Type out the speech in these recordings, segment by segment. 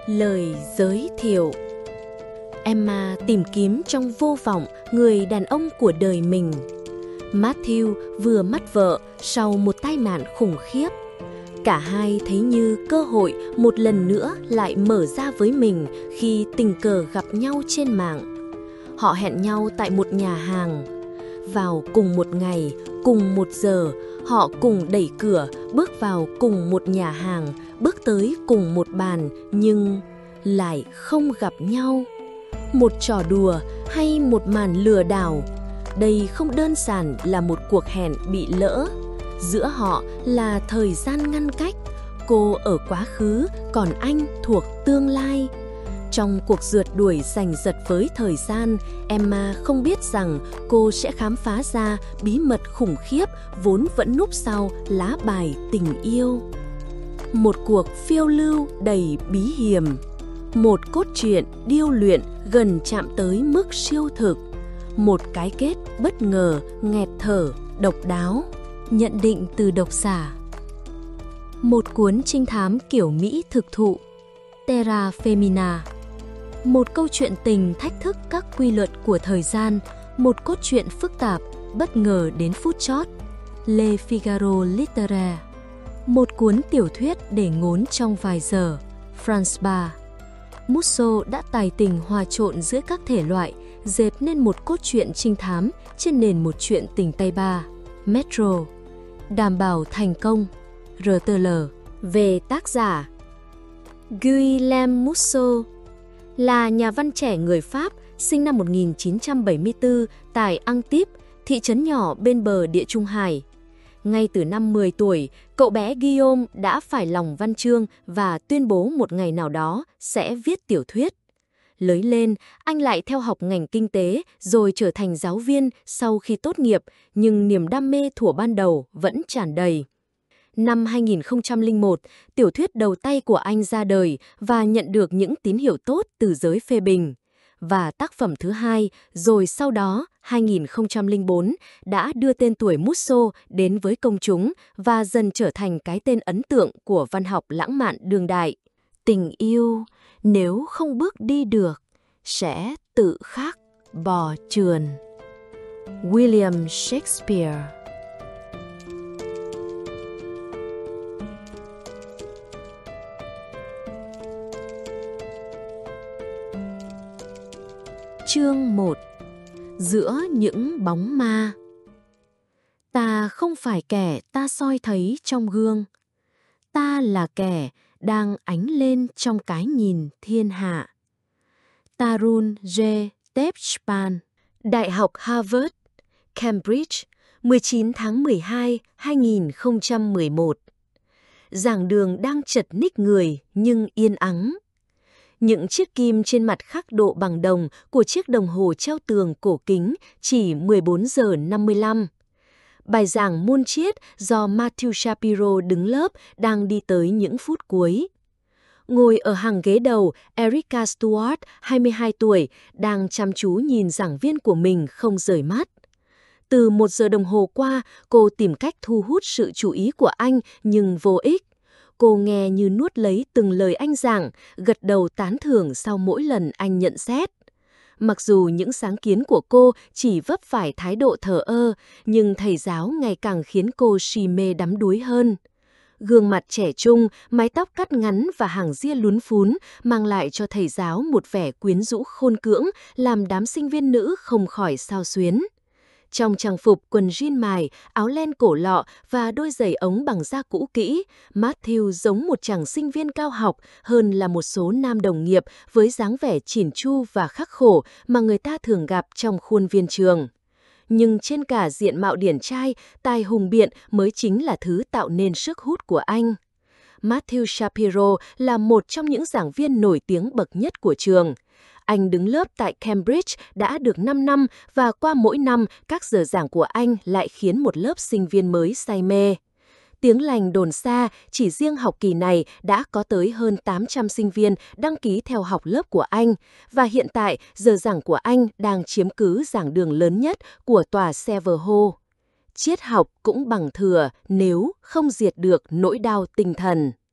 Lời giới thiệu. Emma tìm kiếm trong vô vọng người đàn ông của đời mình. Matthew vừa mất vợ sau một tai nạn khủng khiếp. Cả hai thấy như cơ hội một lần nữa lại mở ra với mình khi tình cờ gặp nhau trên mạng. Họ hẹn nhau tại một nhà hàng. Vào cùng một ngày, cùng một giờ, họ cùng đẩy cửa, bước vào cùng một nhà hàng, bước tới cùng một bàn, nhưng lại không gặp nhau. Một trò đùa hay một màn lừa đảo? Đây không đơn giản là một cuộc hẹn bị lỡ. Giữa họ là thời gian ngăn cách. Cô ở quá khứ, còn anh thuộc tương lai. Trong cuộc rượt đuổi giành giật với thời gian, Emma không biết rằng cô sẽ khám phá ra bí mật khủng khiếp vốn vẫn núp sau lá bài tình yêu. Một cuộc phiêu lưu đầy bí hiểm. Một cốt truyện điêu luyện gần chạm tới mức siêu thực. Một cái kết bất ngờ, nghẹt thở, độc đáo. Nhận định từ độc giả. Một cuốn trinh thám kiểu Mỹ thực thụ. Terra Femina. Một câu chuyện tình thách thức các quy luật của thời gian, một cốt truyện phức tạp, bất ngờ đến phút chót. Le Figaro Littéraire. Một cuốn tiểu thuyết để ngốn trong vài giờ. France 3. Musso đã tài tình hòa trộn giữa các thể loại, dệt nên một cốt truyện trinh thám trên nền một truyện tình Tây Ba. Metro. Đảm bảo thành công. RTL. Về tác giả. Guillaume Musso là nhà văn trẻ người Pháp, sinh năm 1974 tại Antibes, thị trấn nhỏ bên bờ Địa Trung Hải. Ngay từ năm 10 tuổi, cậu bé Guillaume đã phải lòng văn chương và tuyên bố một ngày nào đó sẽ viết tiểu thuyết. Lớn lên, anh lại theo học ngành kinh tế rồi trở thành giáo viên sau khi tốt nghiệp, nhưng niềm đam mê thuở ban đầu vẫn tràn đầy. Năm 2001, tiểu thuyết đầu tay của anh ra đời và nhận được những tín hiệu tốt từ giới phê bình. Và tác phẩm thứ hai, rồi sau đó, 2004, đã đưa tên tuổi Musso đến với công chúng và dần trở thành cái tên ấn tượng của văn học lãng mạn đương đại. Tình yêu, nếu không bước đi được, sẽ tự khắc bò trườn. William Shakespeare. Chương 1. Giữa những bóng ma. Ta không phải kẻ ta soi thấy trong gương. Ta là kẻ đang ánh lên trong cái nhìn thiên hạ. Tarun J. Tejpan. Đại học Harvard, Cambridge, 19 tháng 12, 2011. Giảng đường đang chật ních người nhưng yên ắng. Những chiếc kim trên mặt khắc độ bằng đồng của chiếc đồng hồ treo tường cổ kính chỉ 14 giờ 55. Bài giảng môn triết do Matthew Shapiro đứng lớp đang đi tới những phút cuối. Ngồi ở hàng ghế đầu, Erica Stewart, 22 tuổi, đang chăm chú nhìn giảng viên của mình không rời mắt. Từ 1 giờ đồng hồ qua, cô tìm cách thu hút sự chú ý của anh nhưng vô ích. Cô nghe như nuốt lấy từng lời anh giảng, gật đầu tán thưởng sau mỗi lần anh nhận xét. Mặc dù những sáng kiến của cô chỉ vấp phải thái độ thờ ơ, nhưng thầy giáo ngày càng khiến cô si mê đắm đuối hơn. Gương mặt trẻ trung, mái tóc cắt ngắn và hàng ria lún phún mang lại cho thầy giáo một vẻ quyến rũ khôn cưỡng, làm đám sinh viên nữ không khỏi xao xuyến. Trong trang phục quần jean mài, áo len cổ lọ và đôi giày ống bằng da cũ kỹ, Matthew giống một chàng sinh viên cao học hơn là một số nam đồng nghiệp với dáng vẻ chỉn chu và khắc khổ mà người ta thường gặp trong khuôn viên trường. Nhưng trên cả diện mạo điển trai, tài hùng biện mới chính là thứ tạo nên sức hút của anh. Matthew Shapiro là một trong những giảng viên nổi tiếng bậc nhất của trường. Anh đứng lớp tại Cambridge đã được 5 năm và qua mỗi năm, các giờ giảng của anh lại khiến một lớp sinh viên mới say mê. Tiếng lành đồn xa, chỉ riêng học kỳ này đã có tới hơn 800 sinh viên đăng ký theo học lớp của anh, và hiện tại giờ giảng của anh đang chiếm cứ giảng đường lớn nhất của tòa Sever Hall. Triết học cũng bằng thừa nếu không diệt được nỗi đau tinh thần.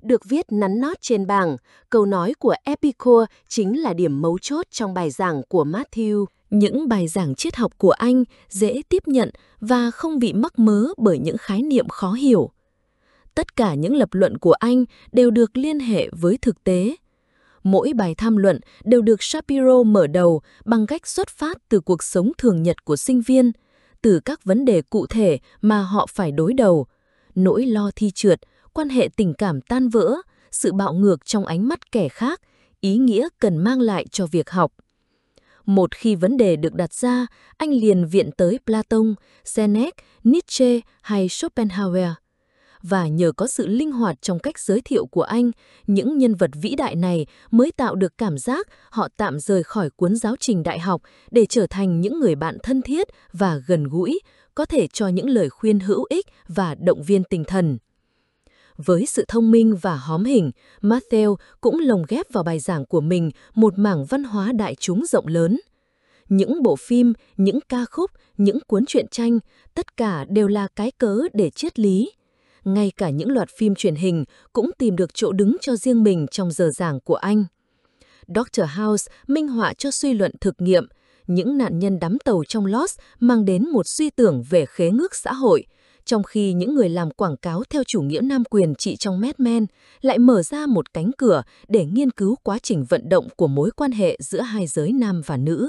được viết nắn nót trên bảng. Câu nói của Epicure chính là điểm mấu chốt trong bài giảng của Matthew. Những bài giảng triết học của anh dễ tiếp nhận và không bị mắc mớ bởi những khái niệm khó hiểu. Tất cả những lập luận của anh đều được liên hệ với thực tế. Mỗi bài tham luận đều được Shapiro mở đầu bằng cách xuất phát từ cuộc sống thường nhật của sinh viên, từ các vấn đề cụ thể mà họ phải đối đầu, nỗi lo thi trượt, quan hệ tình cảm tan vỡ, sự bạo ngược trong ánh mắt kẻ khác, ý nghĩa cần mang lại cho việc học. Một khi vấn đề được đặt ra, anh liền viện tới Platon, Seneca, Nietzsche hay Schopenhauer. Và nhờ có sự linh hoạt trong cách giới thiệu của anh, những nhân vật vĩ đại này mới tạo được cảm giác họ tạm rời khỏi cuốn giáo trình đại học để trở thành những người bạn thân thiết và gần gũi, có thể cho những lời khuyên hữu ích và động viên tinh thần. Với sự thông minh và hóm hình, Matthew cũng lồng ghép vào bài giảng của mình một mảng văn hóa đại chúng rộng lớn. Những bộ phim, những ca khúc, những cuốn truyện tranh, tất cả đều là cái cớ để triết lý. Ngay cả những loạt phim truyền hình cũng tìm được chỗ đứng cho riêng mình trong giờ giảng của anh. Dr. House minh họa cho suy luận thực nghiệm, những nạn nhân đắm tàu trong Lost mang đến một suy tưởng về khế ngước xã hội, trong khi những người làm quảng cáo theo chủ nghĩa nam quyền trị trong Mad Men lại mở ra một cánh cửa để nghiên cứu quá trình vận động của mối quan hệ giữa hai giới nam và nữ.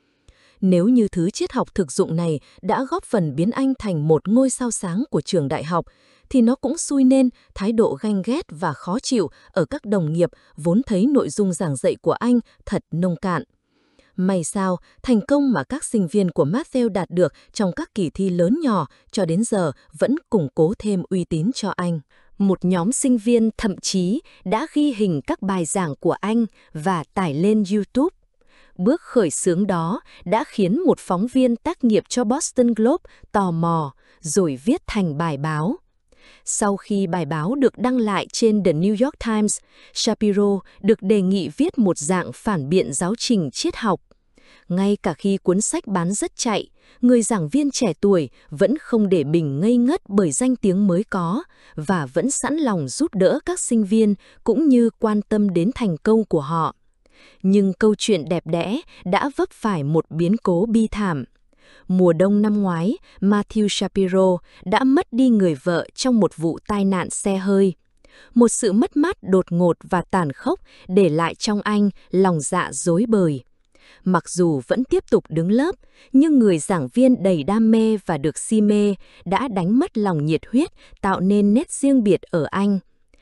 Nếu như thứ triết học thực dụng này đã góp phần biến anh thành một ngôi sao sáng của trường đại học, thì nó cũng xui nên thái độ ganh ghét và khó chịu ở các đồng nghiệp vốn thấy nội dung giảng dạy của anh thật nông cạn. May sao, thành công mà các sinh viên của Matthew đạt được trong các kỳ thi lớn nhỏ cho đến giờ vẫn củng cố thêm uy tín cho anh. Một nhóm sinh viên thậm chí đã ghi hình các bài giảng của anh và tải lên YouTube. Bước khởi xướng đó đã khiến một phóng viên tác nghiệp cho Boston Globe tò mò, rồi viết thành bài báo. Sau khi bài báo được đăng lại trên The New York Times, Shapiro được đề nghị viết một dạng phản biện giáo trình triết học. Ngay cả khi cuốn sách bán rất chạy, người giảng viên trẻ tuổi vẫn không để mình ngây ngất bởi danh tiếng mới có và vẫn sẵn lòng giúp đỡ các sinh viên cũng như quan tâm đến thành công của họ. Nhưng câu chuyện đẹp đẽ đã vấp phải một biến cố bi thảm. Mùa đông năm ngoái, Matthew Shapiro đã mất đi người vợ trong một vụ tai nạn xe hơi. Một sự mất mát đột ngột và tàn khốc để lại trong anh lòng dạ rối bời. Mặc dù vẫn tiếp tục đứng lớp, nhưng người giảng viên đầy đam mê và được si mê đã đánh mất lòng nhiệt huyết tạo nên nét riêng biệt ở anh.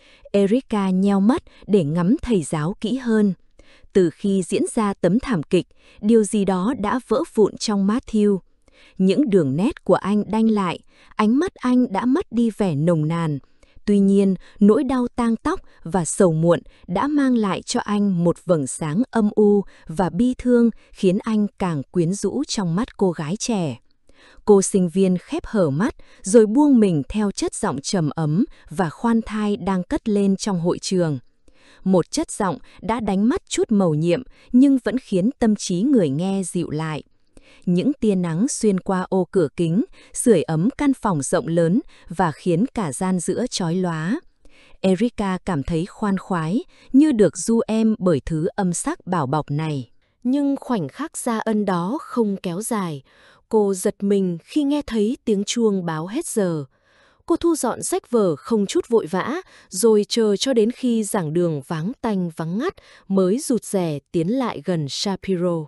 Erica nheo mắt để ngắm thầy giáo kỹ hơn. Từ khi diễn ra tấm thảm kịch, điều gì đó đã vỡ vụn trong Matthew. Những đường nét của anh đanh lại, ánh mắt anh đã mất đi vẻ nồng nàn. Tuy nhiên, nỗi đau tang tóc và sầu muộn đã mang lại cho anh một vầng sáng âm u và bi thương khiến anh càng quyến rũ trong mắt cô gái trẻ. Cô sinh viên khép hở mắt rồi buông mình theo chất giọng trầm ấm và khoan thai đang cất lên trong hội trường. Một chất giọng đã đánh mất chút mầu nhiệm nhưng vẫn khiến tâm trí người nghe dịu lại. Những tia nắng xuyên qua ô cửa kính, sưởi ấm căn phòng rộng lớn và khiến cả gian giữa chói lóa. Erica cảm thấy khoan khoái, như được du em bởi thứ âm sắc bảo bọc này. Nhưng khoảnh khắc gia ân đó không kéo dài. Cô giật mình khi nghe thấy tiếng chuông báo hết giờ. Cô thu dọn sách vở không chút vội vã, rồi chờ cho đến khi giảng đường vắng tanh vắng ngắt mới rụt rè tiến lại gần Shapiro.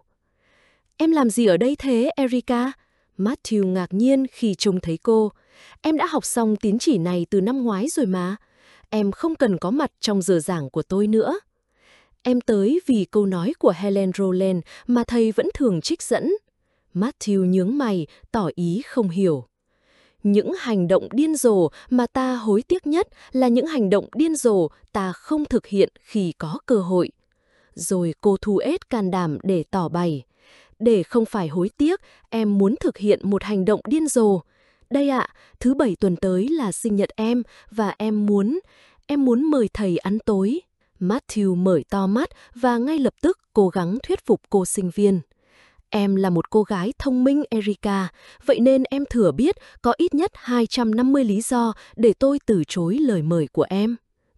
Em làm gì ở đây thế, Erica? Matthew ngạc nhiên khi trông thấy cô. Em đã học xong tín chỉ này từ năm ngoái rồi mà. Em không cần có mặt trong giờ giảng của tôi nữa. Em tới vì câu nói của Helen Roland mà thầy vẫn thường trích dẫn. Matthew nhướng mày, tỏ ý không hiểu. Những hành động điên rồ mà ta hối tiếc nhất là những hành động điên rồ ta không thực hiện khi có cơ hội. Rồi cô thu ết can đảm để tỏ bày. Để không phải hối tiếc, em muốn thực hiện một hành động điên rồ. Đây ạ, thứ Bảy tuần tới là sinh nhật em và em muốn mời thầy ăn tối. Matthew mở to mắt và ngay lập tức cố gắng thuyết phục cô sinh viên. Em là một cô gái thông minh, Erica, vậy nên em thừa biết có ít nhất 250 lý do để tôi từ chối lời mời của em.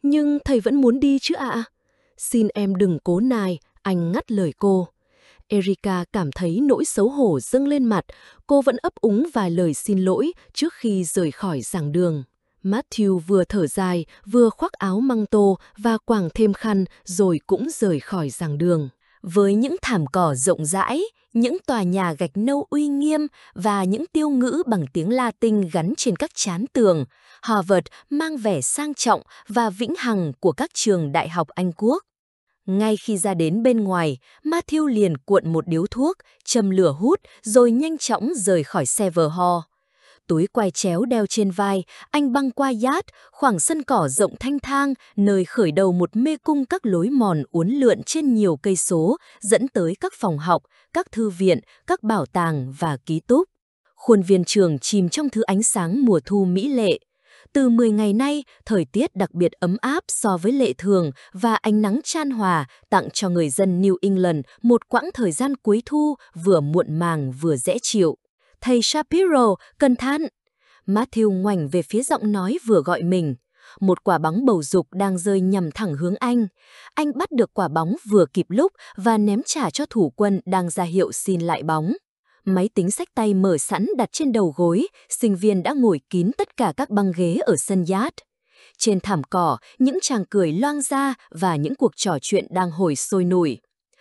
Nhưng thầy vẫn muốn đi chứ ạ? Xin em đừng cố nài, anh ngắt lời cô. Erika cảm thấy nỗi xấu hổ dâng lên mặt, cô vẫn ấp úng vài lời xin lỗi trước khi rời khỏi giảng đường. Matthew vừa thở dài, vừa khoác áo măng tô và quàng thêm khăn rồi cũng rời khỏi giảng đường. Với những thảm cỏ rộng rãi, những tòa nhà gạch nâu uy nghiêm và những tiêu ngữ bằng tiếng Latin gắn trên các trán tường, Harvard mang vẻ sang trọng và vĩnh hằng của các trường đại học Anh Quốc. Ngay khi ra đến bên ngoài, Matthew liền cuộn một điếu thuốc, châm lửa hút rồi nhanh chóng rời khỏi Sever Hall. Túi quai chéo đeo trên vai, anh băng qua yard, khoảng sân cỏ rộng thanh thang, nơi khởi đầu một mê cung các lối mòn uốn lượn trên nhiều cây số, dẫn tới các phòng học, các thư viện, các bảo tàng và ký túc. Khuôn viên trường chìm trong thứ ánh sáng mùa thu mỹ lệ. Từ 10 ngày nay, thời tiết đặc biệt ấm áp so với lệ thường và ánh nắng chan hòa tặng cho người dân New England một quãng thời gian cuối thu vừa muộn màng vừa dễ chịu. Thầy Shapiro, cẩn thận! Matthew ngoảnh về phía giọng nói vừa gọi mình. Một quả bóng bầu dục đang rơi nhằm thẳng hướng anh. Anh bắt được quả bóng vừa kịp lúc và ném trả cho thủ quân đang ra hiệu xin lại bóng. Máy tính xách tay mở sẵn đặt trên đầu gối, sinh viên đã ngồi kín tất cả các băng ghế ở sân yard. Trên thảm cỏ, những tràng cười loang ra và những cuộc trò chuyện đang hồi sôi nổi.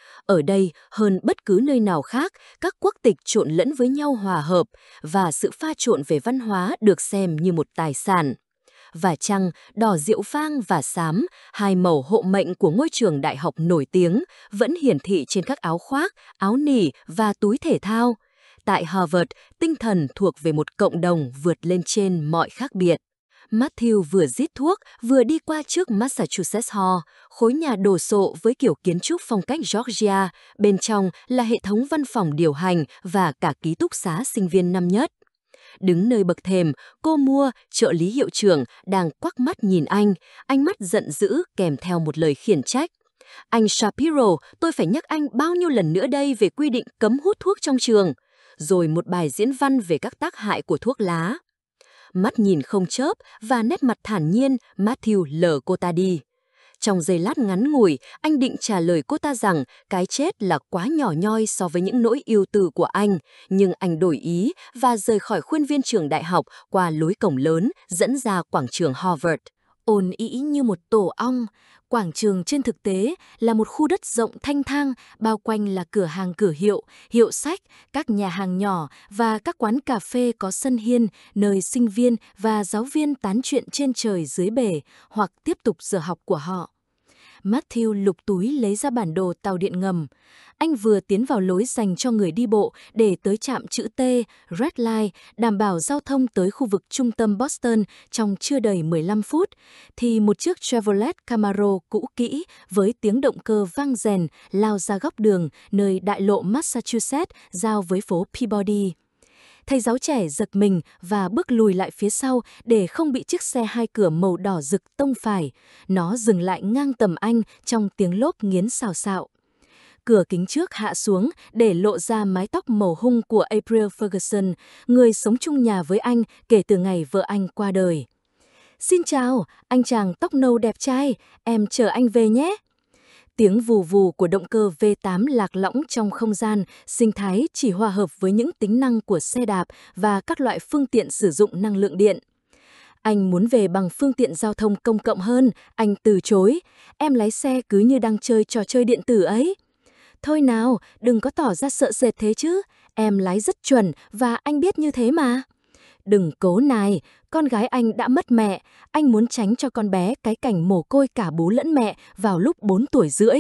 Ở đây, hơn bất cứ nơi nào khác, các quốc tịch trộn lẫn với nhau hòa hợp và sự pha trộn về văn hóa được xem như một tài sản. Và chăng, đỏ rượu vang và xám, hai màu hộ mệnh của ngôi trường đại học nổi tiếng, vẫn hiển thị trên các áo khoác, áo nỉ và túi thể thao. Tại Harvard, tinh thần thuộc về một cộng đồng vượt lên trên mọi khác biệt. Matthew vừa rít thuốc, vừa đi qua trước Massachusetts Hall, khối nhà đồ sộ với kiểu kiến trúc phong cách Georgia, bên trong là hệ thống văn phòng điều hành và cả ký túc xá sinh viên năm nhất. Đứng nơi bậc thềm, cô Mua, trợ lý hiệu trưởng, đang quắc mắt nhìn anh, ánh mắt giận dữ kèm theo một lời khiển trách. Anh Shapiro, tôi phải nhắc anh bao nhiêu lần nữa đây về quy định cấm hút thuốc trong trường. Rồi một bài diễn văn về các tác hại của thuốc lá. Mắt nhìn không chớp và nét mặt thản nhiên, Matthew lờ cô ta đi. Trong giây lát ngắn ngủi, anh định trả lời cô ta rằng cái chết là quá nhỏ nhoi so với những nỗi ưu tư của anh, nhưng anh đổi ý và rời khỏi khuôn viên trường đại học qua lối cổng lớn dẫn ra quảng trường Harvard. Ồn ĩ như một tổ ong, quảng trường trên thực tế là một khu đất rộng thanh thang, bao quanh là cửa hàng cửa hiệu, hiệu sách, các nhà hàng nhỏ và các quán cà phê có sân hiên, nơi sinh viên và giáo viên tán chuyện trên trời dưới bể hoặc tiếp tục giờ học của họ. Matthew lục túi lấy ra bản đồ tàu điện ngầm. Anh vừa tiến vào lối dành cho người đi bộ để tới trạm chữ T, Red Line, đảm bảo giao thông tới khu vực trung tâm Boston trong chưa đầy 15 phút, thì một chiếc Chevrolet Camaro cũ kỹ với tiếng động cơ vang rèn lao ra góc đường nơi đại lộ Massachusetts giao với phố Peabody. Thầy giáo trẻ giật mình và bước lùi lại phía sau để không bị chiếc xe hai cửa màu đỏ rực tông phải. Nó dừng lại ngang tầm anh trong tiếng lốp nghiến xào xạo. Cửa kính trước hạ xuống để lộ ra mái tóc màu hung của April Ferguson, người sống chung nhà với anh kể từ ngày vợ anh qua đời. Xin chào, anh chàng tóc nâu đẹp trai, em chờ anh về nhé. Tiếng vù vù của động cơ V8 lạc lõng trong không gian, sinh thái chỉ hòa hợp với những tính năng của xe đạp và các loại phương tiện sử dụng năng lượng điện. Anh muốn về bằng phương tiện giao thông công cộng hơn, anh từ chối. Em lái xe cứ như đang chơi trò chơi điện tử ấy. Thôi nào, đừng có tỏ ra sợ sệt thế chứ. Em lái rất chuẩn và anh biết như thế mà. Đừng cố nài, con gái anh đã mất mẹ. Anh muốn tránh cho con bé cái cảnh mồ côi cả bố lẫn mẹ vào lúc 4 tuổi rưỡi.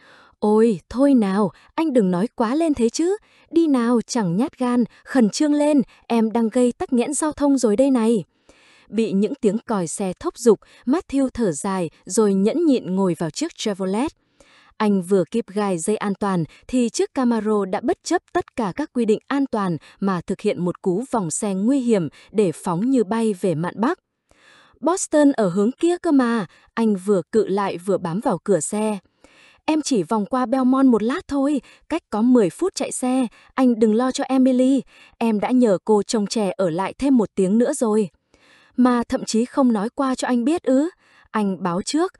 Ôi, thôi nào, anh đừng nói quá lên thế chứ. Đi nào, chẳng nhát gan, khẩn trương lên, em đang gây tắc nghẽn giao thông rồi đây này. Bị những tiếng còi xe thúc giục, Matthew thở dài rồi nhẫn nhịn ngồi vào chiếc Chevrolet. Anh vừa kịp gài dây an toàn thì chiếc Camaro đã bất chấp tất cả các quy định an toàn mà thực hiện một cú vòng xe nguy hiểm để phóng như bay về mạn Bắc. Boston ở hướng kia cơ mà, anh vừa cự lại vừa bám vào cửa xe. Em chỉ vòng qua Belmont một lát thôi, cách có 10 phút chạy xe, anh đừng lo cho Emily, em đã nhờ cô trông trẻ ở lại thêm 1 tiếng nữa rồi. Mà thậm chí không nói qua cho anh biết ư? Anh báo trước,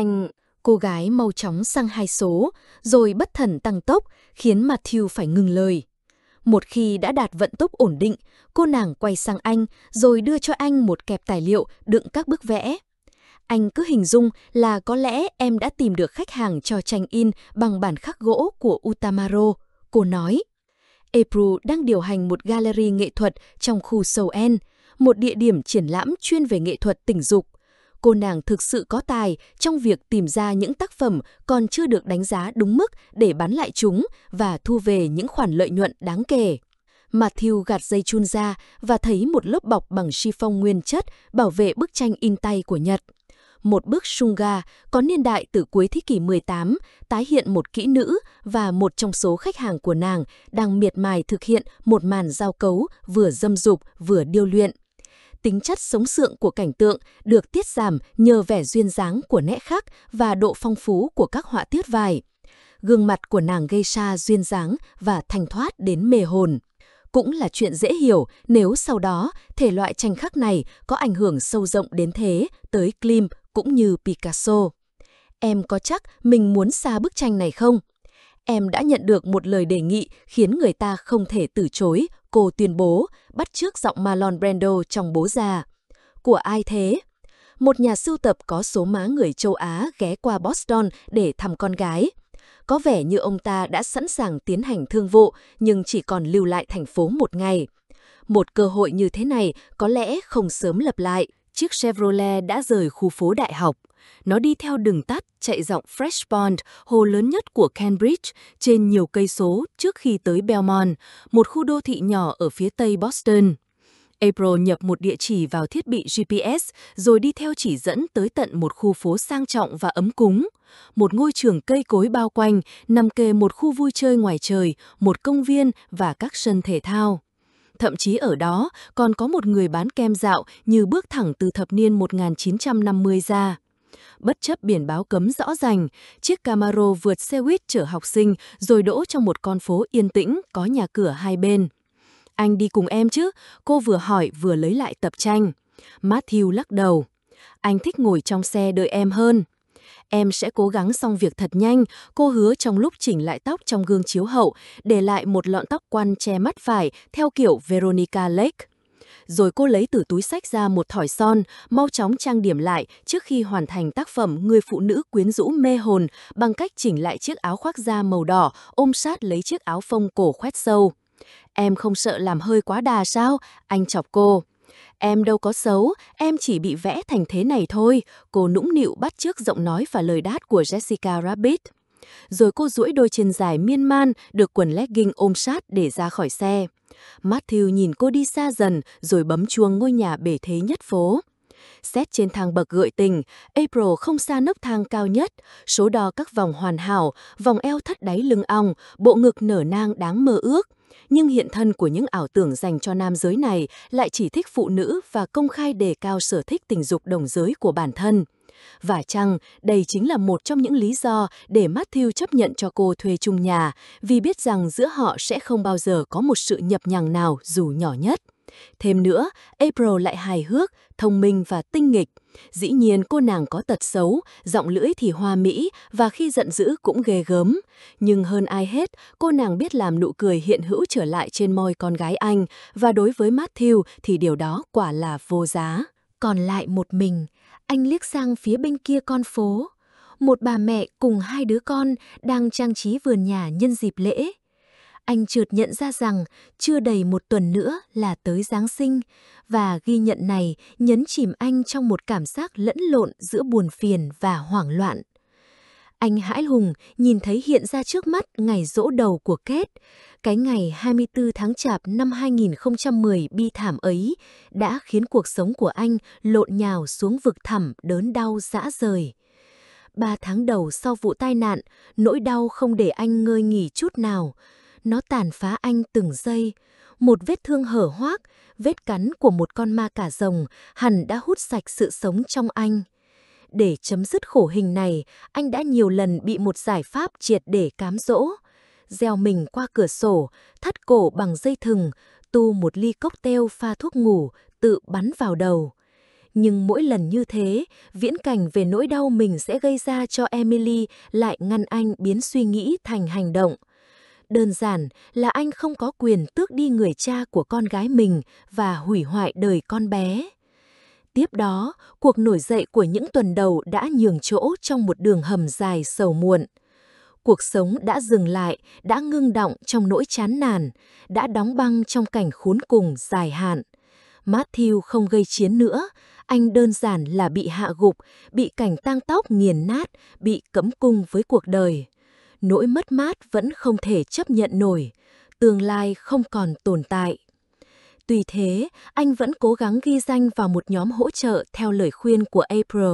Cô gái mau chóng sang 2 số, rồi bất thần tăng tốc, khiến Matthew phải ngừng lời. Một khi đã đạt vận tốc ổn định, cô nàng quay sang anh, rồi đưa cho anh một kẹp tài liệu đựng các bức vẽ. Anh cứ hình dung là có lẽ em đã tìm được khách hàng cho tranh in bằng bản khắc gỗ của Utamaro. Cô nói, April đang điều hành một gallery nghệ thuật trong khu Seoul, một địa điểm triển lãm chuyên về nghệ thuật tình dục. Cô nàng thực sự có tài trong việc tìm ra những tác phẩm còn chưa được đánh giá đúng mức để bán lại chúng và thu về những khoản lợi nhuận đáng kể. Matthew gạt dây chun ra và thấy một lớp bọc bằng chiffon nguyên chất bảo vệ bức tranh in tay của Nhật. Một bức Shunga có niên đại từ cuối thế kỷ 18 tái hiện một kỹ nữ và một trong số khách hàng của nàng đang miệt mài thực hiện một màn giao cấu vừa dâm dục vừa điêu luyện. Tính chất sống sượng của cảnh tượng được tiết giảm nhờ vẻ duyên dáng của nét khắc và độ phong phú của các họa tiết vải. Gương mặt của nàng geisha duyên dáng và thanh thoát đến mê hồn. Cũng là chuyện dễ hiểu nếu sau đó thể loại tranh khắc này có ảnh hưởng sâu rộng đến thế tới Klimt cũng như Picasso. Em có chắc mình muốn xa bức tranh này không? Em đã nhận được một lời đề nghị khiến người ta không thể từ chối, cô tuyên bố, bắt chước giọng Marlon Brando trong Bố Già. Của ai thế? Một nhà sưu tập có số má người châu Á ghé qua Boston để thăm con gái. Có vẻ như ông ta đã sẵn sàng tiến hành thương vụ nhưng chỉ còn lưu lại thành phố một ngày. Một cơ hội như thế này có lẽ không sớm lập lại. Chiếc Chevrolet đã rời khu phố đại học. Nó đi theo đường tắt chạy dọc Fresh Pond, hồ lớn nhất của Cambridge, trên nhiều cây số trước khi tới Belmont, một khu đô thị nhỏ ở phía tây Boston. April nhập một địa chỉ vào thiết bị GPS rồi đi theo chỉ dẫn tới tận một khu phố sang trọng và ấm cúng. Một ngôi trường cây cối bao quanh, nằm kề một khu vui chơi ngoài trời, một công viên và các sân thể thao. Thậm chí ở đó còn có một người bán kem dạo như bước thẳng từ thập niên 1950 ra. Bất chấp biển báo cấm rõ ràng, chiếc Camaro vượt xe buýt chở học sinh rồi đỗ trong một con phố yên tĩnh có nhà cửa hai bên. Anh đi cùng em chứ? Cô vừa hỏi vừa lấy lại tập tranh. Matthew lắc đầu. Anh thích ngồi trong xe đợi em hơn. Em sẽ cố gắng xong việc thật nhanh, cô hứa trong lúc chỉnh lại tóc trong gương chiếu hậu, để lại một lọn tóc quăn che mắt phải theo kiểu Veronica Lake. Rồi cô lấy từ túi xách ra một thỏi son, mau chóng trang điểm lại trước khi hoàn thành tác phẩm Người phụ nữ quyến rũ mê hồn bằng cách chỉnh lại chiếc áo khoác da màu đỏ ôm sát lấy chiếc áo phông cổ khoét sâu. Em không sợ làm hơi quá đà sao? Anh chọc cô. Em đâu có xấu, em chỉ bị vẽ thành thế này thôi, cô nũng nịu bắt chước giọng nói và lời đát của Jessica Rabbit. Rồi cô duỗi đôi chân dài miên man, được quần legging ôm sát để ra khỏi xe. Matthew nhìn cô đi xa dần, rồi bấm chuông ngôi nhà bề thế nhất phố. Xét trên thang bậc gợi tình, April không xa nấc thang cao nhất, số đo các vòng hoàn hảo, vòng eo thắt đáy lưng ong, bộ ngực nở nang đáng mơ ước. Nhưng hiện thân của những ảo tưởng dành cho nam giới này lại chỉ thích phụ nữ và công khai đề cao sở thích tình dục đồng giới của bản thân. Và chăng, đây chính là một trong những lý do để Matthew chấp nhận cho cô thuê chung nhà, vì biết rằng giữa họ sẽ không bao giờ có một sự nhập nhằng nào dù nhỏ nhất. Thêm nữa, April lại hài hước, thông minh và tinh nghịch. Dĩ nhiên cô nàng có tật xấu, giọng lưỡi thì hoa mỹ và khi giận dữ cũng ghê gớm. Nhưng hơn ai hết, cô nàng biết làm nụ cười hiện hữu trở lại trên môi con gái anh, và đối với Matthew thì điều đó quả là vô giá. Còn lại một mình, anh liếc sang phía bên kia con phố. Một bà mẹ cùng hai đứa con đang trang trí vườn nhà nhân dịp lễ. Anh chợt nhận ra rằng chưa đầy một tuần nữa là tới Giáng sinh, và ghi nhận này nhấn chìm anh trong một cảm giác lẫn lộn giữa buồn phiền và hoảng loạn. Anh hãi hùng nhìn thấy hiện ra trước mắt ngày giỗ đầu của Kate. Cái ngày 24 tháng Chạp năm 2010 bi thảm ấy đã khiến cuộc sống của anh lộn nhào xuống vực thẳm đớn đau rã rời. 3 tháng đầu sau vụ tai nạn, nỗi đau không để anh ngơi nghỉ chút nào. Nó tàn phá anh từng giây. Một vết thương hở hoác, vết cắn của một con ma cà rồng hẳn đã hút sạch sự sống trong anh. Để chấm dứt khổ hình này, anh đã nhiều lần bị một giải pháp triệt để cám dỗ. Gieo mình qua cửa sổ, thắt cổ bằng dây thừng, tu một ly cocktail pha thuốc ngủ, tự bắn vào đầu. Nhưng mỗi lần như thế, viễn cảnh về nỗi đau mình sẽ gây ra cho Emily lại ngăn anh biến suy nghĩ thành hành động. Đơn giản là anh không có quyền tước đi người cha của con gái mình và hủy hoại đời con bé. Tiếp đó, cuộc nổi dậy của những tuần đầu đã nhường chỗ trong một đường hầm dài sầu muộn. Cuộc sống đã dừng lại, đã ngưng đọng trong nỗi chán nản, đã đóng băng trong cảnh khốn cùng dài hạn. Matthew không gây chiến nữa, anh đơn giản là bị hạ gục, bị cảnh tang tóc nghiền nát, bị cấm cung với cuộc đời. Nỗi mất mát vẫn không thể chấp nhận nổi, tương lai không còn tồn tại. Tuy thế, anh vẫn cố gắng ghi danh vào một nhóm hỗ trợ theo lời khuyên của April.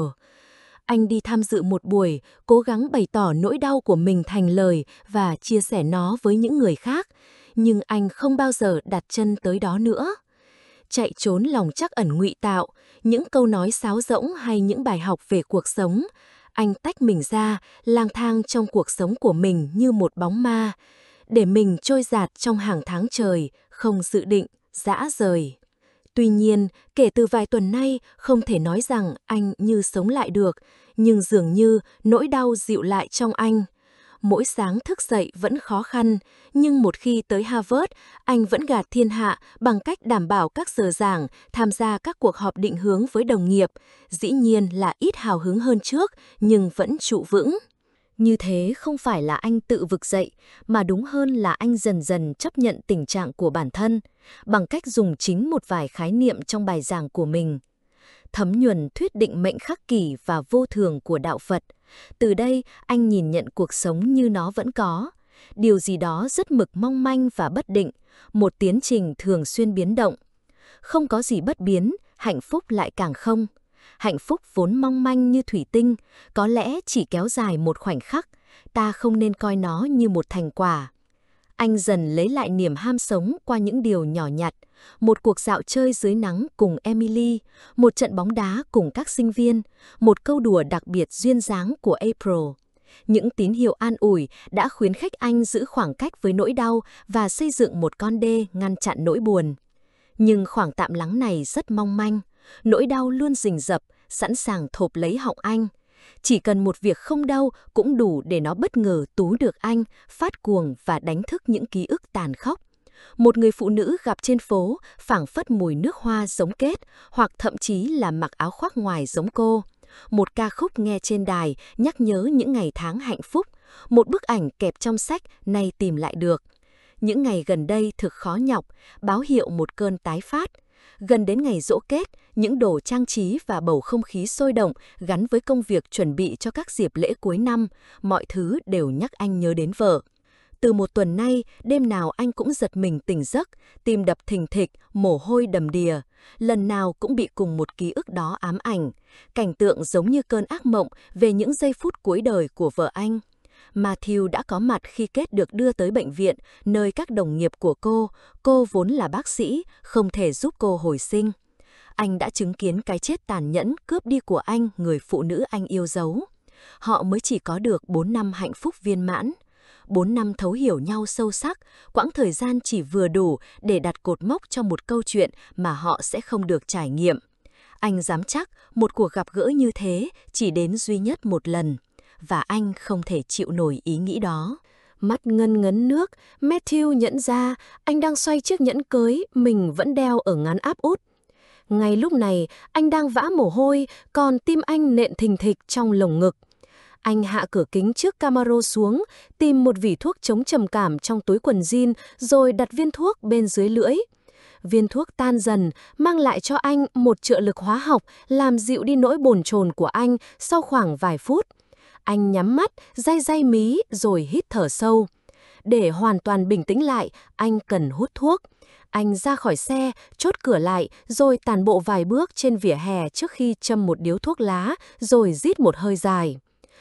Anh đi tham dự một buổi, cố gắng bày tỏ nỗi đau của mình thành lời và chia sẻ nó với những người khác, nhưng anh không bao giờ đặt chân tới đó nữa. Chạy trốn lòng trắc ẩn ngụy tạo, những câu nói sáo rỗng hay những bài học về cuộc sống, anh tách mình ra, lang thang trong cuộc sống của mình như một bóng ma, để mình trôi dạt trong hàng tháng trời, không dự định, dã rời. Tuy nhiên, kể từ vài tuần nay, không thể nói rằng anh như sống lại được, nhưng dường như nỗi đau dịu lại trong anh. Mỗi sáng thức dậy vẫn khó khăn, nhưng một khi tới Harvard, anh vẫn gạt thiên hạ bằng cách đảm bảo các giờ giảng, tham gia các cuộc họp định hướng với đồng nghiệp. Dĩ nhiên là ít hào hứng hơn trước, nhưng vẫn trụ vững. Như thế không phải là anh tự vực dậy, mà đúng hơn là anh dần dần chấp nhận tình trạng của bản thân, bằng cách dùng chính một vài khái niệm trong bài giảng của mình. Thấm nhuần thuyết định mệnh khắc kỷ và vô thường của đạo Phật. Từ đây, anh nhìn nhận cuộc sống như nó vẫn có. Điều gì đó rất mực mong manh và bất định, một tiến trình thường xuyên biến động. Không có gì bất biến, hạnh phúc lại càng không. Hạnh phúc vốn mong manh như thủy tinh, có lẽ chỉ kéo dài một khoảnh khắc, ta không nên coi nó như một thành quả. Anh dần lấy lại niềm ham sống qua những điều nhỏ nhặt, một cuộc dạo chơi dưới nắng cùng Emily, một trận bóng đá cùng các sinh viên, một câu đùa đặc biệt duyên dáng của April. Những tín hiệu an ủi đã khuyến khích anh giữ khoảng cách với nỗi đau và xây dựng một con đê ngăn chặn nỗi buồn. Nhưng khoảng tạm lắng này rất mong manh, nỗi đau luôn rình rập, sẵn sàng thộp lấy họng anh. Chỉ cần một việc không đau cũng đủ để nó bất ngờ tú được anh, phát cuồng và đánh thức những ký ức tàn khốc. Một người phụ nữ gặp trên phố, phảng phất mùi nước hoa giống kết, hoặc thậm chí là mặc áo khoác ngoài giống cô. Một ca khúc nghe trên đài nhắc nhớ những ngày tháng hạnh phúc. Một bức ảnh kẹp trong sách nay tìm lại được. Những ngày gần đây thực khó nhọc, báo hiệu một cơn tái phát. Gần đến ngày giỗ kết, những đồ trang trí và bầu không khí sôi động gắn với công việc chuẩn bị cho các dịp lễ cuối năm, mọi thứ đều nhắc anh nhớ đến vợ. Từ một tuần nay, đêm nào anh cũng giật mình tỉnh giấc, tim đập thình thịch, mồ hôi đầm đìa. Lần nào cũng bị cùng một ký ức đó ám ảnh. Cảnh tượng giống như cơn ác mộng về những giây phút cuối đời của vợ anh. Matthew đã có mặt khi Kết được đưa tới bệnh viện, nơi các đồng nghiệp của cô vốn là bác sĩ, không thể giúp cô hồi sinh. Anh đã chứng kiến cái chết tàn nhẫn cướp đi của anh người phụ nữ anh yêu dấu. Họ mới chỉ có được 4 năm hạnh phúc viên mãn. 4 năm thấu hiểu nhau sâu sắc, quãng thời gian chỉ vừa đủ để đặt cột mốc cho một câu chuyện mà họ sẽ không được trải nghiệm. Anh dám chắc một cuộc gặp gỡ như thế chỉ đến duy nhất một lần. Và anh không thể chịu nổi ý nghĩ đó. Mắt ngân ngấn nước, Matthew nhận ra anh đang xoay chiếc nhẫn cưới mình vẫn đeo ở ngắn áp út. Ngay lúc này, anh đang vã mồ hôi, còn tim anh nện thình thịch trong lồng ngực. Anh hạ cửa kính trước Camaro xuống, tìm một vỉ thuốc chống trầm cảm trong túi quần jean, rồi đặt viên thuốc bên dưới lưỡi. Viên thuốc tan dần, mang lại cho anh một trợ lực hóa học, làm dịu đi nỗi bồn chồn của anh sau khoảng vài phút. Anh nhắm mắt, day mí rồi hít thở sâu. Để hoàn toàn bình tĩnh lại, anh cần hút thuốc. Anh ra khỏi xe, chốt cửa lại, rồi tản bộ vài bước trên vỉa hè trước khi châm một điếu thuốc lá, rồi rít một hơi dài.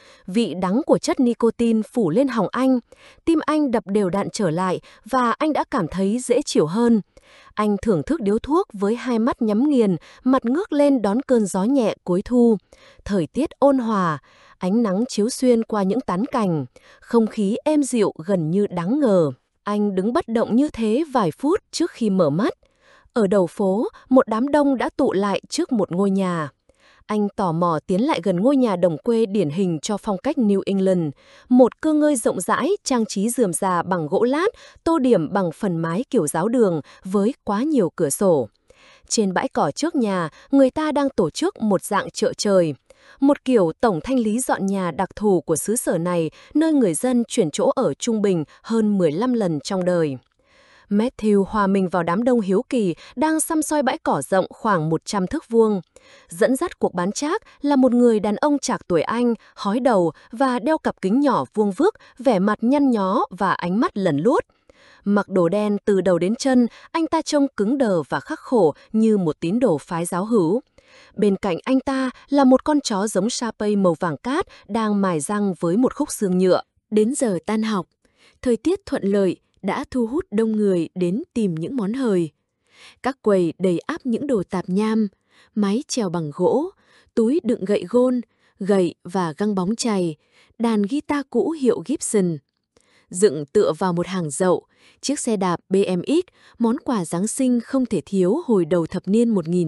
Vị đắng của chất nicotine phủ lên họng anh, tim anh đập đều đặn trở lại và anh đã cảm thấy dễ chịu hơn. Anh thưởng thức điếu thuốc với hai mắt nhắm nghiền, mặt ngước lên đón cơn gió nhẹ cuối thu. Thời tiết ôn hòa, ánh nắng chiếu xuyên qua những tán cành, không khí êm dịu gần như đáng ngờ. Anh đứng bất động như thế vài phút trước khi mở mắt. Ở đầu phố, một đám đông đã tụ lại trước một ngôi nhà. Anh tò mò tiến lại gần ngôi nhà đồng quê điển hình cho phong cách New England, một cơ ngơi rộng rãi, trang trí rườm rà bằng gỗ lát, tô điểm bằng phần mái kiểu giáo đường với quá nhiều cửa sổ. Trên bãi cỏ trước nhà, người ta đang tổ chức một dạng chợ trời. Một kiểu tổng thanh lý dọn nhà đặc thù của xứ sở này, nơi người dân chuyển chỗ ở trung bình hơn 15 lần trong đời. Matthew hòa mình vào đám đông hiếu kỳ đang săm soi bãi cỏ rộng khoảng 100 thước vuông. Dẫn dắt cuộc bán trác là một người đàn ông trạc tuổi Anh, hói đầu và đeo cặp kính nhỏ vuông vức, vẻ mặt nhăn nhó và ánh mắt lẩn luốt. Mặc đồ đen từ đầu đến chân, anh ta trông cứng đờ và khắc khổ như một tín đồ phái giáo hữu. Bên cạnh anh ta là một con chó giống Shar-Pei màu vàng cát đang mài răng với một khúc xương nhựa. Đến giờ tan học, thời tiết thuận lợi đã thu hút đông người đến tìm những món hời. Các quầy đầy ắp những đồ tạp nham, máy chèo bằng gỗ, túi đựng gậy gôn, gậy và găng bóng chày, đàn guitar cũ hiệu Gibson. Dựng tựa vào một hàng dậu, chiếc xe đạp BMX, món quà Giáng sinh không thể thiếu hồi đầu thập niên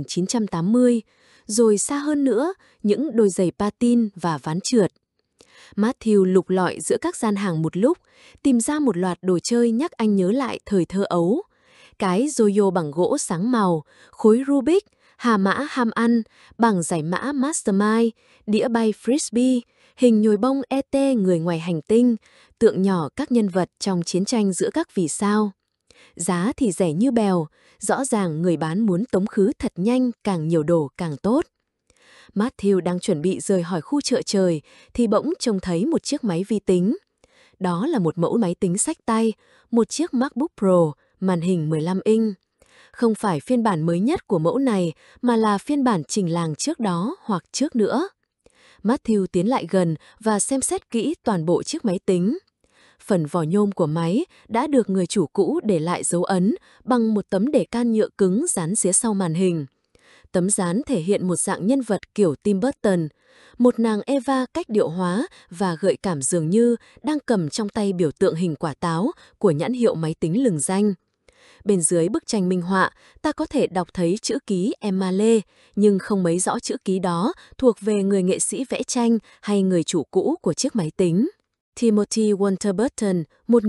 1980, rồi xa hơn nữa, những đôi giày patin và ván trượt. Matthew lục lọi giữa các gian hàng một lúc, tìm ra một loạt đồ chơi nhắc anh nhớ lại thời thơ ấu. Cái yo-yo bằng gỗ sáng màu, khối Rubik, hà mã ham ăn, bằng giải mã Mastermind, đĩa bay Frisbee, hình nhồi bông ET người ngoài hành tinh, tượng nhỏ các nhân vật trong chiến tranh giữa các vì sao. Giá thì rẻ như bèo, rõ ràng người bán muốn tống khứ thật nhanh, càng nhiều đồ càng tốt. Matthew đang chuẩn bị rời khỏi khu chợ trời thì bỗng trông thấy một chiếc máy vi tính. Đó là một mẫu máy tính xách tay, một chiếc MacBook Pro, màn hình 15 inch. Không phải phiên bản mới nhất của mẫu này mà là phiên bản trình làng trước đó hoặc trước nữa. Matthew tiến lại gần và xem xét kỹ toàn bộ chiếc máy tính. Phần vỏ nhôm của máy đã được người chủ cũ để lại dấu ấn bằng một tấm để can nhựa cứng dán phía sau màn hình. Tấm dán thể hiện một dạng nhân vật kiểu Tim Burton, một nàng Eva cách điệu hóa và gợi cảm dường như đang cầm trong tay biểu tượng hình quả táo của nhãn hiệu máy tính lừng danh. Bên dưới bức tranh minh họa, ta có thể đọc thấy chữ ký Emma Lê, nhưng không mấy rõ chữ ký đó thuộc về người nghệ sĩ vẽ tranh hay người chủ cũ của chiếc máy tính. Timothy Walter Burton,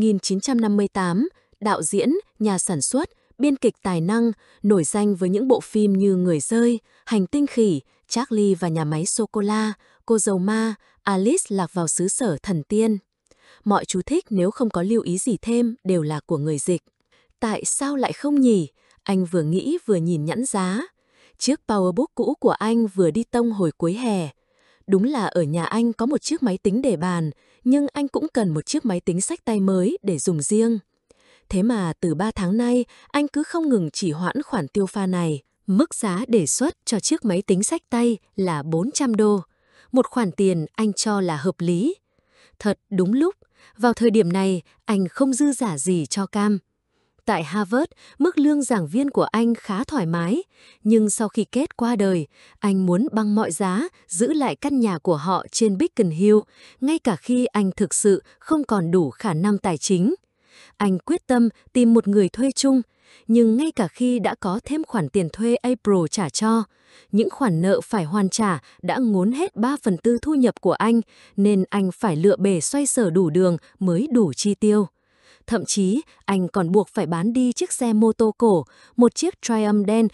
1958, đạo diễn, nhà sản xuất, biên kịch tài năng, nổi danh với những bộ phim như Người rơi, Hành tinh khỉ, Charlie và Nhà máy sô-cô-la, Cô dâu ma, Alice lạc vào xứ sở thần tiên. Mọi chú thích nếu không có lưu ý gì thêm đều là của người dịch. Tại sao lại không nhỉ? Anh vừa nghĩ vừa nhìn nhãn giá. Chiếc PowerBook cũ của anh vừa đi tông hồi cuối hè. Đúng là ở nhà anh có một chiếc máy tính để bàn, nhưng anh cũng cần một chiếc máy tính xách tay mới để dùng riêng. Thế mà từ 3 tháng nay, anh cứ không ngừng trì hoãn khoản tiêu pha này. Mức giá đề xuất cho chiếc máy tính xách tay là 400 đô. Một khoản tiền anh cho là hợp lý. Thật đúng lúc, vào thời điểm này, anh không dư giả gì cho cam. Tại Harvard, mức lương giảng viên của anh khá thoải mái, nhưng sau khi Kate qua đời, anh muốn bằng mọi giá giữ lại căn nhà của họ trên Beacon Hill, ngay cả khi anh thực sự không còn đủ khả năng tài chính. Anh quyết tâm tìm một người thuê chung, nhưng ngay cả khi đã có thêm khoản tiền thuê April trả cho, những khoản nợ phải hoàn trả đã ngốn hết 3/4 thu nhập của anh, nên anh phải lựa bề xoay sở đủ đường mới đủ chi tiêu. Thậm chí, anh còn buộc phải bán đi chiếc xe mô tô cổ, một chiếc Triumph đen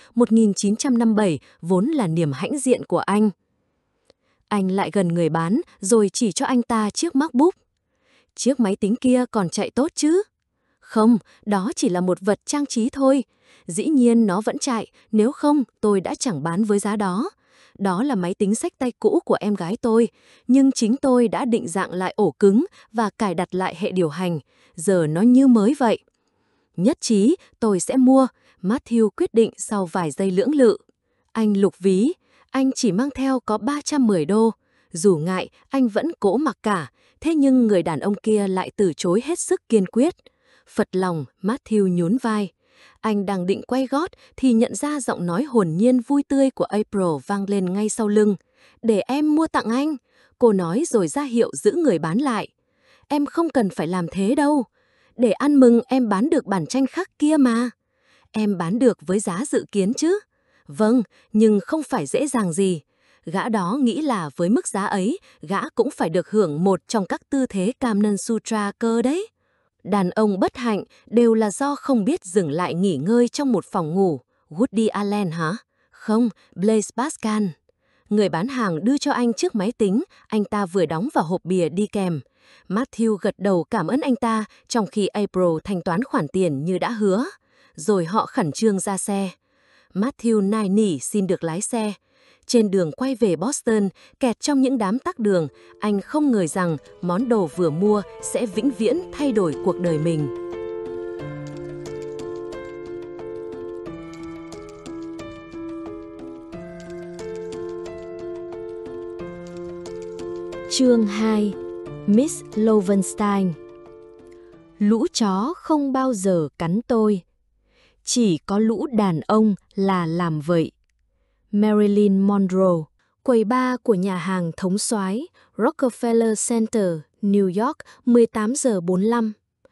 1957 vốn là niềm hãnh diện của anh. Anh lại gần người bán rồi chỉ cho anh ta chiếc MacBook. Chiếc máy tính kia còn chạy tốt chứ? Không, đó chỉ là một vật trang trí thôi. Dĩ nhiên nó vẫn chạy, nếu không tôi đã chẳng bán với giá đó. Đó là máy tính xách tay cũ của em gái tôi, nhưng chính tôi đã định dạng lại ổ cứng và cài đặt lại hệ điều hành. Giờ nó như mới vậy. Nhất trí, tôi sẽ mua, Matthew quyết định sau vài giây lưỡng lự. Anh lục ví, anh chỉ mang theo có 310 đô. Dù ngại, anh vẫn cố mặc cả, thế nhưng người đàn ông kia lại từ chối hết sức kiên quyết. Phật lòng, Matthew nhún vai. Anh đang định quay gót thì nhận ra giọng nói hồn nhiên vui tươi của April vang lên ngay sau lưng. Để em mua tặng anh, cô nói rồi ra hiệu giữ người bán lại. Em không cần phải làm thế đâu. Để ăn mừng em bán được bản tranh khắc kia mà. em bán được với giá dự kiến chứ? Vâng, nhưng không phải dễ dàng gì. Gã đó nghĩ là với mức giá ấy, gã cũng phải được hưởng một trong các tư thế Kamnan Sutra cơ đấy. Đàn ông bất hạnh đều là do không biết dừng lại nghỉ ngơi trong một phòng ngủ. Woody Allen hả? Không, Blaise Pascal. Người bán hàng đưa cho anh chiếc máy tính, anh ta vừa đóng vào hộp bìa đi kèm. Matthew gật đầu cảm ơn anh ta, trong khi April thanh toán khoản tiền như đã hứa. Rồi họ khẩn trương ra xe. Matthew nài nỉ xin được lái xe. Trên đường quay về Boston, kẹt trong những đám tắc đường, anh không ngờ rằng món đồ vừa mua sẽ vĩnh viễn thay đổi cuộc đời mình. Chương 2. Miss Lowenstein. Lũ chó không bao giờ cắn tôi. Chỉ có lũ đàn ông là làm vậy. Marilyn Monroe. Quầy bar của nhà hàng thống soái Rockefeller Center, New York, 18:45.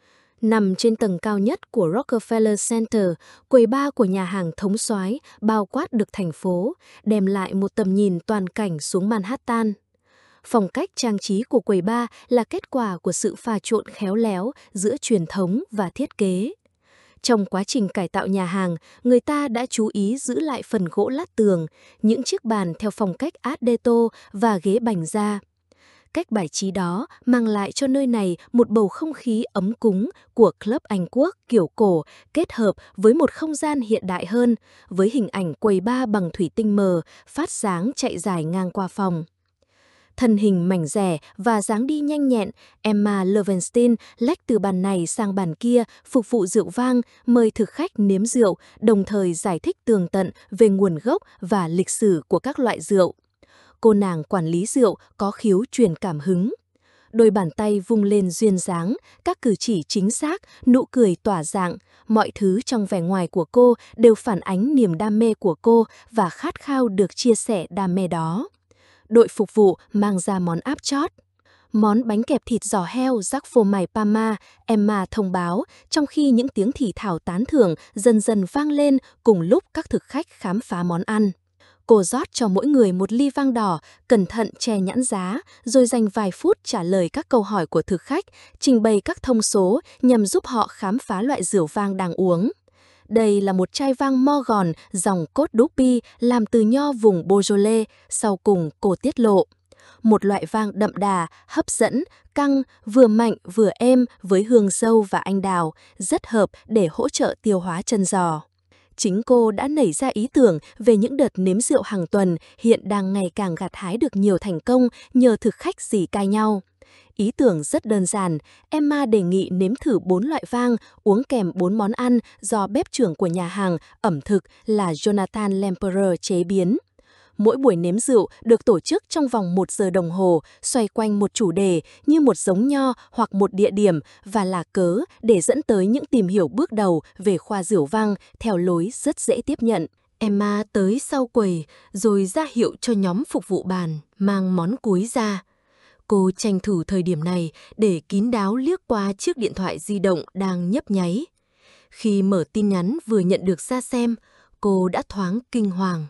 Nằm trên tầng cao nhất của Rockefeller Center, quầy bar của nhà hàng thống soái bao quát được thành phố, đem lại một tầm nhìn toàn cảnh xuống Manhattan. Phong cách trang trí của quầy bar là kết quả của sự pha trộn khéo léo giữa truyền thống và thiết kế. Trong quá trình cải tạo nhà hàng, người ta đã chú ý giữ lại phần gỗ lát tường, những chiếc bàn theo phong cách Art Deco và ghế bành da. Cách bài trí đó mang lại cho nơi này một bầu không khí ấm cúng của club Anh Quốc kiểu cổ kết hợp với một không gian hiện đại hơn, với hình ảnh quầy bar bằng thủy tinh mờ, phát sáng chạy dài ngang qua phòng. Thân hình mảnh dẻ và dáng đi nhanh nhẹn, Emma Lowenstein lách từ bàn này sang bàn kia, phục vụ rượu vang, mời thực khách nếm rượu, đồng thời giải thích tường tận về nguồn gốc và lịch sử của các loại rượu. Cô nàng quản lý rượu có khiếu truyền cảm hứng. Đôi bàn tay vung lên duyên dáng, các cử chỉ chính xác, nụ cười tỏa dạng, mọi thứ trong vẻ ngoài của cô đều phản ánh niềm đam mê của cô và khát khao được chia sẻ đam mê đó. Đội phục vụ mang ra món áp chót. Món bánh kẹp thịt giò heo rắc phô mai Parma, Emma thông báo, trong khi những tiếng thì thào tán thưởng dần dần vang lên cùng lúc các thực khách khám phá món ăn. Cô rót cho mỗi người một ly vang đỏ, cẩn thận che nhãn giá, rồi dành vài phút trả lời các câu hỏi của thực khách, trình bày các thông số nhằm giúp họ khám phá loại rượu vang đang uống. Đây là một chai vang Morgon dòng Côte d'Opy làm từ nho vùng Beaujolais, sau cùng cô tiết lộ. Một loại vang đậm đà, hấp dẫn, căng, vừa mạnh vừa êm với hương dâu và anh đào, rất hợp để hỗ trợ tiêu hóa chân giò. Chính cô đã nảy ra ý tưởng về những đợt nếm rượu hàng tuần hiện đang ngày càng gặt hái được nhiều thành công nhờ thực khách rỉ tai nhau. Ý tưởng rất đơn giản, Emma đề nghị nếm thử 4 loại vang, uống kèm 4 món ăn do bếp trưởng của nhà hàng ẩm thực là Jonathan Lempereur chế biến. Mỗi buổi nếm rượu được tổ chức trong vòng 1 giờ đồng hồ, xoay quanh một chủ đề như một giống nho hoặc một địa điểm và là cớ để dẫn tới những tìm hiểu bước đầu về khoa rượu vang theo lối rất dễ tiếp nhận. Emma tới sau quầy rồi ra hiệu cho nhóm phục vụ bàn mang món cuối ra. Cô tranh thủ thời điểm này để kín đáo liếc qua chiếc điện thoại di động đang nhấp nháy. Khi mở tin nhắn vừa nhận được ra xem, cô đã thoáng kinh hoàng.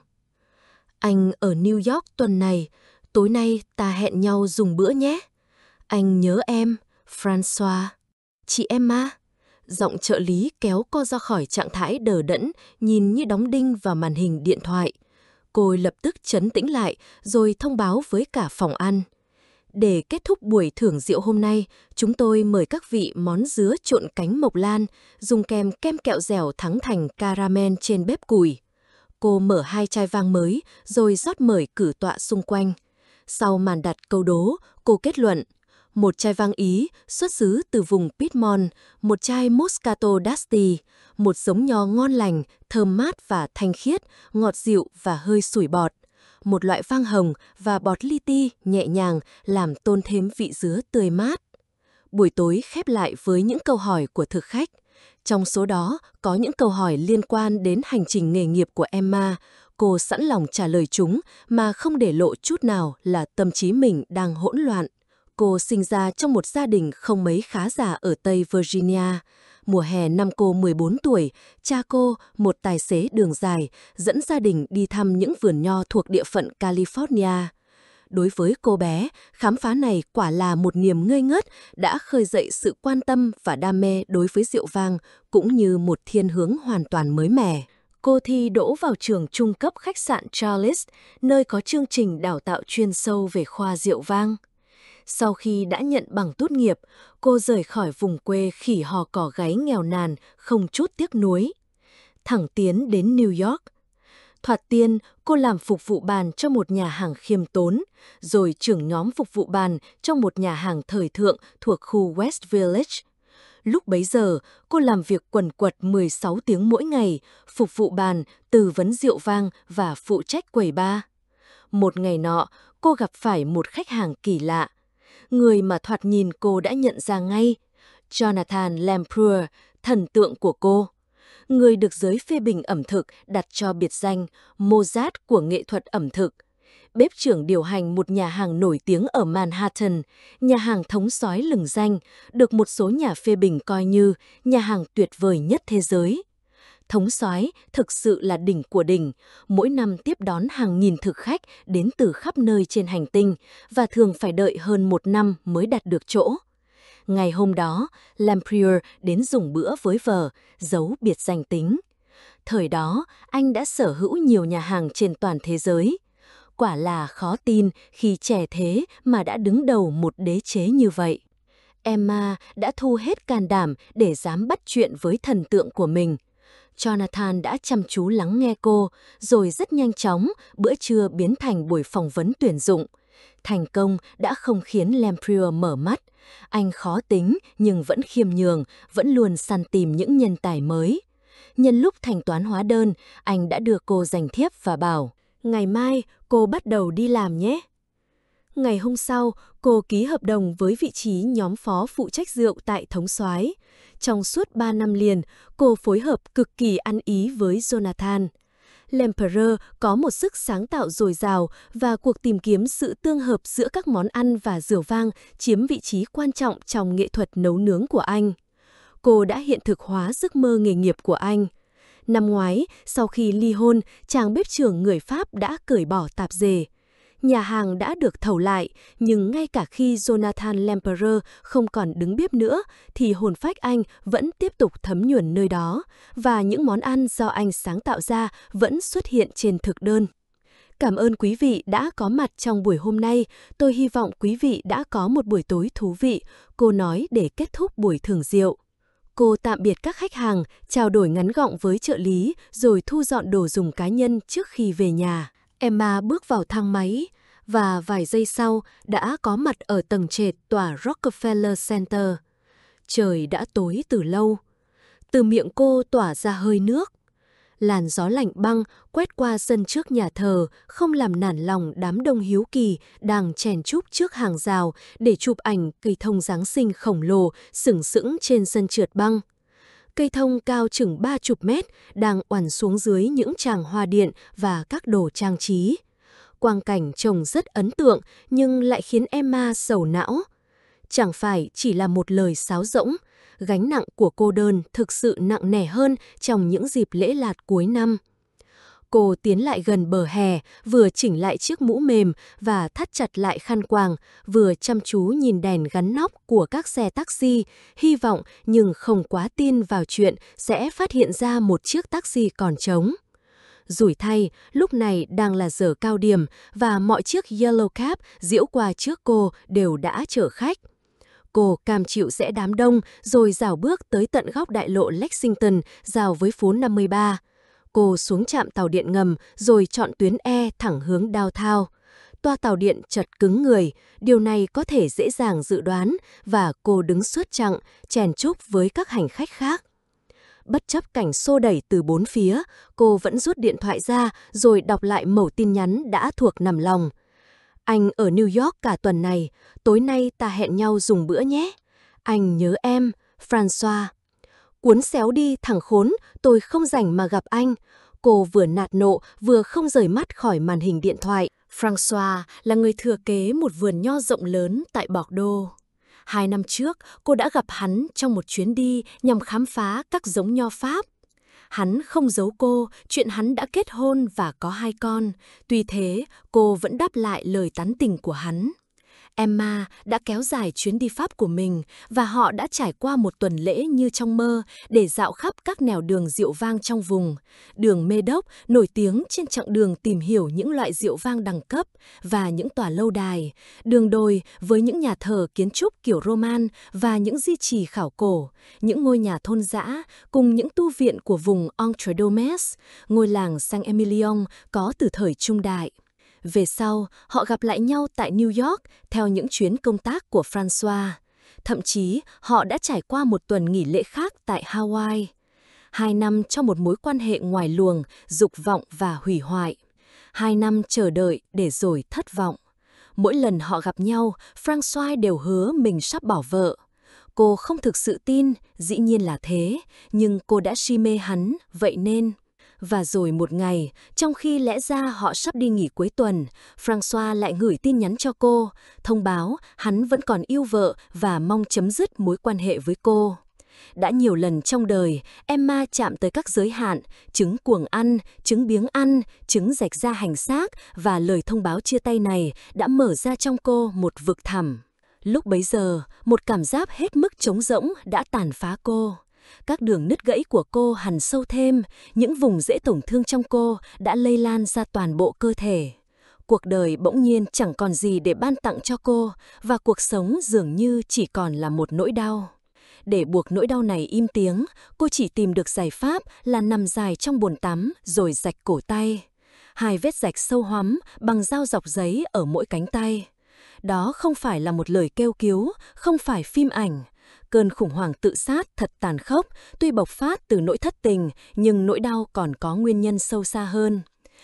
Anh ở New York tuần này, tối nay ta hẹn nhau dùng bữa nhé. Anh nhớ em, François. Chị Emma. Giọng trợ lý kéo cô ra khỏi trạng thái đờ đẫn, nhìn như đóng đinh vào màn hình điện thoại. Cô lập tức trấn tĩnh lại rồi thông báo với cả phòng ăn. Để kết thúc buổi thưởng rượu hôm nay, chúng tôi mời các vị món dứa trộn cánh mộc lan, dùng kèm kem kẹo dẻo thắng thành caramel trên bếp củi. Cô mở 2 chai vang mới, rồi rót mời cử tọa xung quanh. Sau màn đặt câu đố, cô kết luận. Một chai vang Ý xuất xứ từ vùng Piedmont, một chai Moscato d'Asti, một giống nho ngon lành, thơm mát và thanh khiết, ngọt dịu và hơi sủi bọt. Một loại vang hồng và bọt li ti nhẹ nhàng làm tôn thêm vị dứa tươi mát. Buổi tối khép lại với những câu hỏi của thực khách. Trong số đó có những câu hỏi liên quan đến hành trình nghề nghiệp của Emma. Cô sẵn lòng trả lời chúng mà không để lộ chút nào là tâm trí mình đang hỗn loạn. Cô sinh ra trong một gia đình không mấy khá giả ở Tây Virginia. Mùa hè năm cô 14 tuổi, cha cô, một tài xế đường dài, dẫn gia đình đi thăm những vườn nho thuộc địa phận California. Đối với cô bé, khám phá này quả là một niềm ngây ngất đã khơi dậy sự quan tâm và đam mê đối với rượu vang, cũng như một thiên hướng hoàn toàn mới mẻ. Cô thi đỗ vào trường trung cấp khách sạn Charles, nơi có chương trình đào tạo chuyên sâu về khoa rượu vang. Sau khi đã nhận bằng tốt nghiệp, cô rời khỏi vùng quê khỉ hò cỏ gáy nghèo nàn, không chút tiếc nuối. Thẳng tiến đến New York. Thoạt tiên, cô làm phục vụ bàn cho một nhà hàng khiêm tốn, rồi trưởng nhóm phục vụ bàn trong một nhà hàng thời thượng thuộc khu West Village. Lúc bấy giờ, cô làm việc quần quật 16 tiếng mỗi ngày, phục vụ bàn, tư vấn rượu vang và phụ trách quầy bar. Một ngày nọ, cô gặp phải một khách hàng kỳ lạ. Người mà thoạt nhìn cô đã nhận ra ngay, Jonathan Lampreur, thần tượng của cô. Người được giới phê bình ẩm thực đặt cho biệt danh Mozart của nghệ thuật ẩm thực. Bếp trưởng điều hành một nhà hàng nổi tiếng ở Manhattan, nhà hàng thống soái lừng danh, được một số nhà phê bình coi như nhà hàng tuyệt vời nhất thế giới. Thống soái thực sự là đỉnh của đỉnh, mỗi năm tiếp đón hàng nghìn thực khách đến từ khắp nơi trên hành tinh và thường phải đợi hơn 1 năm mới đặt được chỗ. Ngày hôm đó, Lampreur đến dùng bữa với vợ, giấu biệt danh tính. Thời đó, anh đã sở hữu nhiều nhà hàng trên toàn thế giới. Quả là khó tin khi trẻ thế mà đã đứng đầu một đế chế như vậy. Emma đã thu hết can đảm để dám bắt chuyện với thần tượng của mình. Jonathan đã chăm chú lắng nghe cô, rồi rất nhanh chóng, bữa trưa biến thành buổi phỏng vấn tuyển dụng. Thành công đã không khiến Lampreur mở mắt. Anh khó tính nhưng vẫn khiêm nhường, vẫn luôn săn tìm những nhân tài mới. Nhân lúc thanh toán hóa đơn, anh đã đưa cô danh thiếp và bảo, ngày mai cô bắt đầu đi làm nhé. Ngày hôm sau, cô ký hợp đồng với vị trí nhóm phó phụ trách rượu tại thống soái. Trong suốt 3 năm liền, cô phối hợp cực kỳ ăn ý với Jonathan. Lampreur có một sức sáng tạo dồi dào và cuộc tìm kiếm sự tương hợp giữa các món ăn và rượu vang chiếm vị trí quan trọng trong nghệ thuật nấu nướng của anh. Cô đã hiện thực hóa giấc mơ nghề nghiệp của anh. Năm ngoái, sau khi ly hôn, chàng bếp trưởng người Pháp đã cởi bỏ tạp dề. Nhà hàng đã được thầu lại, nhưng ngay cả khi Jonathan Lampreur không còn đứng bếp nữa, thì hồn phách anh vẫn tiếp tục thấm nhuần nơi đó, và những món ăn do anh sáng tạo ra vẫn xuất hiện trên thực đơn. Cảm ơn quý vị đã có mặt trong buổi hôm nay. Tôi hy vọng quý vị đã có một buổi tối thú vị, cô nói để kết thúc buổi thưởng rượu. Cô tạm biệt các khách hàng, trao đổi ngắn gọn với trợ lý, rồi thu dọn đồ dùng cá nhân trước khi về nhà. Emma bước vào thang máy và vài giây sau đã có mặt ở tầng trệt tòa Rockefeller Center. Trời đã tối từ lâu. Từ miệng cô tỏa ra hơi nước. Làn gió lạnh băng quét qua sân trước nhà thờ, không làm nản lòng đám đông hiếu kỳ đang chèn chúc trước hàng rào để chụp ảnh cây thông Giáng sinh khổng lồ sừng sững trên sân trượt băng. Cây thông cao chừng 30 mét đang oằn xuống dưới những tràng hoa điện và các đồ trang trí. Quang cảnh trông rất ấn tượng nhưng lại khiến Emma sầu não. Chẳng phải chỉ là một lời sáo rỗng, gánh nặng của cô đơn thực sự nặng nề hơn trong những dịp lễ lạt cuối năm. Cô tiến lại gần bờ hè, vừa chỉnh lại chiếc mũ mềm và thắt chặt lại khăn quàng, vừa chăm chú nhìn đèn gắn nóc của các xe taxi, hy vọng nhưng không quá tin vào chuyện sẽ phát hiện ra một chiếc taxi còn trống. Rủi thay, lúc này đang là giờ cao điểm và mọi chiếc Yellow Cab diễu qua trước cô đều đã chở khách. Cô cam chịu rẽ đám đông rồi rảo bước tới tận góc đại lộ Lexington giao với phố 53. Cô xuống trạm tàu điện ngầm rồi chọn tuyến E thẳng hướng downtown. Toa tàu điện chật cứng người, điều này có thể dễ dàng dự đoán và cô đứng suốt chặng, chèn chúc với các hành khách khác. Bất chấp cảnh xô đẩy từ bốn phía, cô vẫn rút điện thoại ra rồi đọc lại mẩu tin nhắn đã thuộc nằm lòng. Anh ở New York cả tuần này, tối nay ta hẹn nhau dùng bữa nhé. Anh nhớ em, François. Cuốn xéo đi thằng khốn, tôi không rảnh mà gặp anh. Cô vừa nạt nộ vừa không rời mắt khỏi màn hình điện thoại. François là người thừa kế một vườn nho rộng lớn tại Bordeaux. 2 năm trước, cô đã gặp hắn trong một chuyến đi nhằm khám phá các giống nho Pháp. Hắn không giấu cô chuyện hắn đã kết hôn và có 2 con, tuy thế cô vẫn đáp lại lời tán tỉnh của hắn. Emma đã kéo dài chuyến đi Pháp của mình và họ đã trải qua một tuần lễ như trong mơ để dạo khắp các nẻo đường rượu vang trong vùng. Đường Médoc nổi tiếng trên chặng đường tìm hiểu những loại rượu vang đẳng cấp và những tòa lâu đài. Đường đồi với những nhà thờ kiến trúc kiểu Roman và những di trì khảo cổ, những ngôi nhà thôn dã cùng những tu viện của vùng Entre-Deux-Mers, ngôi làng Saint-Emilion có từ thời Trung Đại. Về sau, họ gặp lại nhau tại New York theo những chuyến công tác của François. Thậm chí, họ đã trải qua một tuần nghỉ lễ khác tại Hawaii. 2 năm cho một mối quan hệ ngoài luồng, dục vọng và hủy hoại. 2 năm chờ đợi để rồi thất vọng. Mỗi lần họ gặp nhau, François đều hứa mình sắp bỏ vợ. Cô không thực sự tin, dĩ nhiên là thế, nhưng cô đã si mê hắn, vậy nên... Và rồi một ngày, trong khi lẽ ra họ sắp đi nghỉ cuối tuần, François lại gửi tin nhắn cho cô, thông báo hắn vẫn còn yêu vợ và mong chấm dứt mối quan hệ với cô. Đã nhiều lần trong đời, Emma chạm tới các giới hạn, trứng cuồng ăn, trứng biếng ăn, trứng rạch da hành xác và lời thông báo chia tay này đã mở ra trong cô một vực thẳm. Lúc bấy giờ, một cảm giác hết mức trống rỗng đã tàn phá cô. Các đường nứt gãy của cô hằn sâu thêm, những vùng dễ tổn thương trong cô đã lây lan ra toàn bộ cơ thể. Cuộc đời bỗng nhiên chẳng còn gì để ban tặng cho cô, và cuộc sống dường như chỉ còn là một nỗi đau. Để buộc nỗi đau này im tiếng, cô chỉ tìm được giải pháp là nằm dài trong bồn tắm rồi rạch cổ tay. 2 vết rạch sâu hoắm bằng dao dọc giấy ở mỗi cánh tay. Đó không phải là một lời kêu cứu, không phải phim ảnh. Cơn khủng hoảng tự sát thật tàn khốc, tuy bộc phát từ nỗi thất tình, nhưng nỗi đau còn có nguyên nhân sâu xa hơn.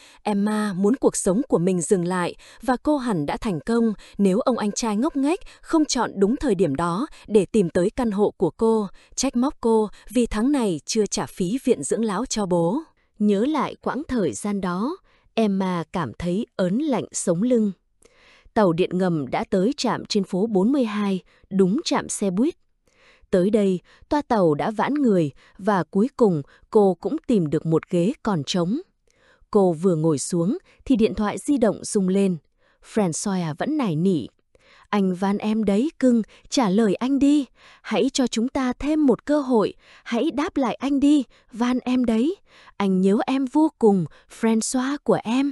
Emma muốn cuộc sống của mình dừng lại và cô hẳn đã thành công nếu ông anh trai ngốc nghếch không chọn đúng thời điểm đó để tìm tới căn hộ của cô, trách móc cô vì tháng này chưa trả phí viện dưỡng lão cho bố. Nhớ lại quãng thời gian đó, Emma cảm thấy ớn lạnh sống lưng. Tàu điện ngầm đã tới trạm trên phố 42, đúng trạm xe buýt. Tới đây, toa tàu đã vãn người và cuối cùng cô cũng tìm được một ghế còn trống. Cô vừa ngồi xuống thì điện thoại di động rung lên. François vẫn nài nỉ. Anh van em đấy cưng, trả lời anh đi. Hãy cho chúng ta thêm một cơ hội. Hãy đáp lại anh đi, van em đấy. Anh nhớ em vô cùng, François của em.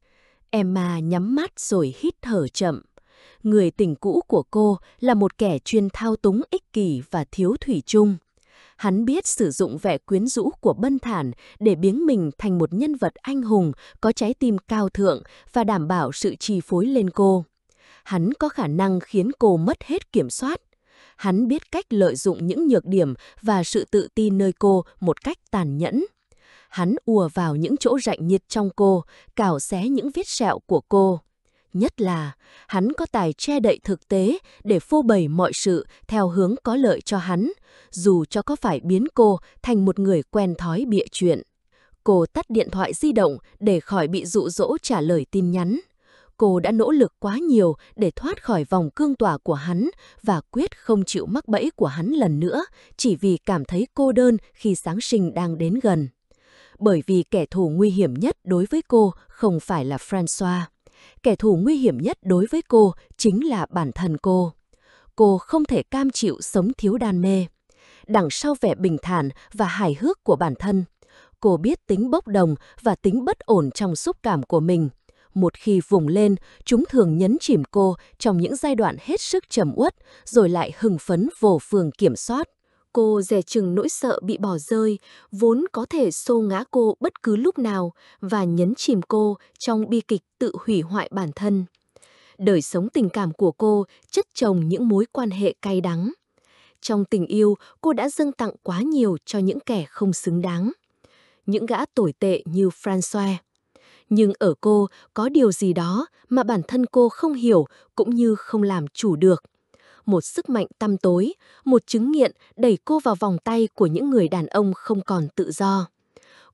Emma nhắm mắt rồi hít thở chậm. Người tình cũ của cô là một kẻ chuyên thao túng ích kỷ và thiếu thủy chung. Hắn biết sử dụng vẻ quyến rũ của Bân Thản để biến mình thành một nhân vật anh hùng có trái tim cao thượng và đảm bảo sự chi phối lên cô. Hắn có khả năng khiến cô mất hết kiểm soát. Hắn biết cách lợi dụng những nhược điểm và sự tự tin nơi cô một cách tàn nhẫn. Hắn ùa vào những chỗ rạn nhiệt trong cô, cào xé những vết sẹo của cô. Nhất là, hắn có tài che đậy thực tế để phô bày mọi sự theo hướng có lợi cho hắn, dù cho có phải biến cô thành một người quen thói bịa chuyện. Cô tắt điện thoại di động để khỏi bị dụ dỗ trả lời tin nhắn. Cô đã nỗ lực quá nhiều để thoát khỏi vòng cương tỏa của hắn và quyết không chịu mắc bẫy của hắn lần nữa, chỉ vì cảm thấy cô đơn khi Giáng sinh đang đến gần. Bởi vì kẻ thù nguy hiểm nhất đối với cô không phải là François. Kẻ thù nguy hiểm nhất đối với cô chính là bản thân cô. Cô không thể cam chịu sống thiếu đam mê. Đằng sau vẻ bình thản và hài hước của bản thân, cô biết tính bốc đồng và tính bất ổn trong xúc cảm của mình. Một khi vùng lên, chúng thường nhấn chìm cô trong những giai đoạn hết sức trầm uất, rồi lại hưng phấn vô phương kiểm soát. Cô dè chừng nỗi sợ bị bỏ rơi, vốn có thể xô ngã cô bất cứ lúc nào và nhấn chìm cô trong bi kịch tự hủy hoại bản thân. Đời sống tình cảm của cô chất chồng những mối quan hệ cay đắng. Trong tình yêu, cô đã dâng tặng quá nhiều cho những kẻ không xứng đáng. Những gã tồi tệ như François. Nhưng ở cô có điều gì đó mà bản thân cô không hiểu cũng như không làm chủ được. Một sức mạnh tăm tối, một chứng nghiện đẩy cô vào vòng tay của những người đàn ông không còn tự do.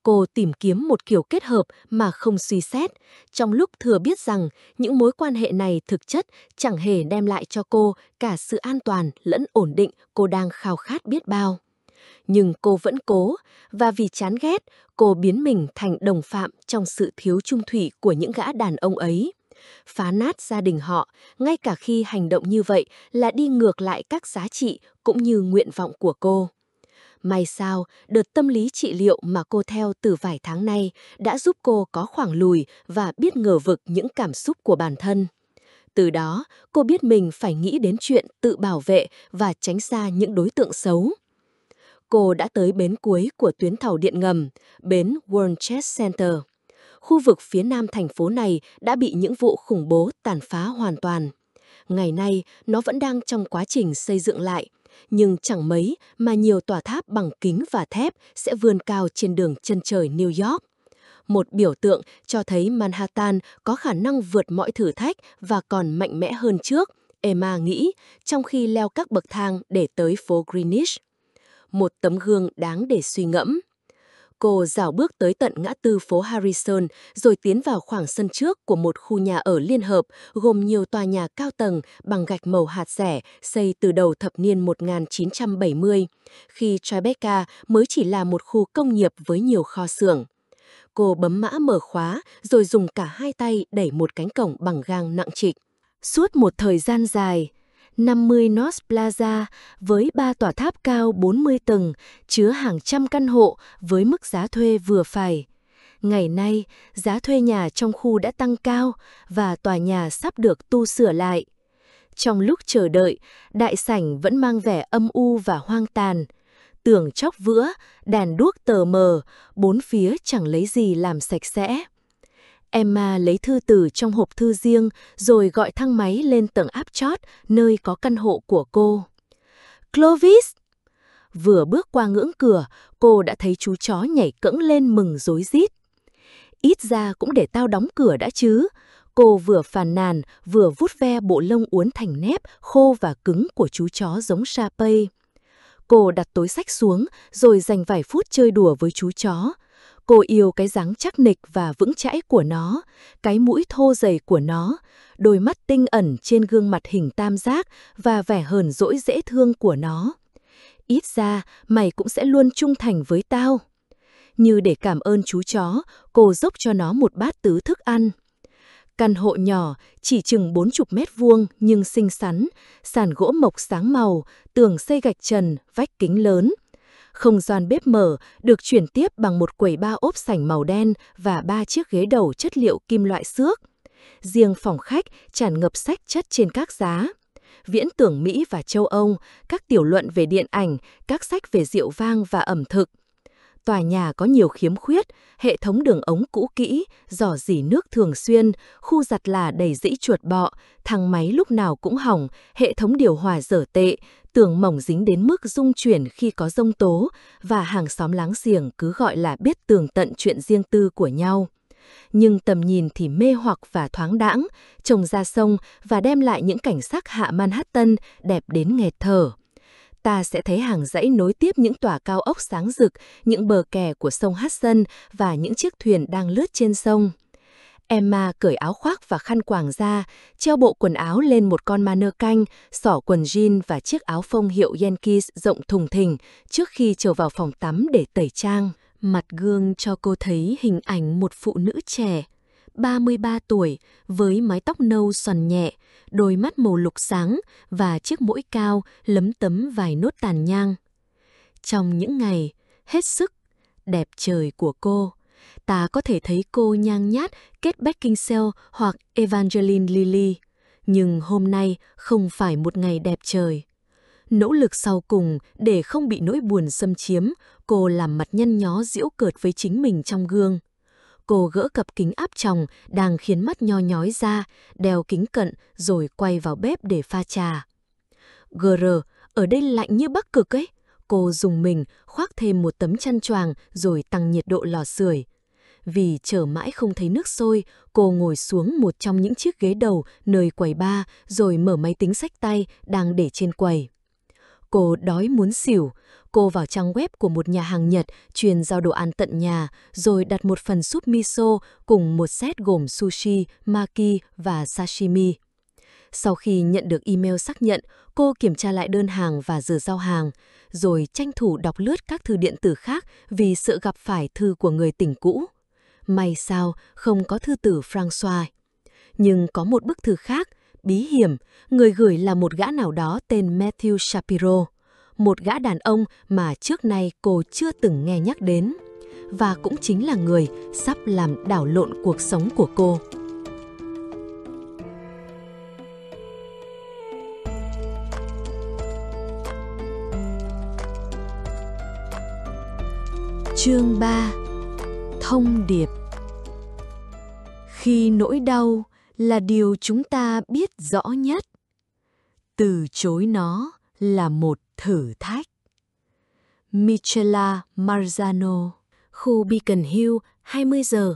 Cô tìm kiếm một kiểu kết hợp mà không suy xét, trong lúc thừa biết rằng những mối quan hệ này thực chất chẳng hề đem lại cho cô cả sự an toàn lẫn ổn định cô đang khao khát biết bao. Nhưng cô vẫn cố, và vì chán ghét, cô biến mình thành đồng phạm trong sự thiếu chung thủy của những gã đàn ông ấy. Phá nát gia đình họ, ngay cả khi hành động như vậy là đi ngược lại các giá trị cũng như nguyện vọng của cô. May sao, đợt tâm lý trị liệu mà cô theo từ vài tháng nay đã giúp cô có khoảng lùi và biết ngờ vực những cảm xúc của bản thân. Từ đó, cô biết mình phải nghĩ đến chuyện tự bảo vệ và tránh xa những đối tượng xấu. Cô đã tới bến cuối của tuyến tàu điện ngầm, bến World Trade Center. Khu vực phía nam thành phố này đã bị những vụ khủng bố tàn phá hoàn toàn. Ngày nay, nó vẫn đang trong quá trình xây dựng lại, nhưng chẳng mấy mà nhiều tòa tháp bằng kính và thép sẽ vươn cao trên đường chân trời New York. Một biểu tượng cho thấy Manhattan có khả năng vượt mọi thử thách và còn mạnh mẽ hơn trước, Emma nghĩ, trong khi leo các bậc thang để tới phố Greenwich. Một tấm gương đáng để suy ngẫm. Cô dạo bước tới tận ngã tư phố Harrison rồi tiến vào khoảng sân trước của một khu nhà ở liên hợp gồm nhiều tòa nhà cao tầng bằng gạch màu hạt rẻ xây từ đầu thập niên 1970, khi Tribeca mới chỉ là một khu công nghiệp với nhiều kho xưởng. Cô bấm mã mở khóa rồi dùng cả hai tay đẩy một cánh cổng bằng gang nặng trịch. Suốt một thời gian dài, 50 North Plaza với 3 tòa tháp cao 40 tầng, chứa hàng trăm căn hộ với mức giá thuê vừa phải. Ngày nay, giá thuê nhà trong khu đã tăng cao và tòa nhà sắp được tu sửa lại. Trong lúc chờ đợi, đại sảnh vẫn mang vẻ âm u và hoang tàn. Tường chóc vữa, đèn đuốc tờ mờ, bốn phía chẳng lấy gì làm sạch sẽ. Emma lấy thư từ trong hộp thư riêng rồi gọi thang máy lên tầng áp chót nơi có căn hộ của cô. Clovis! Vừa bước qua ngưỡng cửa, cô đã thấy chú chó nhảy cẫng lên mừng rối rít. Ít ra cũng để tao đóng cửa đã chứ. Cô vừa phàn nàn, vừa vuốt ve bộ lông uốn thành nếp, khô và cứng của chú chó giống Shar-Pei. Cô đặt túi xách xuống, rồi dành vài phút chơi đùa với chú chó. Cô yêu cái dáng chắc nịch và vững chãi của nó, cái mũi thô dày của nó, đôi mắt tinh ẩn trên gương mặt hình tam giác và vẻ hờn dỗi dễ thương của nó. Ít ra, mày cũng sẽ luôn trung thành với tao. Như để cảm ơn chú chó, cô dốc cho nó một bát tứ thức ăn. Căn hộ nhỏ, chỉ chừng 40 mét vuông nhưng xinh xắn, sàn gỗ mộc sáng màu, tường xây gạch trần, vách kính lớn. Không gian bếp mở được chuyển tiếp bằng một quầy bar ốp sành màu đen và 3 chiếc ghế đầu chất liệu kim loại xước. Riêng phòng khách tràn ngập sách chất trên các giá. Viễn tưởng Mỹ và châu Âu, các tiểu luận về điện ảnh, các sách về rượu vang và ẩm thực. Tòa nhà có nhiều khiếm khuyết, hệ thống đường ống cũ kỹ, rò rỉ nước thường xuyên, khu giặt là đầy rẫy chuột bọ, thang máy lúc nào cũng hỏng, hệ thống điều hòa dở tệ, tường mỏng dính đến mức rung chuyển khi có giông tố, và hàng xóm láng giềng cứ gọi là biết tường tận chuyện riêng tư của nhau. Nhưng tầm nhìn thì mê hoặc và thoáng đãng, trông ra sông và đem lại những cảnh sắc hạ Manhattan đẹp đến nghẹt thở. Ta sẽ thấy hàng dãy nối tiếp những tòa cao ốc sáng rực, những bờ kè của sông Hudson và những chiếc thuyền đang lướt trên sông. Emma cởi áo khoác và khăn quàng ra, treo bộ quần áo lên một con mannequin, xỏ quần jean và chiếc áo phông hiệu Yankees rộng thùng thình trước khi trở vào phòng tắm để tẩy trang. Mặt gương cho cô thấy hình ảnh một phụ nữ trẻ, 33 tuổi, với mái tóc nâu xoăn nhẹ, đôi mắt màu lục sáng và chiếc mũi cao lấm tấm vài nốt tàn nhang. Trong những ngày hết sức đẹp trời của cô, ta có thể thấy cô nhang nhát Kate Beckinsale hoặc Evangeline Lilly. Nhưng hôm nay không phải một ngày đẹp trời. Nỗ lực sau cùng để không bị nỗi buồn xâm chiếm, cô làm mặt nhăn nhó giễu cợt với chính mình trong gương. Cô gỡ cặp kính áp tròng đang khiến mắt nho nhói ra, đeo kính cận rồi quay vào bếp để pha trà. GR, ở đây lạnh như Bắc Cực ấy. Cô dùng mình khoác thêm một tấm chăn choàng rồi tăng nhiệt độ lò sưởi. Vì chờ mãi không thấy nước sôi, cô ngồi xuống một trong những chiếc ghế đầu nơi quầy bar rồi mở máy tính xách tay đang để trên quầy. Cô đói muốn xỉu. Cô vào trang web của một nhà hàng Nhật chuyên giao đồ ăn tận nhà, rồi đặt một phần súp miso cùng một set gồm sushi, maki và sashimi. Sau khi nhận được email xác nhận, cô kiểm tra lại đơn hàng và giờ giao hàng, rồi tranh thủ đọc lướt các thư điện tử khác vì sợ gặp phải thư của người tình cũ. May sao không có thư tử François. Nhưng có một bức thư khác, bí hiểm, người gửi là một gã nào đó tên Matthew Shapiro, một gã đàn ông mà trước nay cô chưa từng nghe nhắc đến, và cũng chính là người sắp làm đảo lộn cuộc sống của cô. Chương 3. Thông điệp. Khi nỗi đau là điều chúng ta biết rõ nhất, từ chối nó là một thử thách. Michela Marzano, khu Beacon Hill, 20 giờ.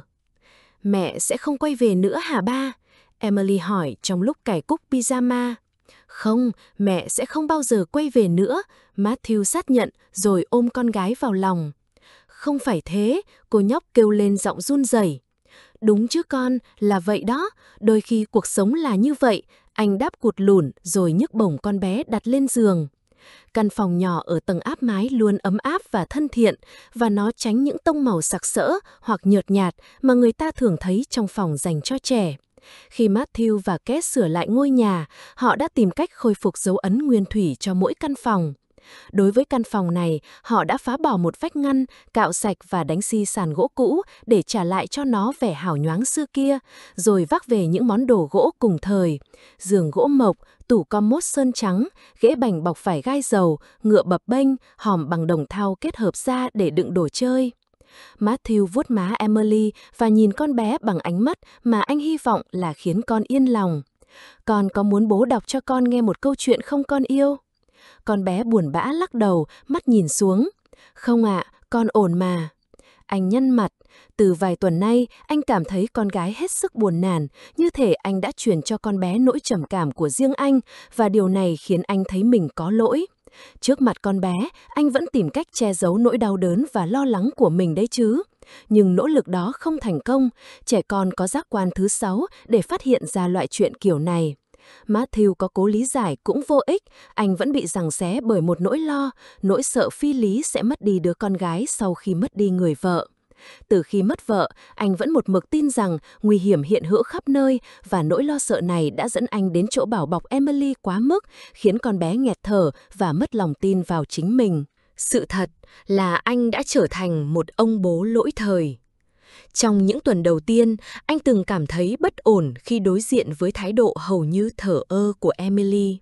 Mẹ sẽ không quay về nữa hả ba? Emily hỏi trong lúc cài cúc pyjama. Không, mẹ sẽ không bao giờ quay về nữa, Matthew xác nhận rồi ôm con gái vào lòng. Không phải thế, cô nhóc kêu lên giọng run rẩy. Đúng chứ con, là vậy đó, đôi khi cuộc sống là như vậy, anh đáp cụt lủn rồi nhấc bổng con bé đặt lên giường. Căn phòng nhỏ ở tầng áp mái luôn ấm áp và thân thiện, và nó tránh những tông màu sặc sỡ hoặc nhợt nhạt mà người ta thường thấy trong phòng dành cho trẻ. Khi Matthew và Kate sửa lại ngôi nhà, họ đã tìm cách khôi phục dấu ấn nguyên thủy cho mỗi căn phòng. Đối với căn phòng này, họ đã phá bỏ một vách ngăn, cạo sạch và đánh xi sàn gỗ cũ để trả lại cho nó vẻ hào nhoáng xưa kia, rồi vác về những món đồ gỗ cùng thời. Giường gỗ mộc, tủ commode sơn trắng, ghế bành bọc vải gai dầu, ngựa bập bênh, hòm bằng đồng thau kết hợp ra để đựng đồ chơi. Matthew vuốt má Emily và nhìn con bé bằng ánh mắt mà anh hy vọng là khiến con yên lòng. Con có muốn bố đọc cho con nghe một câu chuyện không con yêu? Con bé buồn bã lắc đầu, mắt nhìn xuống. Không ạ, con ổn mà. Anh nhăn mặt. Từ vài tuần nay, anh cảm thấy con gái hết sức buồn nản, như thể anh đã truyền cho con bé nỗi trầm cảm của riêng anh, và điều này khiến anh thấy mình có lỗi. Trước mặt con bé, anh vẫn tìm cách che giấu nỗi đau đớn và lo lắng của mình đấy chứ. Nhưng nỗ lực đó không thành công, trẻ con có giác quan thứ 6 để phát hiện ra loại chuyện kiểu này. Matthew có cố lý giải cũng vô ích, anh vẫn bị giằng xé bởi một nỗi lo, nỗi sợ phi lý sẽ mất đi đứa con gái sau khi mất đi người vợ. Từ khi mất vợ, anh vẫn một mực tin rằng nguy hiểm hiện hữu khắp nơi, và nỗi lo sợ này đã dẫn anh đến chỗ bảo bọc Emily quá mức, khiến con bé nghẹt thở và mất lòng tin vào chính mình. Sự thật là anh đã trở thành một ông bố lỗi thời. Trong những tuần đầu tiên, anh từng cảm thấy bất ổn khi đối diện với thái độ hầu như thờ ơ của Emily.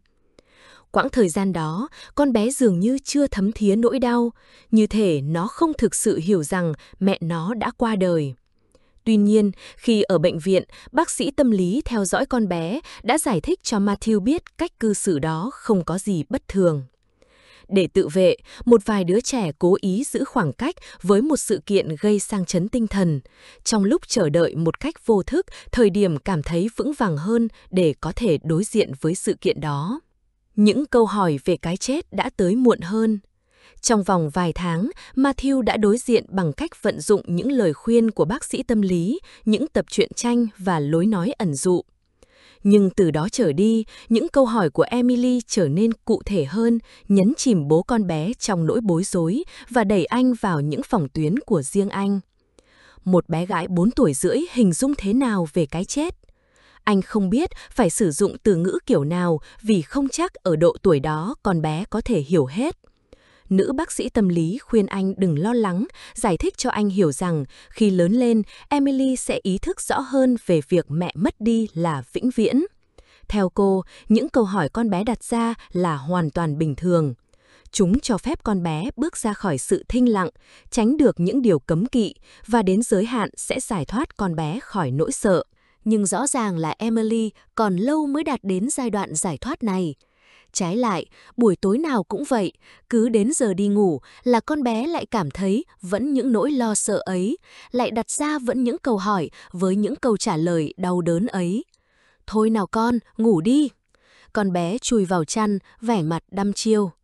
Quãng thời gian đó, con bé dường như chưa thấm thía nỗi đau, như thể nó không thực sự hiểu rằng mẹ nó đã qua đời. Tuy nhiên, khi ở bệnh viện, bác sĩ tâm lý theo dõi con bé đã giải thích cho Matthew biết cách cư xử đó không có gì bất thường. Để tự vệ, một vài đứa trẻ cố ý giữ khoảng cách với một sự kiện gây sang chấn tinh thần, trong lúc chờ đợi một cách vô thức thời điểm cảm thấy vững vàng hơn để có thể đối diện với sự kiện đó. Những câu hỏi về cái chết đã tới muộn hơn. Trong vòng vài tháng, Matthew đã đối diện bằng cách vận dụng những lời khuyên của bác sĩ tâm lý, những tập truyện tranh và lối nói ẩn dụ. Nhưng từ đó trở đi, những câu hỏi của Emily trở nên cụ thể hơn, nhấn chìm bố con bé trong nỗi bối rối và đẩy anh vào những phòng tuyến của riêng anh. Một bé gái 4 tuổi rưỡi hình dung thế nào về cái chết? Anh không biết phải sử dụng từ ngữ kiểu nào vì không chắc ở độ tuổi đó con bé có thể hiểu hết. Nữ bác sĩ tâm lý khuyên anh đừng lo lắng, giải thích cho anh hiểu rằng khi lớn lên, Emily sẽ ý thức rõ hơn về việc mẹ mất đi là vĩnh viễn. Theo cô, những câu hỏi con bé đặt ra là hoàn toàn bình thường. Chúng cho phép con bé bước ra khỏi sự thinh lặng, tránh được những điều cấm kỵ, và đến giới hạn sẽ giải thoát con bé khỏi nỗi sợ. Nhưng rõ ràng là Emily còn lâu mới đạt đến giai đoạn giải thoát này. Trái lại, buổi tối nào cũng vậy, cứ đến giờ đi ngủ là con bé lại cảm thấy vẫn những nỗi lo sợ ấy, lại đặt ra vẫn những câu hỏi với những câu trả lời đau đớn ấy. Thôi nào con, ngủ đi. Con bé chui vào chăn, vẻ mặt đăm chiêu.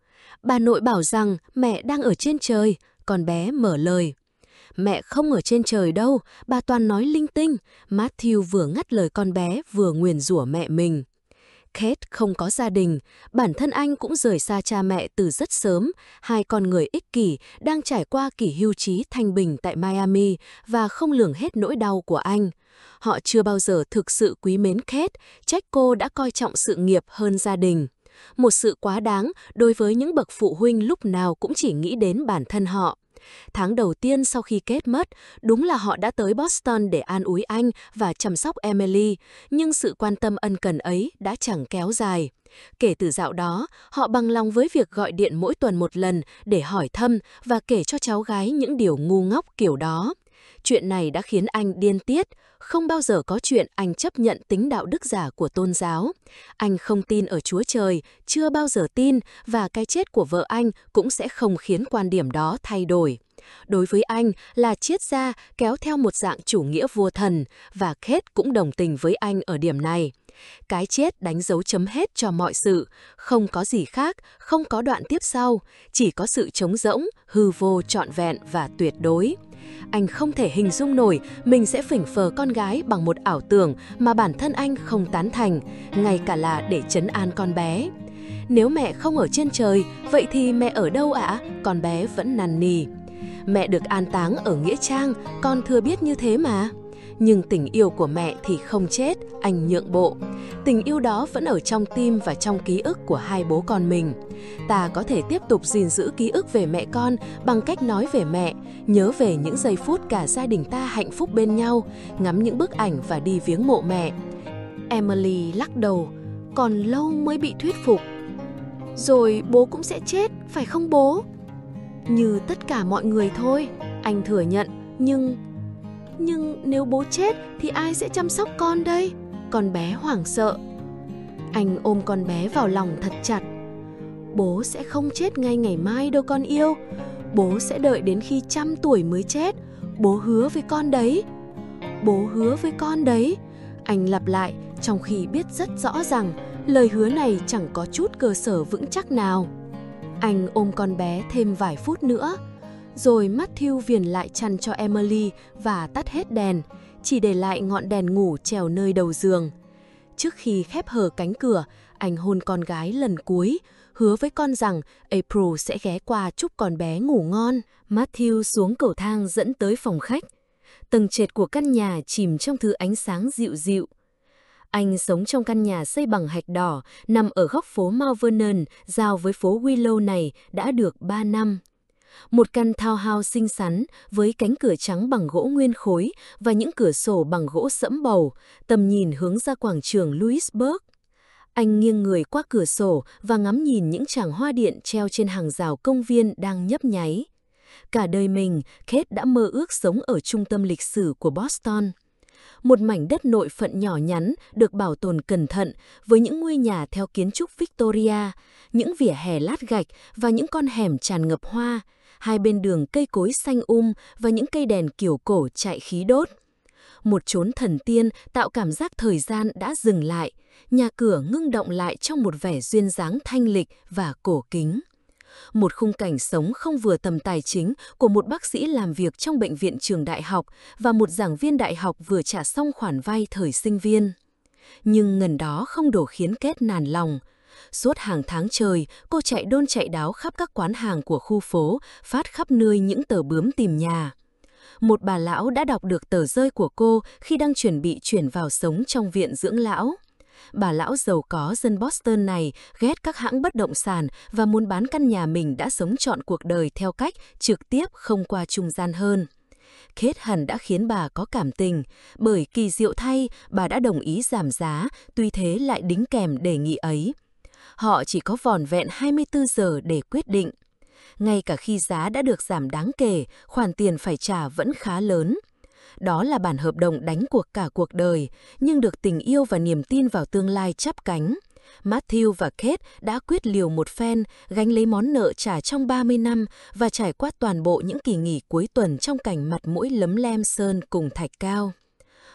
Bà nội bảo rằng mẹ đang ở trên trời, con bé mở lời. Mẹ không ở trên trời đâu, bà toàn nói linh tinh. Matthew vừa ngắt lời con bé vừa nguyền rủa mẹ mình. Kate không có gia đình, bản thân anh cũng rời xa cha mẹ từ rất sớm. Hai con người ích kỷ đang trải qua kỷ hưu trí thanh bình tại Miami và không lường hết nỗi đau của anh. Họ chưa bao giờ thực sự quý mến Kate, trách cô đã coi trọng sự nghiệp hơn gia đình. Một sự quá đáng đối với những bậc phụ huynh lúc nào cũng chỉ nghĩ đến bản thân họ. Tháng đầu tiên sau khi Kate mất, đúng là họ đã tới Boston để an ủi anh và chăm sóc Emily, nhưng sự quan tâm ân cần ấy đã chẳng kéo dài. Kể từ dạo đó, họ bằng lòng với việc gọi điện mỗi tuần một lần để hỏi thăm và kể cho cháu gái những điều ngu ngốc kiểu đó. Chuyện này đã khiến anh điên tiết. Không bao giờ có chuyện anh chấp nhận tính đạo đức giả của tôn giáo. Anh không tin ở Chúa Trời, chưa bao giờ tin, và cái chết của vợ anh cũng sẽ không khiến quan điểm đó thay đổi. Đối với anh là triết gia kéo theo một dạng chủ nghĩa vua thần, và Kate cũng đồng tình với anh ở điểm này. Cái chết đánh dấu chấm hết cho mọi sự, không có gì khác, không có đoạn tiếp sau, chỉ có sự trống rỗng, hư vô trọn vẹn và tuyệt đối. Anh không thể hình dung nổi mình sẽ phỉnh phờ con gái bằng một ảo tưởng mà bản thân anh không tán thành, ngay cả là để trấn an con bé. Nếu mẹ không ở trên trời, vậy thì mẹ ở đâu ạ? Con bé vẫn nằn nì. Mẹ được an táng ở Nghĩa Trang, con thừa biết như thế mà. Nhưng tình yêu của mẹ thì không chết, anh nhượng bộ. Tình yêu đó vẫn ở trong tim và trong ký ức của hai bố con mình. Ta có thể tiếp tục gìn giữ ký ức về mẹ con bằng cách nói về mẹ, nhớ về những giây phút cả gia đình ta hạnh phúc bên nhau, ngắm những bức ảnh và đi viếng mộ mẹ. Emily lắc đầu, còn lâu mới bị thuyết phục. Rồi bố cũng sẽ chết, phải không bố? Như tất cả mọi người thôi, anh thừa nhận, nhưng nếu bố chết thì ai sẽ chăm sóc con đây? Con bé hoảng sợ. Anh ôm con bé vào lòng thật chặt. Bố sẽ không chết ngay ngày mai đâu con yêu. Bố sẽ đợi đến khi 100 tuổi mới chết. Bố hứa với con đấy. Bố hứa với con đấy. Anh lặp lại trong khi biết rất rõ rằng lời hứa này chẳng có chút cơ sở vững chắc nào. Anh ôm con bé thêm vài phút nữa. Rồi Matthew viền lại chăn cho Emily và tắt hết đèn, chỉ để lại ngọn đèn ngủ treo nơi đầu giường. Trước khi khép hờ cánh cửa, anh hôn con gái lần cuối, hứa với con rằng April sẽ ghé qua chúc con bé ngủ ngon. Matthew xuống cầu thang dẫn tới phòng khách. Tầng trệt của căn nhà chìm trong thứ ánh sáng dịu dịu. Anh sống trong căn nhà xây bằng gạch đỏ, nằm ở góc phố Mount Vernon, giao với phố Willow này đã được 3 năm. Một căn townhouse xinh xắn với cánh cửa trắng bằng gỗ nguyên khối và những cửa sổ bằng gỗ sẫm bầu, tầm nhìn hướng ra quảng trường Louisburg. Anh nghiêng người qua cửa sổ và ngắm nhìn những tràng hoa điện treo trên hàng rào công viên đang nhấp nháy. Cả đời mình, Kate đã mơ ước sống ở trung tâm lịch sử của Boston. Một mảnh đất nội phận nhỏ nhắn được bảo tồn cẩn thận với những ngôi nhà theo kiến trúc Victoria, những vỉa hè lát gạch và những con hẻm tràn ngập hoa, hai bên đường cây cối xanh và những cây đèn kiểu cổ chạy khí đốt. Một chốn thần tiên tạo cảm giác thời gian đã dừng lại, nhà cửa ngưng động lại trong một vẻ duyên dáng thanh lịch và cổ kính. Một khung cảnh sống không vừa tầm tài chính của một bác sĩ làm việc trong bệnh viện trường đại học và một giảng viên đại học vừa trả xong khoản vay thời sinh viên. Nhưng ngần đó không đủ khiến Kate nản lòng. Suốt hàng tháng trời, cô chạy đôn chạy đáo khắp các quán hàng của khu phố, phát khắp nơi những tờ bướm tìm nhà. Một bà lão đã đọc được tờ rơi của cô khi đang chuẩn bị chuyển vào sống trong viện dưỡng lão. Bà lão giàu có dân Boston này ghét các hãng bất động sản và muốn bán căn nhà mình đã sống trọn cuộc đời theo cách trực tiếp không qua trung gian hơn. Kate hẳn đã khiến bà có cảm tình, bởi kỳ diệu thay bà đã đồng ý giảm giá, tuy thế lại đính kèm đề nghị ấy. Họ chỉ có vỏn vẹn 24 giờ để quyết định. Ngay cả khi giá đã được giảm đáng kể, khoản tiền phải trả vẫn khá lớn. Đó là bản hợp đồng đánh cuộc cả cuộc đời, nhưng được tình yêu và niềm tin vào tương lai chắp cánh. Matthew và Kate đã quyết liều một phen, gánh lấy món nợ trả trong 30 năm và trải qua toàn bộ những kỳ nghỉ cuối tuần trong cảnh mặt mũi lấm lem sơn cùng thạch cao.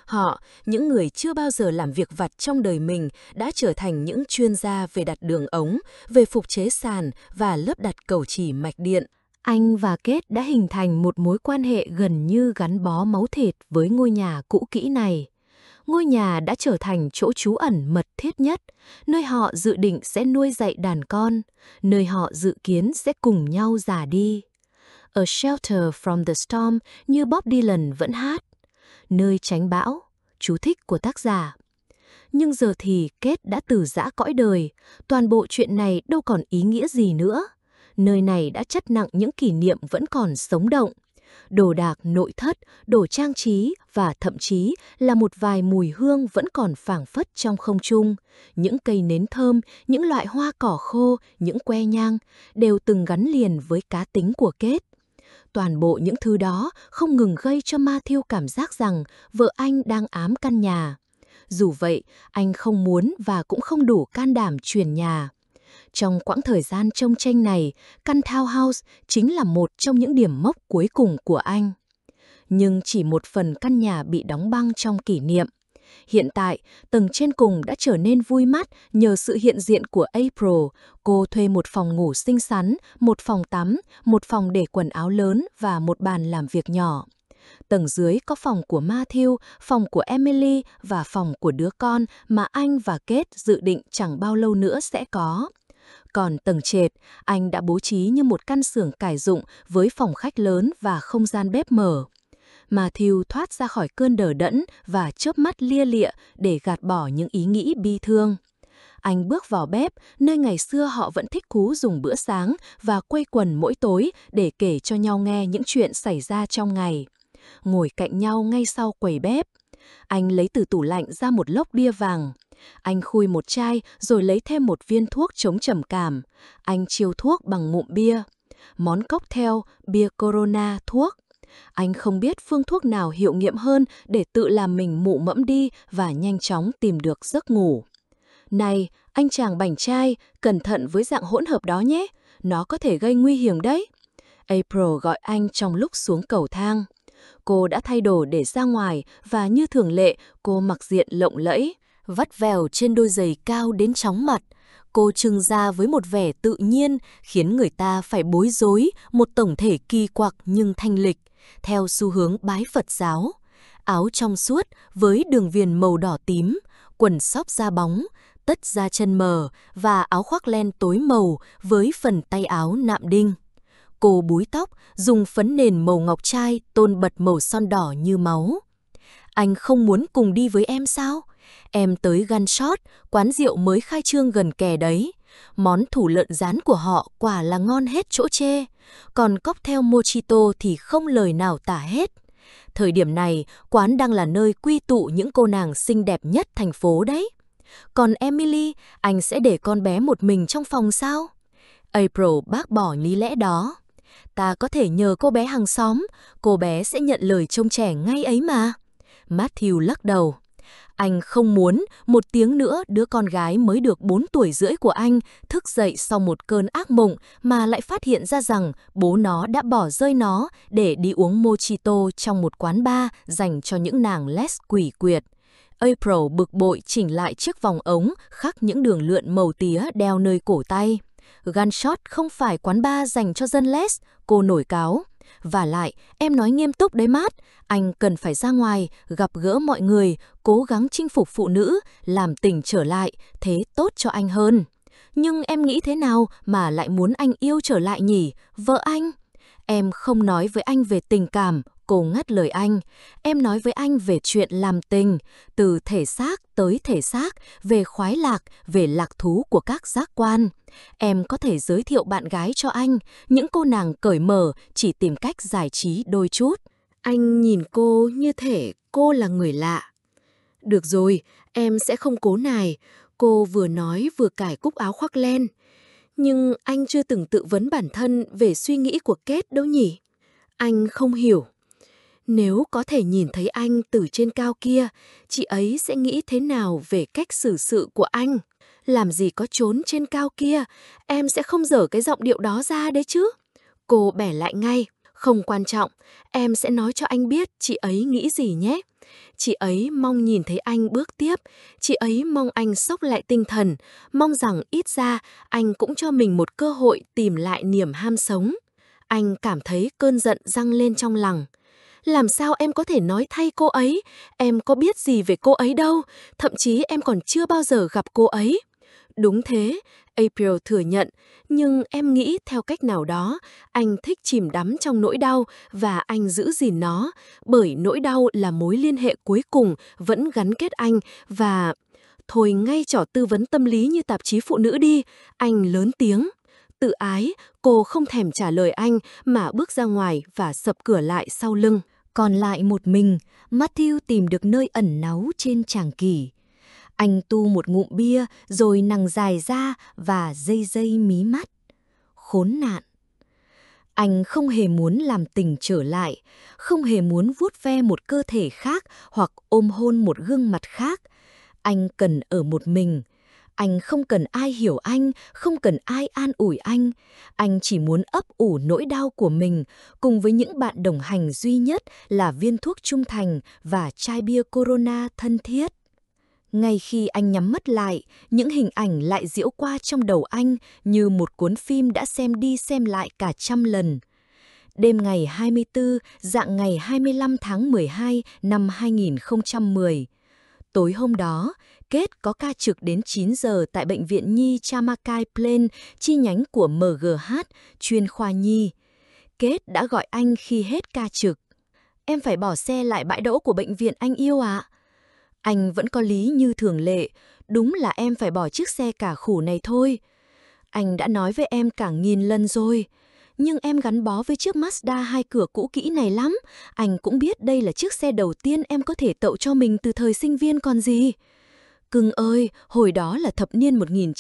Họ, những người chưa bao giờ làm việc vặt trong đời mình, đã trở thành những chuyên gia về đặt đường ống, về phục chế sàn và lắp đặt cầu chỉ mạch điện. Anh và Kate đã hình thành một mối quan hệ gần như gắn bó máu thịt với ngôi nhà cũ kỹ này. Ngôi nhà đã trở thành chỗ trú ẩn mật thiết nhất, nơi họ dự định sẽ nuôi dạy đàn con, nơi họ dự kiến sẽ cùng nhau già đi. A Shelter from the Storm như Bob Dylan vẫn hát. Nơi tránh bão, chú thích của tác giả. Nhưng giờ thì Kate đã từ giã cõi đời, toàn bộ chuyện này đâu còn ý nghĩa gì nữa. Nơi này đã chất nặng những kỷ niệm vẫn còn sống động. Đồ đạc nội thất, đồ trang trí và thậm chí là một vài mùi hương vẫn còn phảng phất trong không trung. Những cây nến thơm, những loại hoa cỏ khô, những que nhang đều từng gắn liền với cá tính của Kate. Toàn bộ những thứ đó không ngừng gây cho Matthew cảm giác rằng vợ anh đang ám căn nhà. Dù vậy, anh không muốn và cũng không đủ can đảm chuyển nhà. Trong quãng thời gian chông chênh này, căn townhouse chính là một trong những điểm mốc cuối cùng của anh. Nhưng chỉ một phần căn nhà bị đóng băng trong kỷ niệm. Hiện tại, tầng trên cùng đã trở nên vui mắt nhờ sự hiện diện của April. Cô thuê một phòng ngủ xinh xắn, một phòng tắm, một phòng để quần áo lớn và một bàn làm việc nhỏ. Tầng dưới có phòng của Matthew, phòng của Emily và phòng của đứa con mà anh và Kate dự định chẳng bao lâu nữa sẽ có. Còn tầng trệt, anh đã bố trí như một căn xưởng cải dụng với phòng khách lớn và không gian bếp mở. Matthew thoát ra khỏi cơn đờ đẫn và chớp mắt lia lịa để gạt bỏ những ý nghĩ bi thương. Anh bước vào bếp, nơi ngày xưa họ vẫn thích thú dùng bữa sáng và quây quần mỗi tối để kể cho nhau nghe những chuyện xảy ra trong ngày. Ngồi cạnh nhau ngay sau quầy bếp, anh lấy từ tủ lạnh ra một lốc bia vàng. Anh khui một chai rồi lấy thêm một viên thuốc chống trầm cảm. Anh chiêu thuốc bằng ngụm bia. Món cocktail, bia Corona, thuốc. Anh không biết phương thuốc nào hiệu nghiệm hơn để tự làm mình mụ mẫm đi và nhanh chóng tìm được giấc ngủ. Này, anh chàng bảnh trai, cẩn thận với dạng hỗn hợp đó nhé. Nó có thể gây nguy hiểm đấy. April gọi anh trong lúc xuống cầu thang. Cô đã thay đồ để ra ngoài và như thường lệ, cô mặc diện lộng lẫy, vắt vẻo trên đôi giày cao đến chóng mặt. Cô trưng ra với một vẻ tự nhiên, khiến người ta phải bối rối, một tổng thể kỳ quặc nhưng thanh lịch, theo xu hướng bái Phật giáo. Áo trong suốt với đường viền màu đỏ tím, quần sóc da bóng, tất da chân mờ và áo khoác len tối màu với phần tay áo nạm đinh. Cô búi tóc, dùng phấn nền màu ngọc trai tôn bật màu son đỏ như máu. Anh không muốn cùng đi với em sao? Em tới Gunshot, quán rượu mới khai trương gần kè đấy. Món thủ lợn rán của họ quả là ngon hết chỗ chê. Còn cocktail mojito thì không lời nào tả hết. Thời điểm này, quán đang là nơi quy tụ những cô nàng xinh đẹp nhất thành phố đấy. Còn Emily, anh sẽ để con bé một mình trong phòng sao? April bác bỏ lý lẽ đó. Ta có thể nhờ cô bé hàng xóm, cô bé sẽ nhận lời trông trẻ ngay ấy mà. Matthew lắc đầu. Anh không muốn một tiếng nữa đứa con gái mới được 4 tuổi rưỡi của anh thức dậy sau một cơn ác mộng mà lại phát hiện ra rằng bố nó đã bỏ rơi nó để đi uống mojito trong một quán bar dành cho những nàng les quỷ quyệt. April bực bội chỉnh lại chiếc vòng ống khắc những đường lượn màu tía đeo nơi cổ tay. Gunshot không phải quán bar dành cho dân les, cô nổi cáu. Và lại, em nói nghiêm túc đấy Matt, anh cần phải ra ngoài, gặp gỡ mọi người, cố gắng chinh phục phụ nữ, làm tình trở lại, thế tốt cho anh hơn. Nhưng em nghĩ thế nào mà lại muốn anh yêu trở lại nhỉ, vợ anh? Em không nói với anh về tình cảm, cô ngắt lời anh. Em nói với anh về chuyện làm tình, từ thể xác tới thể xác, về khoái lạc, về lạc thú của các giác quan. Em có thể giới thiệu bạn gái cho anh, những cô nàng cởi mở chỉ tìm cách giải trí đôi chút. Anh nhìn cô như thể cô là người lạ. Được rồi, em sẽ không cố nài, cô vừa nói vừa cài cúc áo khoác len. Nhưng anh chưa từng tự vấn bản thân về suy nghĩ của Kate đâu nhỉ? Anh không hiểu. Nếu có thể nhìn thấy anh từ trên cao kia, chị ấy sẽ nghĩ thế nào về cách xử sự của anh? Làm gì có trốn trên cao kia, em sẽ không dở cái giọng điệu đó ra đấy chứ. Cô bẻ lại ngay. Không quan trọng, em sẽ nói cho anh biết chị ấy nghĩ gì nhé. Chị ấy mong nhìn thấy anh bước tiếp, chị ấy mong anh xốc lại tinh thần, mong rằng ít ra anh cũng cho mình một cơ hội tìm lại niềm ham sống. Anh cảm thấy cơn giận dâng lên trong lòng. Làm sao em có thể nói thay cô ấy? Em có biết gì về cô ấy đâu, thậm chí em còn chưa bao giờ gặp cô ấy. Đúng thế, April thừa nhận, nhưng em nghĩ theo cách nào đó, anh thích chìm đắm trong nỗi đau và anh giữ gìn nó, bởi nỗi đau là mối liên hệ cuối cùng vẫn gắn kết anh và... Thôi ngay trò tư vấn tâm lý như tạp chí phụ nữ đi, anh lớn tiếng. Tự ái, cô không thèm trả lời anh mà bước ra ngoài và sập cửa lại sau lưng. Còn lại một mình, Matthew tìm được nơi ẩn náu trên tràng kỷ. Anh tu một ngụm bia rồi nằng dài ra và dây dây mí mắt. Khốn nạn! Anh không hề muốn làm tình trở lại, không hề muốn vuốt ve một cơ thể khác hoặc ôm hôn một gương mặt khác. Anh cần ở một mình. Anh không cần ai hiểu anh, không cần ai an ủi anh. Anh chỉ muốn ấp ủ nỗi đau của mình cùng với những bạn đồng hành duy nhất là viên thuốc trung thành và chai bia Corona thân thiết. Ngay khi anh nhắm mắt lại, những hình ảnh lại diễu qua trong đầu anh như một cuốn phim đã xem đi xem lại cả trăm lần. Đêm ngày 24, rạng ngày 25 tháng 12 năm 2010. Tối hôm đó, Kate có ca trực đến 9 giờ tại Bệnh viện Nhi Chamakai Plain, chi nhánh của MGH, chuyên khoa nhi. Kate đã gọi anh khi hết ca trực. Em phải bỏ xe lại bãi đỗ của bệnh viện anh yêu ạ. Anh vẫn có lý như thường lệ, đúng là em phải bỏ chiếc xe cả khủ này thôi. Anh đã nói với em cả 1000 lần rồi. Nhưng em gắn bó với chiếc Mazda 2 cửa cũ kỹ này lắm. Anh cũng biết đây là chiếc xe đầu tiên em có thể tậu cho mình từ thời sinh viên còn gì. Cưng ơi, hồi đó là thập niên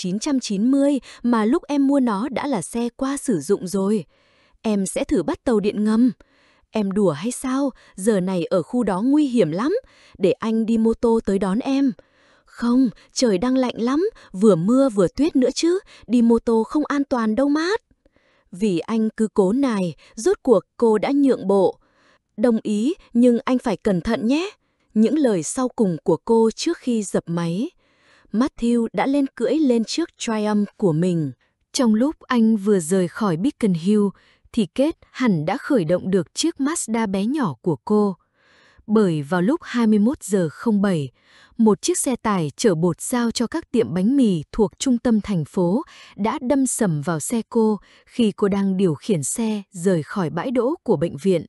1990 mà lúc em mua nó đã là xe qua sử dụng rồi. Em sẽ thử bắt tàu điện ngầm. Em đùa hay sao? Giờ này ở khu đó nguy hiểm lắm. Để anh đi mô tô tới đón em. Không, trời đang lạnh lắm, vừa mưa vừa tuyết nữa chứ. Đi mô tô không an toàn đâu Mát. Vì anh cứ cố nài, rốt cuộc cô đã nhượng bộ. Đồng ý, nhưng anh phải cẩn thận nhé. Những lời sau cùng của cô trước khi dập máy. Matthew đã lên cưỡi lên chiếc Triumph của mình. Trong lúc anh vừa rời khỏi Beacon Hill, thì Kate hẳn đã khởi động được chiếc Mazda bé nhỏ của cô. Bởi vào lúc 21 giờ 07, một chiếc xe tải chở bột giao cho các tiệm bánh mì thuộc trung tâm thành phố đã đâm sầm vào xe cô khi cô đang điều khiển xe rời khỏi bãi đỗ của bệnh viện.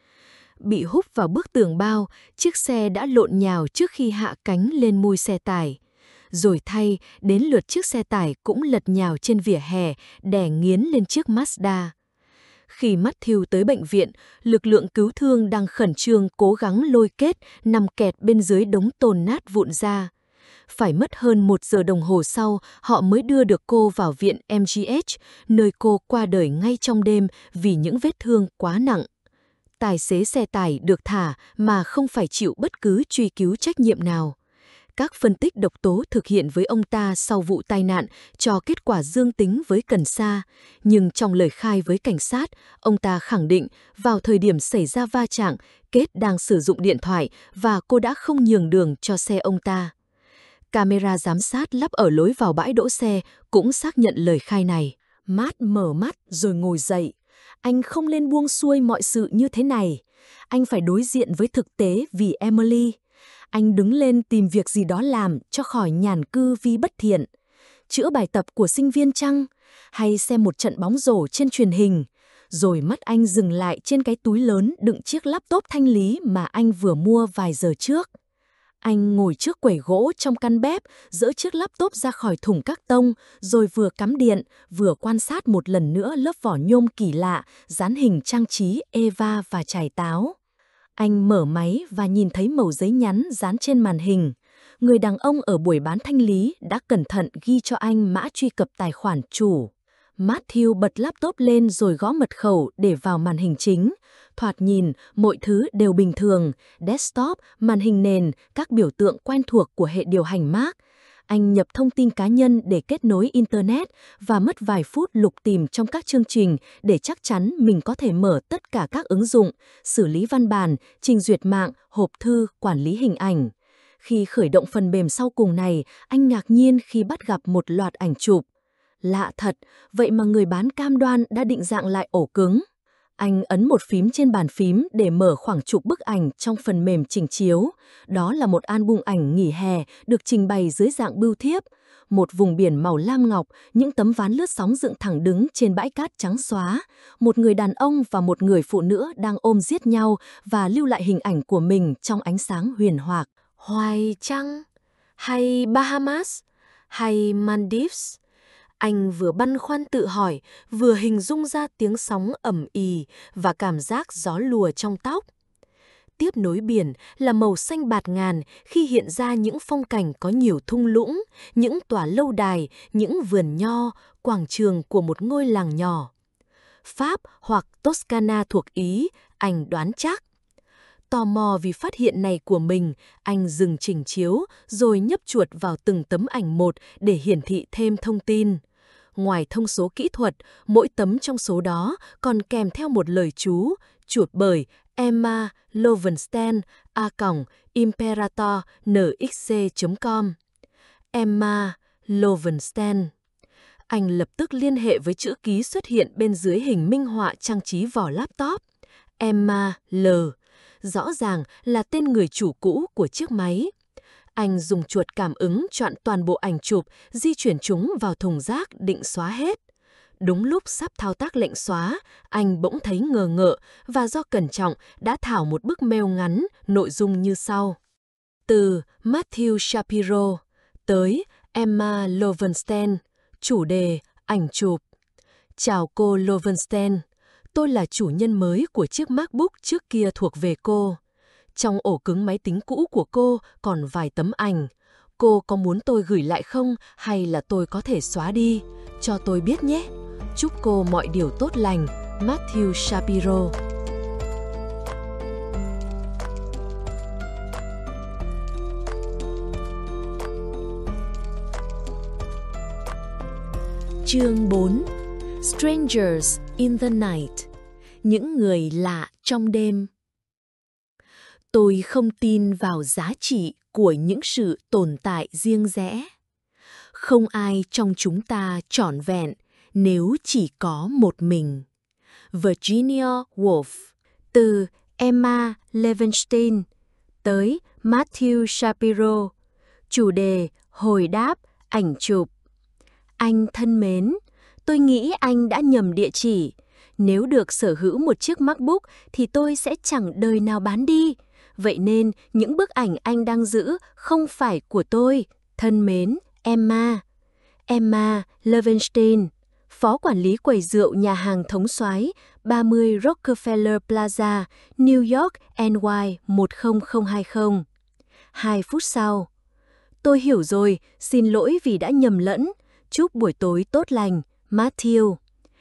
Bị húc vào bức tường bao, chiếc xe đã lộn nhào trước khi hạ cánh lên mui xe tải. Rồi thay, đến lượt chiếc xe tải cũng lật nhào trên vỉa hè, đè nghiến lên chiếc Mazda. Khi Matthew tới bệnh viện, lực lượng cứu thương đang khẩn trương cố gắng lôi Kate nằm kẹt bên dưới đống tồn nát vụn ra. Phải mất hơn 1 giờ đồng hồ sau, họ mới đưa được cô vào viện MGH, nơi cô qua đời ngay trong đêm vì những vết thương quá nặng. Tài xế xe tải được thả mà không phải chịu bất cứ truy cứu trách nhiệm nào. Các phân tích độc tố thực hiện với ông ta sau vụ tai nạn cho kết quả dương tính với cần sa, nhưng trong lời khai với cảnh sát, ông ta khẳng định vào thời điểm xảy ra va chạm, Kate đang sử dụng điện thoại và cô đã không nhường đường cho xe ông ta. Camera giám sát lắp ở lối vào bãi đỗ xe cũng xác nhận lời khai này. Matt mở mắt rồi ngồi dậy. Anh không nên buông xuôi mọi sự như thế này. Anh phải đối diện với thực tế vì Emily. Anh đứng lên tìm việc gì đó làm cho khỏi nhàn cư vì bất thiện. Chữa bài tập của sinh viên chăng? Hay xem một trận bóng rổ trên truyền hình? Rồi mắt anh dừng lại trên cái túi lớn đựng chiếc laptop thanh lý mà anh vừa mua vài giờ trước. Anh ngồi trước quầy gỗ trong căn bếp, dỡ chiếc laptop ra khỏi thùng các tông, rồi vừa cắm điện, vừa quan sát một lần nữa lớp vỏ nhôm kỳ lạ, dán hình trang trí Eva và chải táo. Anh mở máy và nhìn thấy mẩu giấy nhắn dán trên màn hình. Người đàn ông ở buổi bán thanh lý đã cẩn thận ghi cho anh mã truy cập tài khoản chủ. Matthew bật laptop lên rồi gõ mật khẩu để vào màn hình chính. Thoạt nhìn, mọi thứ đều bình thường, desktop, màn hình nền, các biểu tượng quen thuộc của hệ điều hành Mac. Anh nhập thông tin cá nhân để kết nối Internet và mất vài phút lục tìm trong các chương trình để chắc chắn mình có thể mở tất cả các ứng dụng, xử lý văn bản, trình duyệt mạng, hộp thư, quản lý hình ảnh. Khi khởi động phần mềm sau cùng này, anh ngạc nhiên khi bắt gặp một loạt ảnh chụp. Lạ thật, vậy mà người bán cam đoan đã định dạng lại ổ cứng. Anh ấn một phím trên bàn phím để mở khoảng chục bức ảnh trong phần mềm trình chiếu. Đó là một album ảnh nghỉ hè được trình bày dưới dạng bưu thiếp. Một vùng biển màu lam ngọc, những tấm ván lướt sóng dựng thẳng đứng trên bãi cát trắng xóa. Một người đàn ông và một người phụ nữ đang ôm giết nhau và lưu lại hình ảnh của mình trong ánh sáng huyền hoặc. Hoài Trăng? Hay Bahamas? Hay Maldives? Anh vừa băn khoăn tự hỏi, vừa hình dung ra tiếng sóng ầm ì và cảm giác gió lùa trong tóc. Tiếp nối biển là màu xanh bạt ngàn khi hiện ra những phong cảnh có nhiều thung lũng, những tòa lâu đài, những vườn nho, quảng trường của một ngôi làng nhỏ. Pháp hoặc Toscana thuộc Ý, anh đoán chắc. Tò mò vì phát hiện này của mình, anh dừng trình chiếu rồi nhấp chuột vào từng tấm ảnh một để hiển thị thêm thông tin. Ngoài thông số kỹ thuật, mỗi tấm trong số đó còn kèm theo một lời chú, chuột bởi Emma Lovenstein @imperatornxc.com. Emma Lovenstein. Anh lập tức liên hệ với chữ ký xuất hiện bên dưới hình minh họa trang trí vỏ laptop. Emma L. Rõ ràng là tên người chủ cũ của chiếc máy. Anh dùng chuột cảm ứng chọn toàn bộ ảnh chụp, di chuyển chúng vào thùng rác định xóa hết. Đúng lúc sắp thao tác lệnh xóa, anh bỗng thấy ngờ ngợ và do cẩn trọng đã thảo một bức mail ngắn, nội dung như sau. Từ Matthew Shapiro tới Emma Lovenstein, chủ đề ảnh chụp. Chào cô Lovenstein, tôi là chủ nhân mới của chiếc MacBook trước kia thuộc về cô. Trong ổ cứng máy tính cũ của cô còn vài tấm ảnh. Cô có muốn tôi gửi lại không hay là tôi có thể xóa đi? Cho tôi biết nhé. Chúc cô mọi điều tốt lành. Matthew Shapiro. Chương 4. Strangers in the Night. Những người lạ trong đêm. Tôi không tin vào giá trị của những sự tồn tại riêng rẽ. Không ai trong chúng ta trọn vẹn nếu chỉ có một mình. Virginia Woolf. Từ Emma Lovenstein tới Matthew Shapiro. Chủ đề hồi đáp ảnh chụp. Anh thân mến, tôi nghĩ anh đã nhầm địa chỉ. Nếu được sở hữu một chiếc MacBook thì tôi sẽ chẳng đời nào bán đi. Vậy nên những bức ảnh anh đang giữ không phải của tôi. Thân mến, Emma. Emma Lovenstein, phó quản lý quầy rượu nhà hàng Thống Soái, 30 Rockefeller Plaza, New York, NY 10020. 2 phút sau. Tôi hiểu rồi, xin lỗi vì đã nhầm lẫn. Chúc buổi tối tốt lành, Matthew.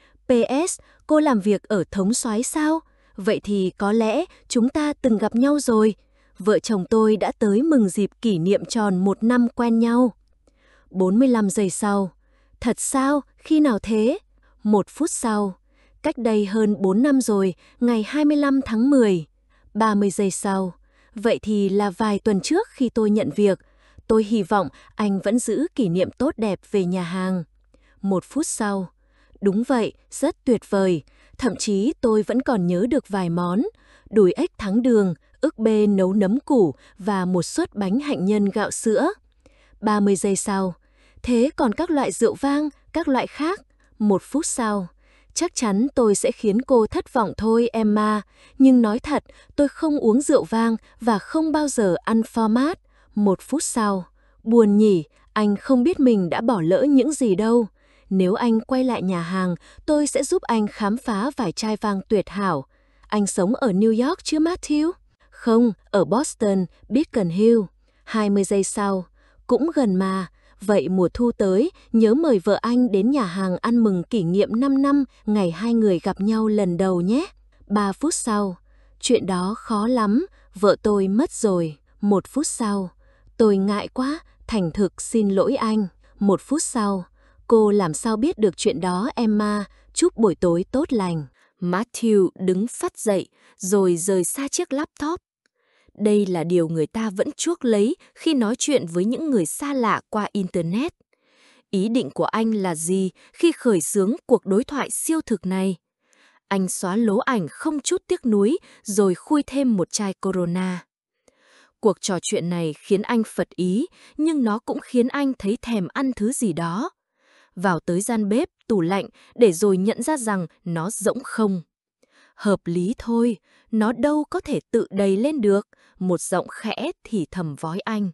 PS, cô làm việc ở Thống Soái sao? Vậy thì có lẽ chúng ta từng gặp nhau rồi. Vợ chồng tôi đã tới mừng dịp kỷ niệm tròn 1 năm quen nhau. 45 giây sau. Thật sao? Khi nào thế? 1 phút sau. Cách đây hơn 4 năm rồi, ngày 25 tháng 10. 30 giây sau. Vậy thì là vài tuần trước khi tôi nhận việc. Tôi hy vọng anh vẫn giữ kỷ niệm tốt đẹp về nhà hàng. 1 phút sau. Đúng vậy, rất tuyệt vời. Thậm chí tôi vẫn còn nhớ được vài món. Đùi ếch thắng đường, ức bê nấu nấm củ và một suất bánh hạnh nhân gạo sữa. 30 giây sau. Thế còn các loại rượu vang, các loại khác? 1 phút sau. Chắc chắn tôi sẽ khiến cô thất vọng thôi, Emma. Nhưng nói thật, tôi không uống rượu vang và không bao giờ ăn format. 1 phút sau. Buồn nhỉ, anh không biết mình đã bỏ lỡ những gì đâu. Nếu anh quay lại nhà hàng, tôi sẽ giúp anh khám phá vài chai vang tuyệt hảo. Anh sống ở New York chứ Matthew? Không, ở Boston, Beacon Hill. 20 giây sau. Cũng gần mà. Vậy mùa thu tới, nhớ mời vợ anh đến nhà hàng ăn mừng kỷ niệm 5 năm ngày hai người gặp nhau lần đầu nhé. 3 phút sau. Chuyện đó khó lắm, vợ tôi mất rồi. 1 phút sau. Tôi ngại quá, Thành thực xin lỗi anh. 1 phút sau, cô làm sao biết được chuyện đó Emma, chúc buổi tối tốt lành. Matthew đứng phắt dậy rồi rời xa chiếc laptop. Đây là điều người ta vẫn chuốc lấy khi nói chuyện với những người xa lạ qua Internet. Ý định của anh là gì khi khởi xướng cuộc đối thoại siêu thực này? Anh xóa lố ảnh không chút tiếc nuối rồi khui thêm một chai Corona. Cuộc trò chuyện này khiến anh phật ý, nhưng nó cũng khiến anh thấy thèm ăn thứ gì đó. Vào tới gian bếp, tủ lạnh, để rồi nhận ra rằng nó rỗng không. Hợp lý thôi, nó đâu có thể tự đầy lên được, một giọng khẽ thì thầm vói anh.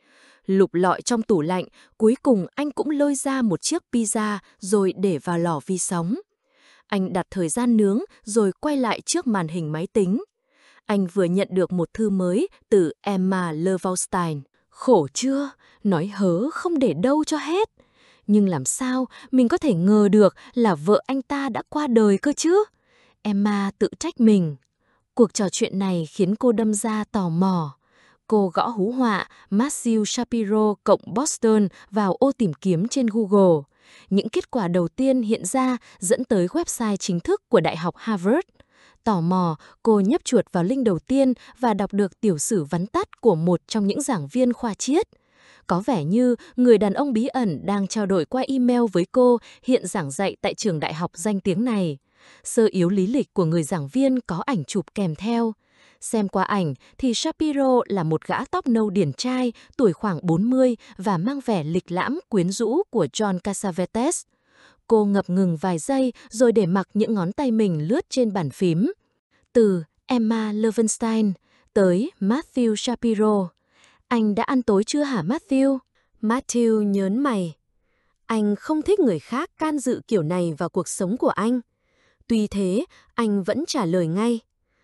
Lục lọi trong tủ lạnh, cuối cùng anh cũng lôi ra một chiếc pizza rồi để vào lò vi sóng. Anh đặt thời gian nướng rồi quay lại trước màn hình máy tính. Anh vừa nhận được một thư mới từ Emma Levenstein. Khổ chưa? Nói hớ không để đâu cho hết. Nhưng làm sao mình có thể ngờ được là vợ anh ta đã qua đời cơ chứ? Emma tự trách mình. Cuộc trò chuyện này khiến cô đâm ra tò mò. Cô gõ hú họa Matthew Shapiro cộng Boston vào ô tìm kiếm trên Google. Những kết quả đầu tiên hiện ra dẫn tới website chính thức của Đại học Harvard. Tò mò, cô nhấp chuột vào link đầu tiên và đọc được tiểu sử vắn tắt của một trong những giảng viên khoa triết. Có vẻ như người đàn ông bí ẩn đang trao đổi qua email với cô hiện giảng dạy tại trường đại học danh tiếng này. Sơ yếu lý lịch của người giảng viên có ảnh chụp kèm theo. Xem qua ảnh thì Shapiro là một gã tóc nâu điển trai, tuổi khoảng 40 và mang vẻ lịch lãm quyến rũ của John Cassavetes. Cô ngập ngừng vài giây rồi để mặc những ngón tay mình lướt trên bàn phím. Từ Emma Levenstein tới Matthew Shapiro. Anh đã ăn tối chưa hả Matthew? Matthew nhớn mày. Anh không thích người khác can dự kiểu này vào cuộc sống của anh. Tuy thế, anh vẫn trả lời ngay.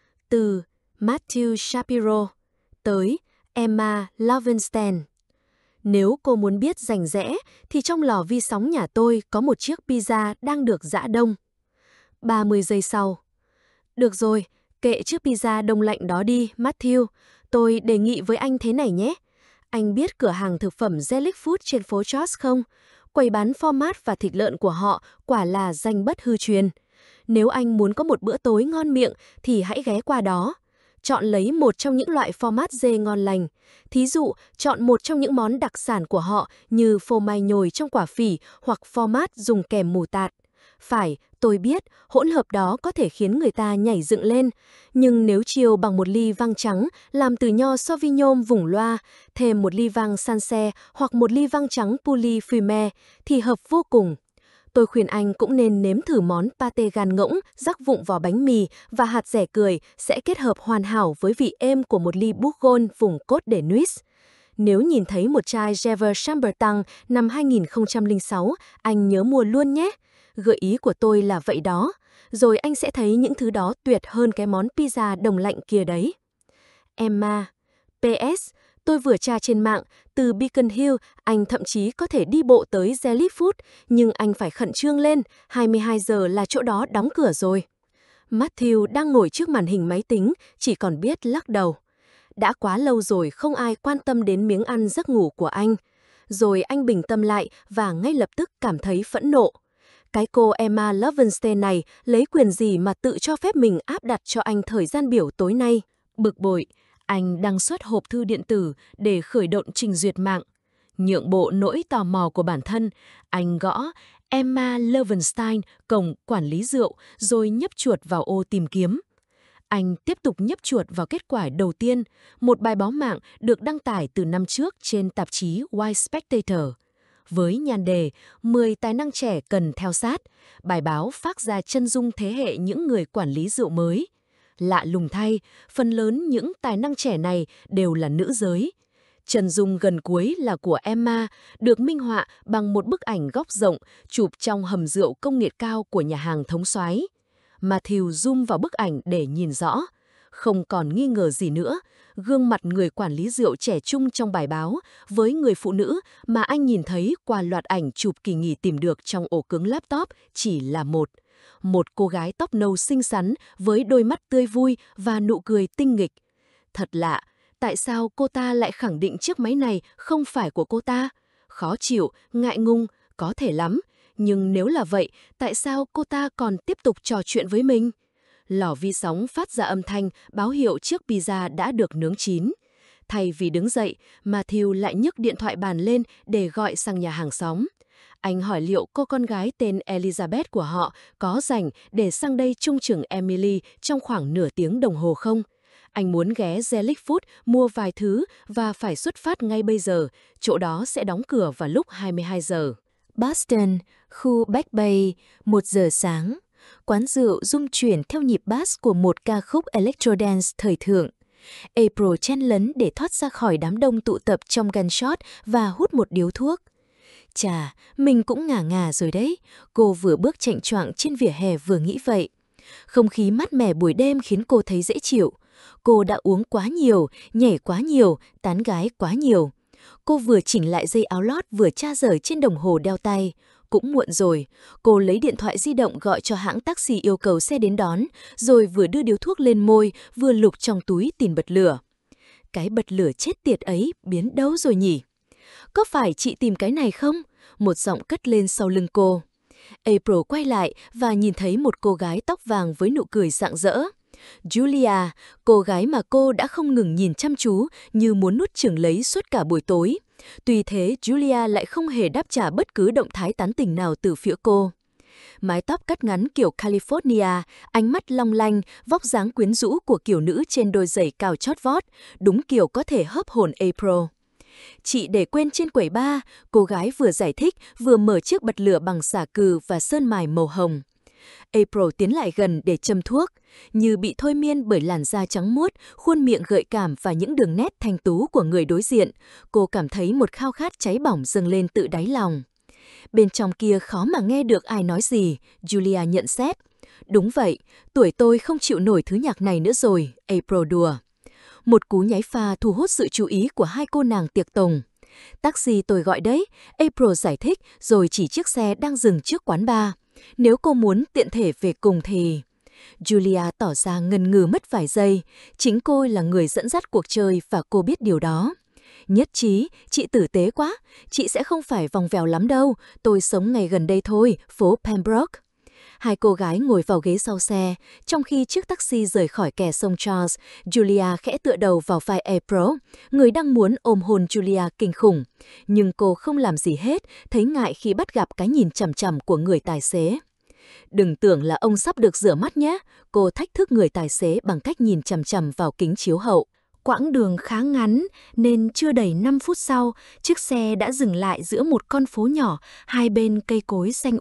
Từ Matthew Shapiro tới Emma Levenstein. Nếu cô muốn biết rành rẽ, thì trong lò vi sóng nhà tôi có một chiếc pizza đang được giã đông. 30 giây sau. Được rồi, kệ chiếc pizza đông lạnh đó đi, Matthew. Tôi đề nghị với anh thế này nhé. Anh biết cửa hàng thực phẩm Zelig Food trên phố George không? Quầy bán phô mát và thịt lợn của họ quả là danh bất hư truyền. Nếu anh muốn có một bữa tối ngon miệng thì hãy ghé qua đó. Chọn lấy một trong những loại phô mát dê ngon lành. Thí dụ, chọn một trong những món đặc sản của họ như phô mai nhồi trong quả phỉ hoặc phô mát dùng kèm mù tạt. Phải, tôi biết, hỗn hợp đó có thể khiến người ta nhảy dựng lên. Nhưng nếu chiều bằng một ly vang trắng làm từ nho Sauvignon vùng loa, thêm một ly vang Sancerre hoặc một ly vang trắng Pouilly Fumé thì hợp vô cùng. Tôi khuyên anh cũng nên nếm thử món pate gan ngỗng, rắc vụng vỏ bánh mì và hạt dẻ cười sẽ kết hợp hoàn hảo với vị êm của một ly Bourgogne vùng Côte de Nuits. Nếu nhìn thấy một chai Gever Chambertin năm 2006, anh nhớ mua luôn nhé. Gợi ý của tôi là vậy đó. Rồi anh sẽ thấy những thứ đó tuyệt hơn cái món pizza đồng lạnh kia đấy. Emma. PS. Tôi vừa tra trên mạng, từ Beacon Hill, anh thậm chí có thể đi bộ tới Zelig Food, nhưng anh phải khẩn trương lên, 22 giờ là chỗ đó đóng cửa rồi. Matthew đang ngồi trước màn hình máy tính, chỉ còn biết lắc đầu. Đã quá lâu rồi không ai quan tâm đến miếng ăn giấc ngủ của anh. Rồi anh bình tâm lại và ngay lập tức cảm thấy phẫn nộ. Cái cô Emma Levenstein này lấy quyền gì mà tự cho phép mình áp đặt cho anh thời gian biểu tối nay? Bực bội, anh đăng xuất hộp thư điện tử để khởi động trình duyệt mạng. Nhượng bộ nỗi tò mò của bản thân, anh gõ Emma Levenstein cổng quản lý rượu rồi nhấp chuột vào ô tìm kiếm. Anh tiếp tục nhấp chuột vào kết quả đầu tiên, một bài báo mạng được đăng tải từ năm trước trên tạp chí White Spectator. Với nhan đề 10 tài năng trẻ cần theo sát, bài báo phác ra chân dung thế hệ những người quản lý rượu mới. Lạ lùng thay, phần lớn những tài năng trẻ này đều là nữ giới. Chân dung gần cuối là của Emma, được minh họa bằng một bức ảnh góc rộng chụp trong hầm rượu công nghệ cao của nhà hàng Thống Soái. Matthew zoom vào bức ảnh để nhìn rõ. Không còn nghi ngờ gì nữa, gương mặt người quản lý rượu trẻ trung trong bài báo với người phụ nữ mà anh nhìn thấy qua loạt ảnh chụp kỳ nghỉ tìm được trong ổ cứng laptop chỉ là một cô gái tóc nâu xinh xắn với đôi mắt tươi vui và nụ cười tinh nghịch. Thật lạ, Tại sao cô ta lại khẳng định chiếc máy này không phải của cô ta? Khó chịu, ngại ngùng, có thể lắm. Nhưng nếu là vậy, tại sao cô ta còn tiếp tục trò chuyện với mình? Lò vi sóng phát ra âm thanh báo hiệu chiếc pizza đã được nướng chín. Thay vì đứng dậy, Matthew lại nhấc điện thoại bàn lên để gọi sang nhà hàng xóm. Anh hỏi liệu cô con gái tên Elizabeth của họ có rảnh để sang đây trông chừng Emily trong khoảng nửa tiếng đồng hồ không? Anh muốn ghé Relic Food mua vài thứ và phải xuất phát ngay bây giờ, chỗ đó sẽ đóng cửa vào lúc 22 giờ. Boston, khu Back Bay, 1 giờ sáng. Quán rượu rung chuyển theo nhịp bass của một ca khúc electrodance thời thượng. April chen lấn để thoát ra khỏi đám đông tụ tập trong gunshot và hút một điếu thuốc. Chà, mình cũng ngả ngà rồi đấy. Cô vừa bước chạnh choạng trên vỉa hè vừa nghĩ vậy. Không khí mát mẻ buổi đêm khiến cô thấy dễ chịu. Cô đã uống quá nhiều, nhảy quá nhiều, tán gái quá nhiều. Cô vừa chỉnh lại dây áo lót vừa tra giờ trên đồng hồ đeo tay. Cũng muộn rồi, cô lấy điện thoại di động gọi cho hãng taxi yêu cầu xe đến đón, rồi vừa đưa điếu thuốc lên môi, vừa lục trong túi tìm bật lửa. Cái bật lửa chết tiệt ấy biến đâu rồi nhỉ? Có phải chị tìm cái này không? Một giọng cất lên sau lưng cô. April quay lại và nhìn thấy một cô gái tóc vàng với nụ cười rạng rỡ. Julia, cô gái mà cô đã không ngừng nhìn chăm chú như muốn nuốt chửng lấy suốt cả buổi tối. Tuy thế, Julia lại không hề đáp trả bất cứ động thái tán tỉnh nào từ phía cô. Mái tóc cắt ngắn kiểu California, ánh mắt long lanh, vóc dáng quyến rũ của kiểu nữ trên đôi giày cao chót vót, đúng kiểu có thể hớp hồn April. Chị để quên trên quầy bar, cô gái vừa giải thích vừa mở chiếc bật lửa bằng xả cừ và sơn mài màu hồng. April tiến lại gần để châm thuốc. Như bị thôi miên bởi làn da trắng muốt, khuôn miệng gợi cảm và những đường nét thanh tú của người đối diện, cô cảm thấy một khao khát cháy bỏng dâng lên tự đáy lòng. Bên trong kia khó mà nghe được ai nói gì, Julia nhận xét. Đúng vậy, tuổi tôi không chịu nổi thứ nhạc này nữa rồi, April đùa. Một cú nháy pha thu hút sự chú ý của hai cô nàng tiệc tùng. Taxi tôi gọi đấy, April giải thích rồi chỉ chiếc xe đang dừng trước quán bar. Nếu cô muốn tiện thể về cùng thì... Julia tỏ ra ngần ngừ mất vài giây. Chính cô là người dẫn dắt cuộc chơi và cô biết điều đó. Nhất trí, chị tử tế quá. Chị sẽ không phải vòng vèo lắm đâu. Tôi sống ngay gần đây thôi, phố Pembroke. Hai cô gái ngồi vào ghế sau xe. Trong khi chiếc taxi rời khỏi kè sông Charles, Julia khẽ tựa đầu vào vai April, người đang muốn ôm hôn Julia kinh khủng. Nhưng cô không làm gì hết, thấy ngại khi bắt gặp cái nhìn chằm chằm của người tài xế. Đừng tưởng là ông sắp được rửa mắt nhé, cô thách thức người tài xế bằng cách nhìn chằm chằm vào kính chiếu hậu. Quãng đường khá ngắn nên chưa đầy 5 phút sau, chiếc xe đã dừng lại giữa một con phố nhỏ, hai bên cây cối xanh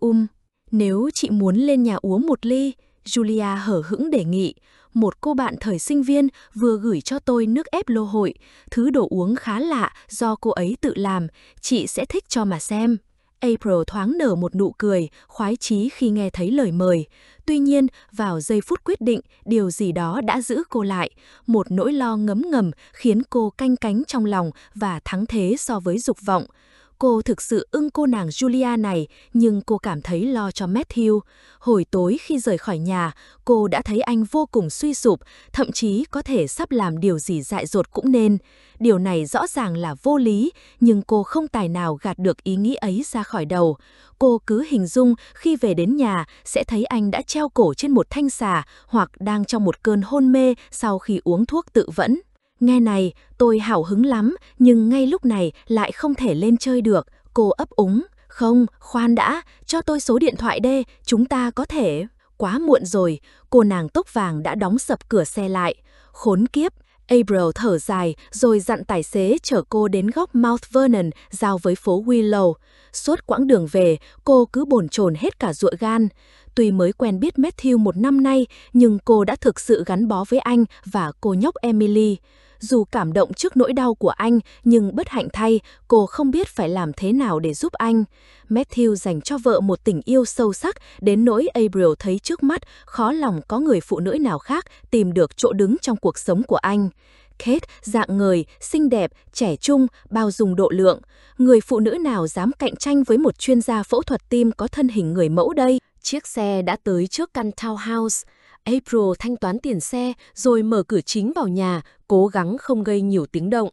Nếu chị muốn lên nhà uống một ly, Julia hở hững đề nghị. Một cô bạn thời sinh viên vừa gửi cho tôi nước ép lô hội, thứ đồ uống khá lạ do cô ấy tự làm, chị sẽ thích cho mà xem. April thoáng nở một nụ cười, khoái chí khi nghe thấy lời mời. Tuy nhiên, vào giây phút quyết định, điều gì đó đã giữ cô lại. Một nỗi lo ngấm ngầm khiến cô canh cánh trong lòng và thắng thế so với dục vọng. Cô thực sự ưng cô nàng Julia này, nhưng cô cảm thấy lo cho Matthew. Hồi tối khi rời khỏi nhà, cô đã thấy anh vô cùng suy sụp, thậm chí có thể sắp làm điều gì dại dột cũng nên. Điều này rõ ràng là vô lý, nhưng cô không tài nào gạt được ý nghĩ ấy ra khỏi đầu. Cô cứ hình dung khi về đến nhà sẽ thấy anh đã treo cổ trên một thanh xà hoặc đang trong một cơn hôn mê sau khi uống thuốc tự vẫn. Nghe này, tôi hào hứng lắm, nhưng ngay lúc này lại không thể lên chơi được, cô ấp úng. Không, khoan đã, cho tôi số điện thoại đê, chúng ta có thể... Quá muộn rồi, cô nàng tóc vàng đã đóng sập cửa xe lại. Khốn kiếp, April thở dài rồi dặn tài xế chở cô đến góc Mount Vernon giao với phố Willow. Suốt quãng đường về, cô cứ bồn chồn hết cả ruột gan. Tuy mới quen biết Matthew 1 năm nay, nhưng cô đã thực sự gắn bó với anh và cô nhóc Emily. Dù cảm động trước nỗi đau của anh, nhưng bất hạnh thay, cô không biết phải làm thế nào để giúp anh. Matthew dành cho vợ một tình yêu sâu sắc, đến nỗi April thấy trước mắt khó lòng có người phụ nữ nào khác tìm được chỗ đứng trong cuộc sống của anh. Kate dạng người, xinh đẹp, trẻ trung, bao dung độ lượng. Người phụ nữ nào dám cạnh tranh với một chuyên gia phẫu thuật tim có thân hình người mẫu đây? Chiếc xe đã tới trước căn townhouse. April thanh toán tiền xe rồi mở cửa chính vào nhà, cố gắng không gây nhiều tiếng động.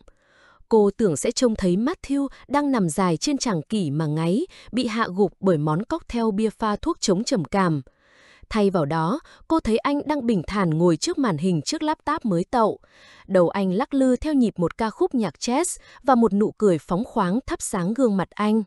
Cô tưởng sẽ trông thấy Matthew đang nằm dài trên tràng kỷ mà ngáy, bị hạ gục bởi món cocktail bia pha thuốc chống trầm cảm. Thay vào đó, cô thấy anh đang bình thản ngồi trước màn hình chiếc laptop mới tậu. Đầu anh lắc lư theo nhịp một ca khúc nhạc jazz và một nụ cười phóng khoáng thắp sáng gương mặt anh.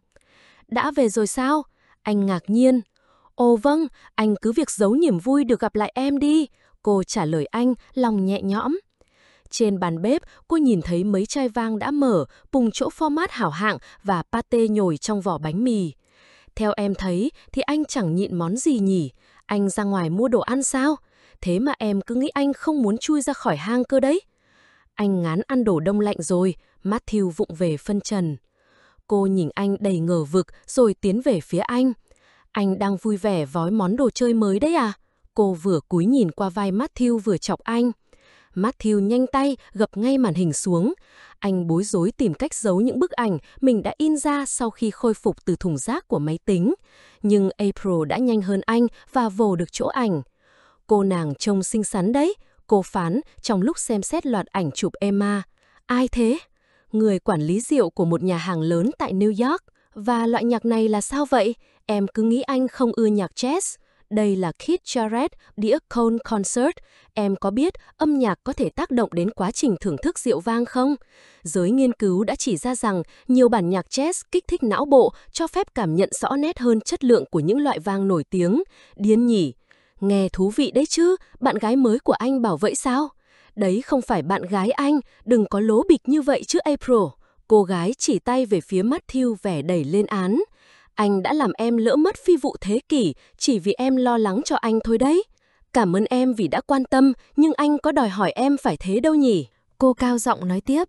Đã về rồi sao? Anh ngạc nhiên. Ồ vâng, anh cứ việc giấu niềm vui được gặp lại em đi. Cô trả lời anh, lòng nhẹ nhõm. Trên bàn bếp, cô nhìn thấy mấy chai vang đã mở, cùng chỗ format hảo hạng và pate nhồi trong vỏ bánh mì. Theo em thấy thì anh chẳng nhịn món gì nhỉ? Anh ra ngoài mua đồ ăn sao? Thế mà em cứ nghĩ anh không muốn chui ra khỏi hang cơ đấy. Anh ngán ăn đồ đông lạnh rồi, Matthew vụng về phân trần. Cô nhìn anh đầy ngờ vực rồi tiến về phía anh. Anh đang vui vẻ vói món đồ chơi mới đấy à? Cô vừa cúi nhìn qua vai Matthew vừa chọc anh. Matthew nhanh tay gập ngay màn hình xuống. Anh bối rối tìm cách giấu những bức ảnh mình đã in ra sau khi khôi phục từ thùng rác của máy tính. Nhưng April đã nhanh hơn anh và vồ được chỗ ảnh. Cô nàng trông xinh xắn đấy, cô phán trong lúc xem xét loạt ảnh chụp Emma. Ai thế? Người quản lý rượu của một nhà hàng lớn tại New York. Và loại nhạc này là sao vậy? Em cứ nghĩ anh không ưa nhạc jazz. Đây là Keith Jarrett, đĩa Cone Concert. Em có biết âm nhạc có thể tác động đến quá trình thưởng thức rượu vang không? Giới nghiên cứu đã chỉ ra rằng nhiều bản nhạc jazz kích thích não bộ, cho phép cảm nhận rõ nét hơn chất lượng của những loại vang nổi tiếng. Điên nhỉ? Nghe thú vị đấy chứ, bạn gái mới của anh bảo vậy sao? Đấy không phải bạn gái anh, đừng có lố bịch như vậy chứ April. Cô gái chỉ tay về phía Matthew vẻ đầy lên án. Anh đã làm em lỡ mất phi vụ thế kỷ chỉ vì em lo lắng cho anh thôi đấy. Cảm ơn em vì đã quan tâm, nhưng anh có đòi hỏi em phải thế đâu nhỉ? Cô cao giọng nói tiếp.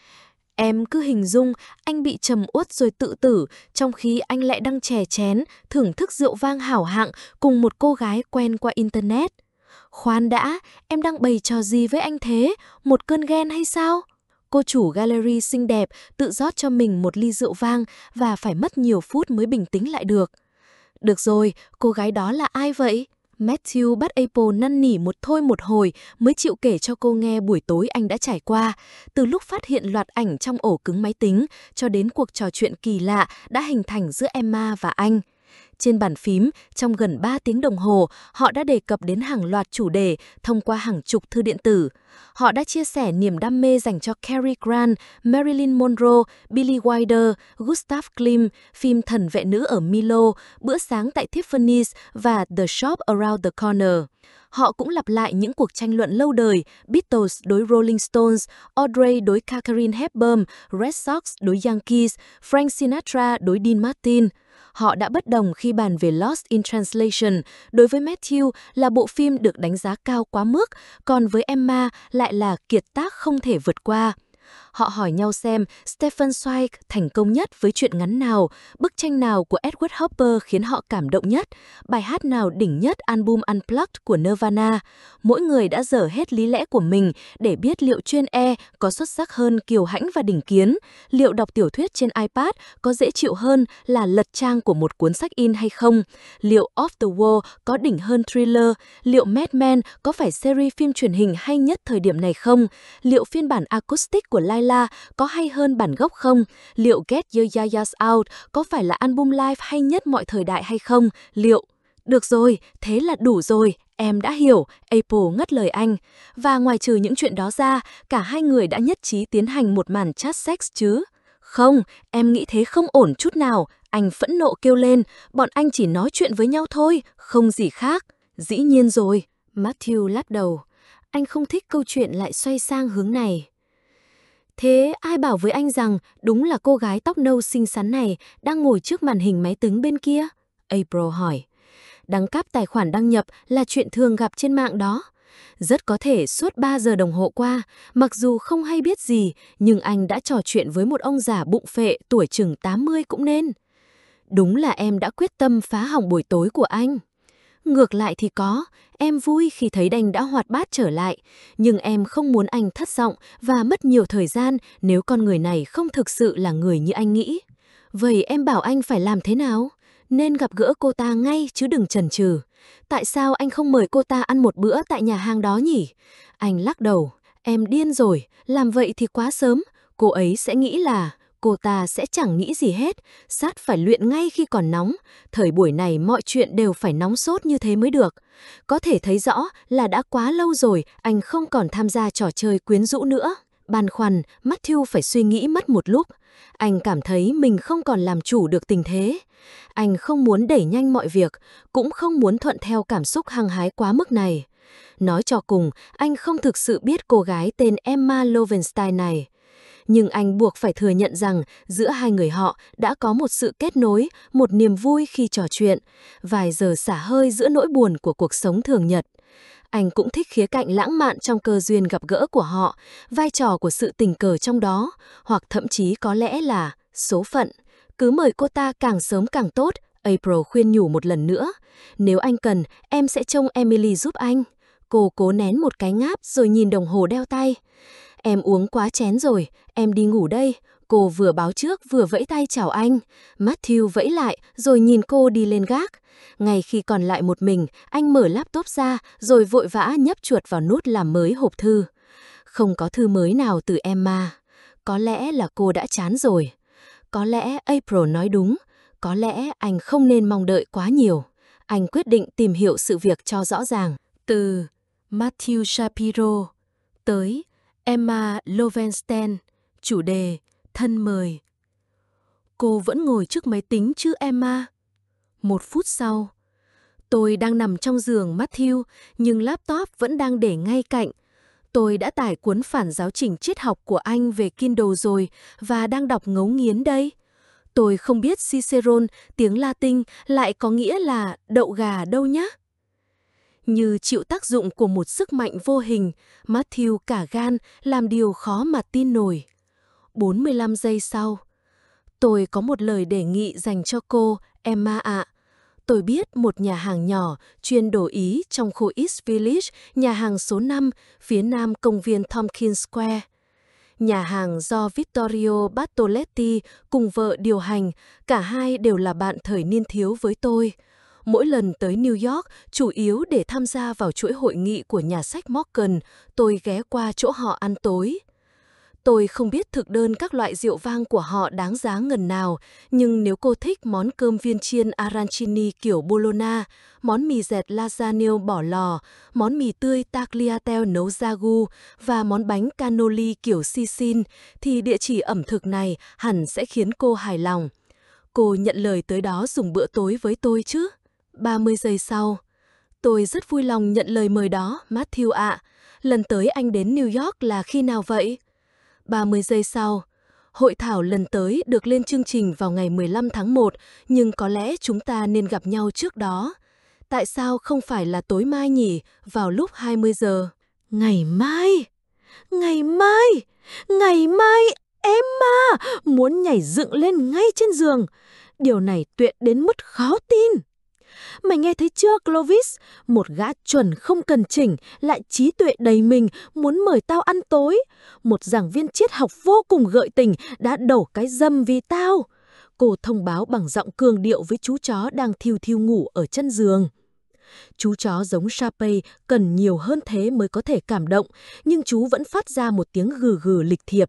Em cứ hình dung anh bị trầm uất rồi tự tử, trong khi anh lại đang chè chén, thưởng thức rượu vang hảo hạng cùng một cô gái quen qua Internet. Khoan đã, em đang bày trò gì với anh thế? Một cơn ghen hay sao? Cô chủ gallery xinh đẹp tự rót cho mình một ly rượu vang và phải mất nhiều phút mới bình tĩnh lại được. Được rồi, cô gái đó là ai vậy? Matthew bắt April năn nỉ một thôi một hồi mới chịu kể cho cô nghe buổi tối anh đã trải qua, từ lúc phát hiện loạt ảnh trong ổ cứng máy tính cho đến cuộc trò chuyện kỳ lạ đã hình thành giữa Emma và anh. Trên bàn phím, trong gần 3 tiếng đồng hồ, họ đã đề cập đến hàng loạt chủ đề thông qua hàng chục thư điện tử. Họ đã chia sẻ niềm đam mê dành cho Cary Grant, Marilyn Monroe, Billy Wilder, Gustav Klimt, phim Thần vệ nữ ở Milo, Bữa sáng tại Tiffany's và The Shop Around the Corner. Họ cũng lặp lại những cuộc tranh luận lâu đời, Beatles đối Rolling Stones, Audrey đối Catherine Hepburn, Red Sox đối Yankees, Frank Sinatra đối Dean Martin. Họ đã bất đồng khi bàn về Lost in Translation, đối với Matthew là bộ phim được đánh giá cao quá mức, còn với Emma lại là kiệt tác không thể vượt qua. Họ hỏi nhau xem Stephen Zweig thành công nhất với truyện ngắn nào, bức tranh nào của Edward Hopper khiến họ cảm động nhất, bài hát nào đỉnh nhất album Unplugged của Nirvana. Mỗi người đã dở hết lý lẽ của mình để biết liệu chuyên E có xuất sắc hơn Kiều Hãnh và Đình Kiến, liệu đọc tiểu thuyết trên iPad có dễ chịu hơn là lật trang của một cuốn sách in hay không, liệu Off the Wall có đỉnh hơn Thriller, liệu Mad Men có phải series phim truyền hình hay nhất thời điểm này không, liệu phiên bản acoustic của Laila có hay hơn bản gốc không? Liệu Get Your Yayas Out có phải là album live hay nhất mọi thời đại hay không? Liệu... Được rồi, thế là đủ rồi, em đã hiểu, April ngắt lời anh. Và ngoài trừ những chuyện đó ra, cả hai người đã nhất trí tiến hành một màn chat sex chứ? Không, em nghĩ thế không ổn chút nào, anh phẫn nộ kêu lên, bọn anh chỉ nói chuyện với nhau thôi, không gì khác. Dĩ nhiên rồi, Matthew lắc đầu, anh không thích câu chuyện lại xoay sang hướng này. Thế ai bảo với anh rằng đúng là cô gái tóc nâu xinh xắn này đang ngồi trước màn hình máy tính bên kia? April hỏi. Đăng cáp tài khoản đăng nhập là chuyện thường gặp trên mạng đó. Rất có thể suốt 3 giờ đồng hồ qua, mặc dù không hay biết gì, nhưng anh đã trò chuyện với một ông già bụng phệ tuổi chừng 80 cũng nên. Đúng là em đã quyết tâm phá hỏng buổi tối của anh. Ngược lại thì có, em vui khi thấy anh đã hoạt bát trở lại, nhưng em không muốn anh thất vọng và mất nhiều thời gian nếu con người này không thực sự là người như anh nghĩ. Vậy em bảo anh phải làm thế nào? nên gặp gỡ cô ta ngay chứ đừng chần chừ. Tại sao anh không mời cô ta ăn một bữa tại nhà hàng đó nhỉ? Anh lắc đầu. Em điên rồi, làm vậy thì quá sớm. Cô ấy sẽ nghĩ là... Cô ta sẽ chẳng nghĩ gì hết, sắt phải luyện ngay khi còn nóng. Thời buổi này mọi chuyện đều phải nóng sốt như thế mới được. Có thể thấy rõ là đã quá lâu rồi anh không còn tham gia trò chơi quyến rũ nữa. Băn khoăn, Matthew phải suy nghĩ mất một lúc. Anh cảm thấy mình không còn làm chủ được tình thế. Anh không muốn đẩy nhanh mọi việc, cũng không muốn thuận theo cảm xúc hăng hái quá mức này. Nói cho cùng, anh không thực sự biết cô gái tên Emma Lovenstein này. Nhưng anh buộc phải thừa nhận rằng giữa hai người họ đã có một sự kết nối, một niềm vui khi trò chuyện, vài giờ xả hơi giữa nỗi buồn của cuộc sống thường nhật. Anh cũng thích khía cạnh lãng mạn trong cơ duyên gặp gỡ của họ, vai trò của sự tình cờ trong đó, hoặc thậm chí có lẽ là số phận. Cứ mời cô ta càng sớm càng tốt, April khuyên nhủ một lần nữa. Nếu anh cần, em sẽ trông Emily giúp anh. Cô cố nén một cái ngáp rồi nhìn đồng hồ đeo tay. Em uống quá chén rồi, em đi ngủ đây. Cô vừa báo trước vừa vẫy tay chào anh. Matthew vẫy lại rồi nhìn cô đi lên gác. Ngay khi còn lại một mình, anh mở laptop ra rồi vội vã nhấp chuột vào nút làm mới hộp thư. Không có thư mới nào từ Emma. Có lẽ là cô đã chán rồi. Có lẽ April nói đúng. Có lẽ anh không nên mong đợi quá nhiều. Anh quyết định tìm hiểu sự việc cho rõ ràng. Từ Matthew Shapiro tới Emma Lovenstein, chủ đề thân mời. Cô vẫn ngồi trước máy tính chứ Emma? 1 phút sau, tôi đang nằm trong giường Matthew, nhưng laptop vẫn đang để ngay cạnh. Tôi đã tải cuốn phản giáo trình triết học của anh về Kindle rồi và đang đọc ngấu nghiến đây. Tôi không biết Cicerone, tiếng Latin, lại có nghĩa là đậu gà đâu nhá. Như chịu tác dụng của một sức mạnh vô hình, Matthew cả gan làm điều khó mà tin nổi. 45 giây sau, tôi có một lời đề nghị dành cho cô, Emma ạ. Tôi biết một nhà hàng nhỏ chuyên đồ Ý trong khu East Village, nhà hàng số 5, phía nam công viên Tompkins Square. Nhà hàng do Vittorio Bartoletti cùng vợ điều hành, cả hai đều là bạn thời niên thiếu với tôi. Mỗi lần tới New York, chủ yếu để tham gia vào chuỗi hội nghị của nhà sách Morgan, tôi ghé qua chỗ họ ăn tối. Tôi không biết thực đơn các loại rượu vang của họ đáng giá ngần nào, nhưng nếu cô thích món cơm viên chiên arancini kiểu Bologna, món mì dẹt lasagne bỏ lò, món mì tươi tagliatelle nấu ragu và món bánh cannoli kiểu Sicily, thì địa chỉ ẩm thực này hẳn sẽ khiến cô hài lòng. Cô nhận lời tới đó dùng bữa tối với tôi chứ? 30 giây sau, tôi rất vui lòng nhận lời mời đó, Matthew ạ. Lần tới anh đến New York là khi nào vậy? 30 giây sau, hội thảo lần tới được lên chương trình vào ngày 15 tháng 1, nhưng có lẽ chúng ta nên gặp nhau trước đó. Tại sao không phải là tối mai nhỉ, vào lúc 20 giờ? Ngày mai! Ngày mai! Ngày mai! Emma! Muốn nhảy dựng lên ngay trên giường. Điều này tuyệt đến mức khó tin. Mày nghe thấy chưa Clovis? Một gã chuẩn không cần chỉnh, lại trí tuệ đầy mình, muốn mời tao ăn tối. Một giảng viên triết học vô cùng gợi tình đã đổ cái dâm vì tao. Cô thông báo bằng giọng cường điệu với chú chó đang thiu thiu ngủ ở chân giường. Chú chó giống Shapey cần nhiều hơn thế mới có thể cảm động, nhưng chú vẫn phát ra một tiếng gừ gừ lịch thiệp.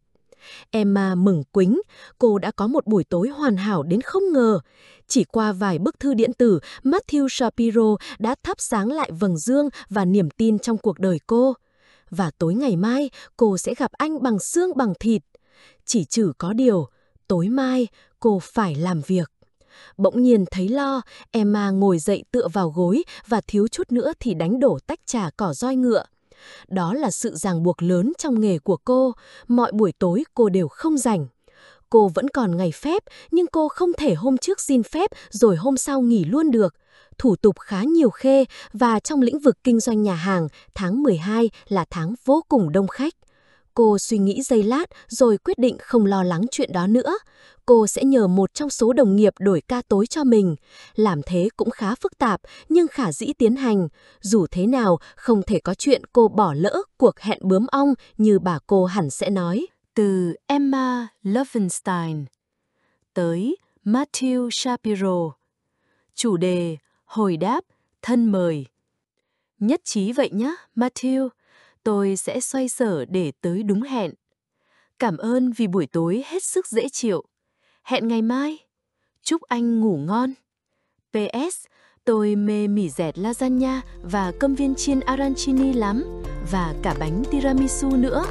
Emma mừng quính, cô đã có một buổi tối hoàn hảo đến không ngờ. Chỉ qua vài bức thư điện tử, Matthew Shapiro đã thắp sáng lại vầng dương và niềm tin trong cuộc đời cô. Và tối ngày mai, cô sẽ gặp anh bằng xương bằng thịt. Chỉ trừ có điều, tối mai cô phải làm việc. Bỗng nhiên thấy lo, Emma ngồi dậy tựa vào gối và thiếu chút nữa thì đánh đổ tách trà cỏ roi ngựa. Đó là sự ràng buộc lớn trong nghề của cô, mọi buổi tối cô đều không rảnh. Cô vẫn còn ngày phép, nhưng cô không thể hôm trước xin phép rồi hôm sau nghỉ luôn được. Thủ tục khá nhiều khê và trong lĩnh vực kinh doanh nhà hàng, tháng 12 là tháng vô cùng đông khách. Cô suy nghĩ giây lát rồi quyết định không lo lắng chuyện đó nữa. Cô sẽ nhờ một trong số đồng nghiệp đổi ca tối cho mình. Làm thế cũng khá phức tạp, nhưng khả dĩ tiến hành. Dù thế nào, không thể có chuyện cô bỏ lỡ cuộc hẹn bướm ong như bà cô hẳn sẽ nói. Từ Emma Lovenstein tới Matthew Shapiro. Chủ đề, hồi đáp, thân mời. Nhất trí vậy nhé, Matthew. Tôi sẽ xoay sở để tới đúng hẹn. Cảm ơn vì buổi tối hết sức dễ chịu. Hẹn ngày mai. Chúc anh ngủ ngon. PS, tôi mê mỉ dẹt lasagna và cơm viên chiên arancini lắm, và cả bánh tiramisu nữa.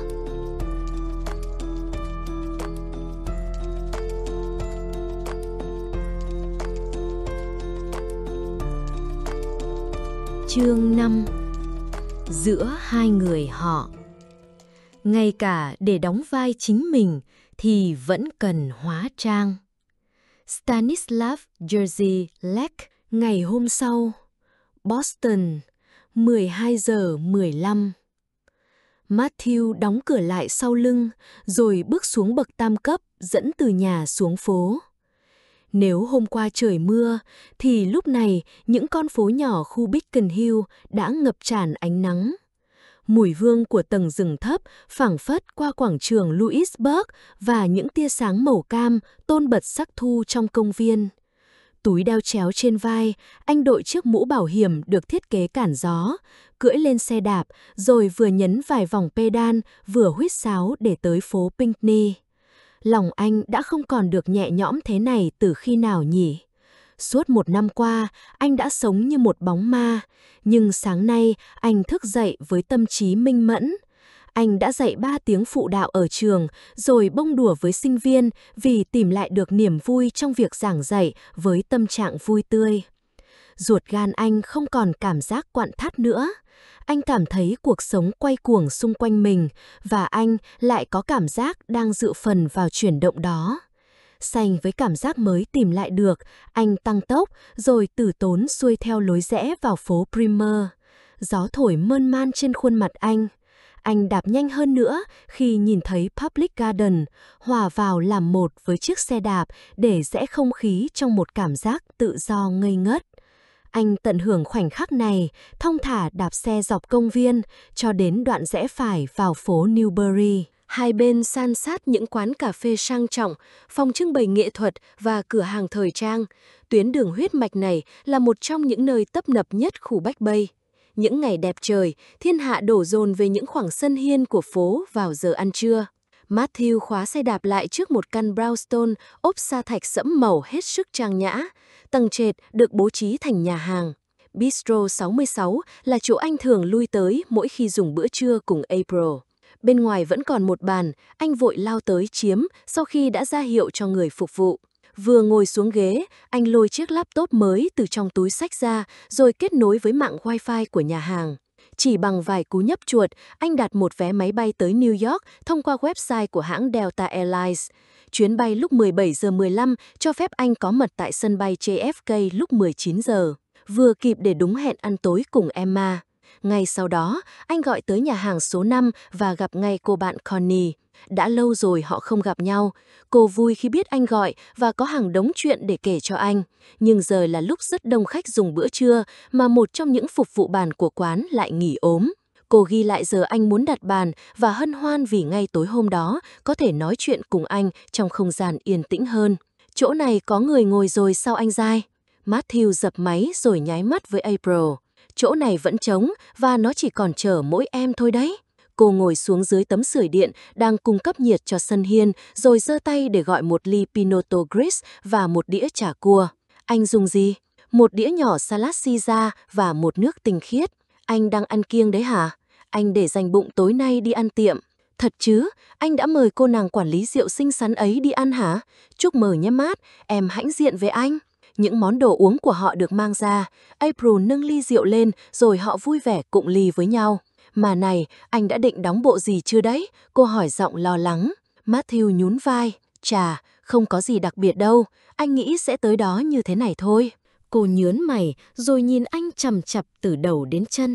Chương 5. Giữa hai người họ. Ngay cả để đóng vai chính mình thì vẫn cần hóa trang. Stanislav Jerzy Lech. Ngày hôm sau, Boston, 12 giờ 15. Matthew đóng cửa lại sau lưng, rồi bước xuống bậc tam cấp dẫn từ nhà xuống phố. Nếu hôm qua trời mưa, thì lúc này những con phố nhỏ khu Beacon Hill đã ngập tràn ánh nắng. Mùi hương của tầng rừng thấp phảng phất qua quảng trường Louisburg và những tia sáng màu cam tôn bật sắc thu trong công viên. Túi đeo chéo trên vai, anh đội chiếc mũ bảo hiểm được thiết kế cản gió, cưỡi lên xe đạp, rồi vừa nhấn vài vòng pedal, vừa huýt sáo để tới phố Pinckney. Lòng anh đã không còn được nhẹ nhõm thế này từ khi nào nhỉ? Suốt 1 năm qua, anh đã sống như một bóng ma, nhưng sáng nay anh thức dậy với tâm trí minh mẫn. Anh đã dạy 3 tiếng phụ đạo ở trường, rồi bông đùa với sinh viên vì tìm lại được niềm vui trong việc giảng dạy với tâm trạng vui tươi. Ruột gan anh không còn cảm giác quặn thắt nữa. Anh cảm thấy cuộc sống quay cuồng xung quanh mình, và anh lại có cảm giác đang dự phần vào chuyển động đó. Sành với cảm giác mới tìm lại được, anh tăng tốc rồi từ tốn xuôi theo lối rẽ vào phố Primer. Gió thổi mơn man trên khuôn mặt anh. Anh đạp nhanh hơn nữa khi nhìn thấy Public Garden, hòa vào làm một với chiếc xe đạp để rẽ không khí trong một cảm giác tự do ngây ngất. Anh tận hưởng khoảnh khắc này, thong thả đạp xe dọc công viên cho đến đoạn rẽ phải vào phố Newbury. Hai bên san sát những quán cà phê sang trọng, phòng trưng bày nghệ thuật và cửa hàng thời trang. Tuyến đường huyết mạch này là một trong những nơi tấp nập nhất khu Back Bay. Những ngày đẹp trời, thiên hạ đổ dồn về những khoảng sân hiên của phố vào giờ ăn trưa. Matthew khóa xe đạp lại trước một căn brownstone ốp sa thạch sẫm màu hết sức trang nhã. Tầng trệt được bố trí thành nhà hàng. Bistro 66 là chỗ anh thường lui tới mỗi khi dùng bữa trưa cùng April. Bên ngoài vẫn còn một bàn, anh vội lao tới chiếm sau khi đã ra hiệu cho người phục vụ. Vừa ngồi xuống ghế, anh lôi chiếc laptop mới từ trong túi xách ra rồi kết nối với mạng wifi của nhà hàng. Chỉ bằng vài cú nhấp chuột, anh đặt một vé máy bay tới New York thông qua website của hãng Delta Airlines. Chuyến bay lúc 17 giờ 15 cho phép anh có mặt tại sân bay JFK lúc 19 giờ. Vừa kịp để đúng hẹn ăn tối cùng Emma. Ngay sau đó, anh gọi tới nhà hàng số 5 và gặp ngay cô bạn Connie. Đã lâu rồi họ không gặp nhau. Cô vui khi biết anh gọi và có hàng đống chuyện để kể cho anh. Nhưng giờ là lúc rất đông khách dùng bữa trưa mà một trong những phục vụ bàn của quán lại nghỉ ốm. Cô ghi lại giờ anh muốn đặt bàn và hân hoan vì ngay tối hôm đó có thể nói chuyện cùng anh trong không gian yên tĩnh hơn. Chỗ này có người ngồi rồi sao anh dai? Matthew dập máy rồi nháy mắt với April. Chỗ này vẫn trống và nó chỉ còn chờ mỗi em thôi đấy. Cô ngồi xuống dưới tấm sưởi điện đang cung cấp nhiệt cho sân hiên rồi giơ tay để gọi một ly Pinot Gris và một đĩa chả cua. Anh dùng gì? Một đĩa nhỏ salad Caesar và một nước tinh khiết. Anh đang ăn kiêng đấy hả? Anh để dành bụng tối nay đi ăn tiệm. Thật chứ? Anh đã mời cô nàng quản lý rượu xinh xắn ấy đi ăn hả? Chúc mừng nhé Matt, em hãnh diện với anh. Những món đồ uống của họ được mang ra. April nâng ly rượu lên rồi họ vui vẻ cụng ly với nhau. Mà này, anh đã định đóng bộ gì chưa đấy? Cô hỏi giọng lo lắng. Matthew nhún vai. Chà, không có gì đặc biệt đâu. Anh nghĩ sẽ tới đó như thế này thôi. Cô nhớn mày rồi nhìn anh chằm chặp từ đầu đến chân.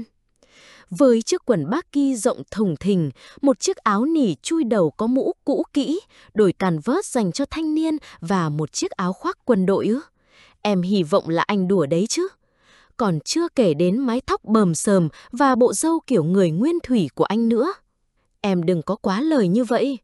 Với chiếc quần baki rộng thùng thình, một chiếc áo nỉ chui đầu có mũ cũ kỹ, đôi canvas dành cho thanh niên và một chiếc áo khoác quân đội ư? Em hy vọng là anh đùa đấy chứ. Còn chưa kể đến mái tóc bờm sờm và bộ râu kiểu người nguyên thủy của anh nữa. Em đừng có quá lời như vậy.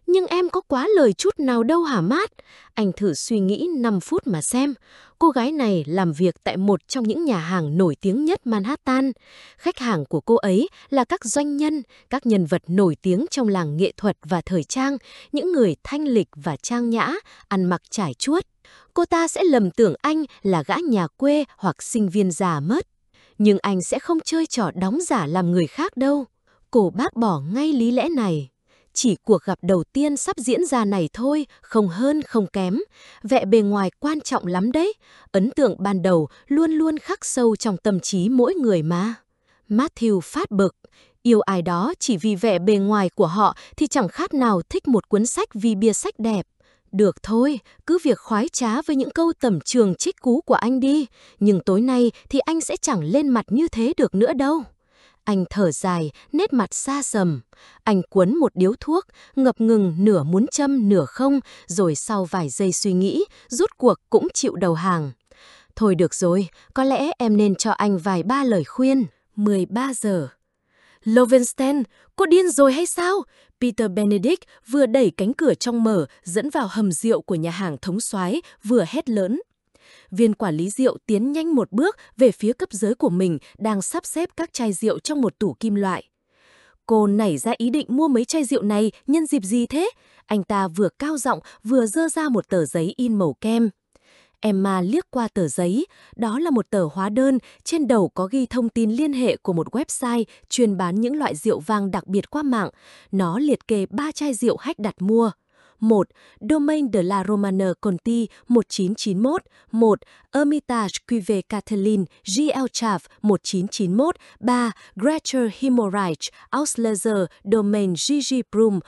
Nhưng em có quá lời chút nào đâu hả Matt? Anh thử suy nghĩ 5 phút mà xem. Cô gái này làm việc tại một trong những nhà hàng nổi tiếng nhất Manhattan. Khách hàng của cô ấy là các doanh nhân, các nhân vật nổi tiếng trong làng nghệ thuật và thời trang, những người thanh lịch và trang nhã, ăn mặc trải chuốt. Cô ta sẽ lầm tưởng anh là gã nhà quê hoặc sinh viên già mất. Nhưng anh sẽ không chơi trò đóng giả làm người khác đâu. Cô bác bỏ ngay lý lẽ này. Chỉ cuộc gặp đầu tiên sắp diễn ra này thôi, không hơn không kém. Vẻ bề ngoài quan trọng lắm đấy. Ấn tượng ban đầu luôn luôn khắc sâu trong tâm trí mỗi người mà. Matthew phát bực. Yêu ai đó chỉ vì vẻ bề ngoài của họ thì chẳng khác nào thích một cuốn sách vì bìa sách đẹp. Được thôi, cứ việc khoái trá với những câu tầm trường trích cú của anh đi. Nhưng tối nay thì anh sẽ chẳng lên mặt như thế được nữa đâu. Anh thở dài, nét mặt xa sầm. Anh cuốn một điếu thuốc, ngập ngừng nửa muốn châm nửa không, rồi sau vài giây suy nghĩ, rút cuộc cũng chịu đầu hàng. Thôi được rồi, có lẽ em nên cho anh vài ba lời khuyên. 13 giờ. Lowenstein, cô điên rồi hay sao? Peter Benedict vừa đẩy cánh cửa trong mở, dẫn vào hầm rượu của nhà hàng thống soái, vừa hét lớn. Viên quản lý rượu tiến nhanh một bước về phía cấp dưới của mình đang sắp xếp các chai rượu trong một tủ kim loại. Cô nảy ra ý định mua mấy chai rượu này nhân dịp gì thế? Anh ta vừa cao giọng vừa giơ ra một tờ giấy in màu kem. Emma liếc qua tờ giấy, đó là một tờ hóa đơn, trên đầu có ghi thông tin liên hệ của một website chuyên bán những loại rượu vang đặc biệt qua mạng. Nó liệt kê 3 chai rượu khách đặt mua. 1. Domaine de la Romane Conti 1991. 1. Hermitage Cuvée Catherine GL Chav 1991. 3. Greater Hemorrhage Auslese Domaine Gigi Brum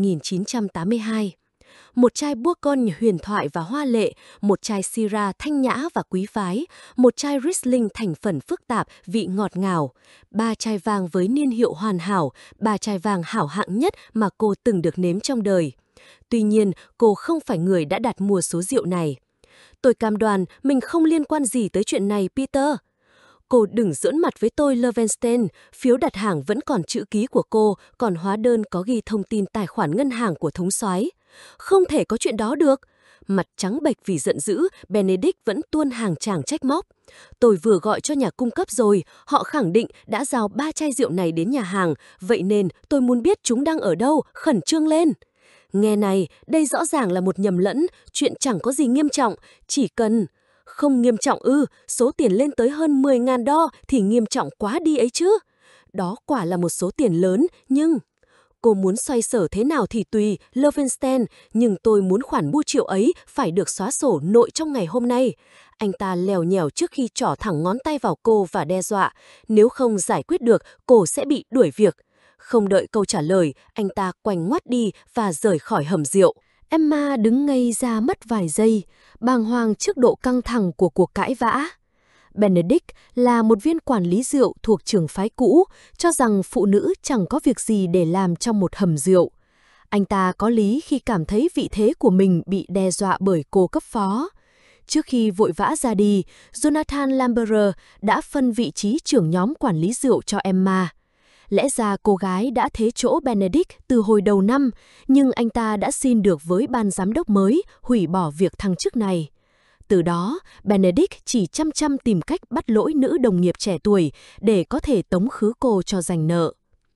1982. Một chai Bourgogne huyền thoại và hoa lệ, một chai Syrah thanh nhã và quý phái, một chai Riesling thành phần phức tạp, vị ngọt ngào, 3 chai vang với niên hiệu hoàn hảo, 3 chai vang hảo hạng nhất mà cô từng được nếm trong đời. Tuy nhiên, cô không phải người đã đặt mua số rượu này. Tôi cam đoan mình không liên quan gì tới chuyện này, Peter. Cô đừng giỡn mặt với tôi, Lowenstein. Phiếu đặt hàng vẫn còn chữ ký của cô, còn hóa đơn có ghi thông tin tài khoản ngân hàng của thống soái. Không thể có chuyện đó được. Mặt trắng bệch vì giận dữ, Benedict vẫn tuôn hàng tràng trách móc. Tôi vừa gọi cho nhà cung cấp rồi, họ khẳng định đã giao 3 chai rượu này đến nhà hàng, vậy nên tôi muốn biết chúng đang ở đâu, khẩn trương lên. Nghe này, đây rõ ràng là một nhầm lẫn, chuyện chẳng có gì nghiêm trọng, chỉ cần... Không nghiêm trọng số tiền lên tới hơn 10.000 đô thì nghiêm trọng quá đi ấy chứ. Đó quả là một số tiền lớn, nhưng... Cô muốn xoay sở thế nào thì tùy, Lowenstein, nhưng tôi muốn khoản bưu triệu ấy phải được xóa sổ nội trong ngày hôm nay. Anh ta lèo nhèo trước khi trỏ thẳng ngón tay vào cô và đe dọa, nếu không giải quyết được, cô sẽ bị đuổi việc. Không đợi câu trả lời, anh ta quành ngoắt đi và rời khỏi hầm rượu. Emma đứng ngây ra mất vài giây, bàng hoàng trước độ căng thẳng của cuộc cãi vã. Benedict là một viên quản lý rượu thuộc trường phái cũ, cho rằng phụ nữ chẳng có việc gì để làm trong một hầm rượu. Anh ta có lý khi cảm thấy vị thế của mình bị đe dọa bởi cô cấp phó. Trước khi vội vã ra đi, Jonathan Lambert đã phân vị trí trưởng nhóm quản lý rượu cho Emma. Lẽ ra cô gái đã thế chỗ Benedict từ hồi đầu năm, nhưng anh ta đã xin được với ban giám đốc mới hủy bỏ việc thăng chức này. Từ đó, Benedict chỉ chăm tìm cách bắt lỗi nữ đồng nghiệp trẻ tuổi để có thể tống khứ cô cho giành nợ.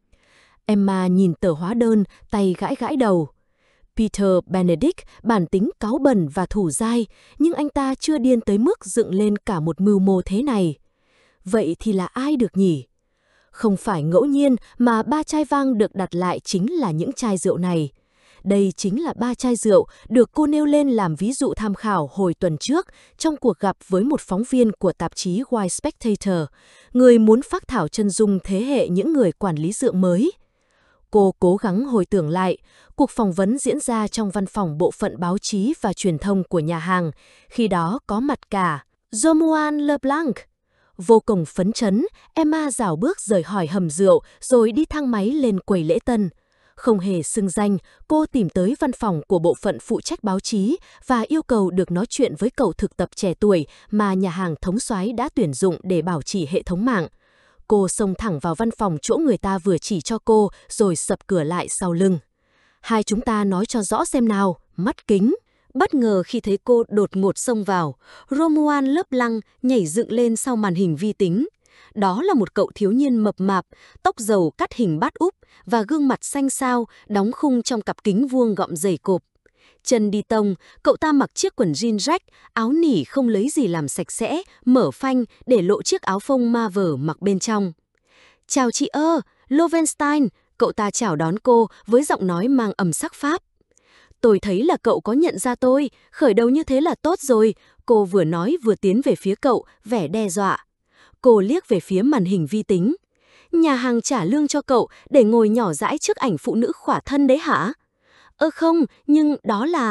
Emma nhìn tờ hóa đơn, tay gãi gãi đầu. Peter Benedict bản tính cáu bẩn và thủ dai, nhưng anh ta chưa điên tới mức dựng lên cả một mưu mô thế này. Vậy thì là ai được nhỉ? Không phải ngẫu nhiên mà 3 chai vang được đặt lại chính là những chai rượu này. Đây chính là 3 chai rượu được cô nêu lên làm ví dụ tham khảo hồi tuần trước trong cuộc gặp với một phóng viên của tạp chí White Spectator, người muốn phác thảo chân dung thế hệ những người quản lý rượu mới. Cô cố gắng hồi tưởng lại, cuộc phỏng vấn diễn ra trong văn phòng bộ phận báo chí và truyền thông của nhà hàng, khi đó có mặt cả Romuald Leblanc. Vô cùng phấn chấn, Emma rảo bước rời khỏi hầm rượu rồi đi thang máy lên quầy lễ tân. Không hề xưng danh, cô tìm tới văn phòng của bộ phận phụ trách báo chí và yêu cầu được nói chuyện với cậu thực tập trẻ tuổi mà nhà hàng thống soái đã tuyển dụng để bảo trì hệ thống mạng. Cô xông thẳng vào văn phòng chỗ người ta vừa chỉ cho cô rồi sập cửa lại sau lưng. Hai chúng ta nói cho rõ xem nào, mắt kính. Bất ngờ khi thấy cô đột ngột xông vào, Romuald lấp lăng nhảy dựng lên sau màn hình vi tính. Đó là một cậu thiếu niên mập mạp, tóc râu cắt hình bát úp và gương mặt xanh xao, đóng khung trong cặp kính vuông gọng dày cộp. Chân đi tông, cậu ta mặc chiếc quần jean rách, áo nỉ không lấy gì làm sạch sẽ, mở phanh để lộ chiếc áo phông ma vở mặc bên trong. Chào chị Lovenstein, cậu ta chào đón cô với giọng nói mang âm sắc Pháp. Tôi thấy là cậu có nhận ra tôi, khởi đầu như thế là tốt rồi, cô vừa nói vừa tiến về phía cậu, vẻ đe dọa. Cô liếc về phía màn hình vi tính. Nhà hàng trả lương cho cậu để ngồi nhỏ dãi trước ảnh phụ nữ khỏa thân đấy hả? Không, nhưng đó là...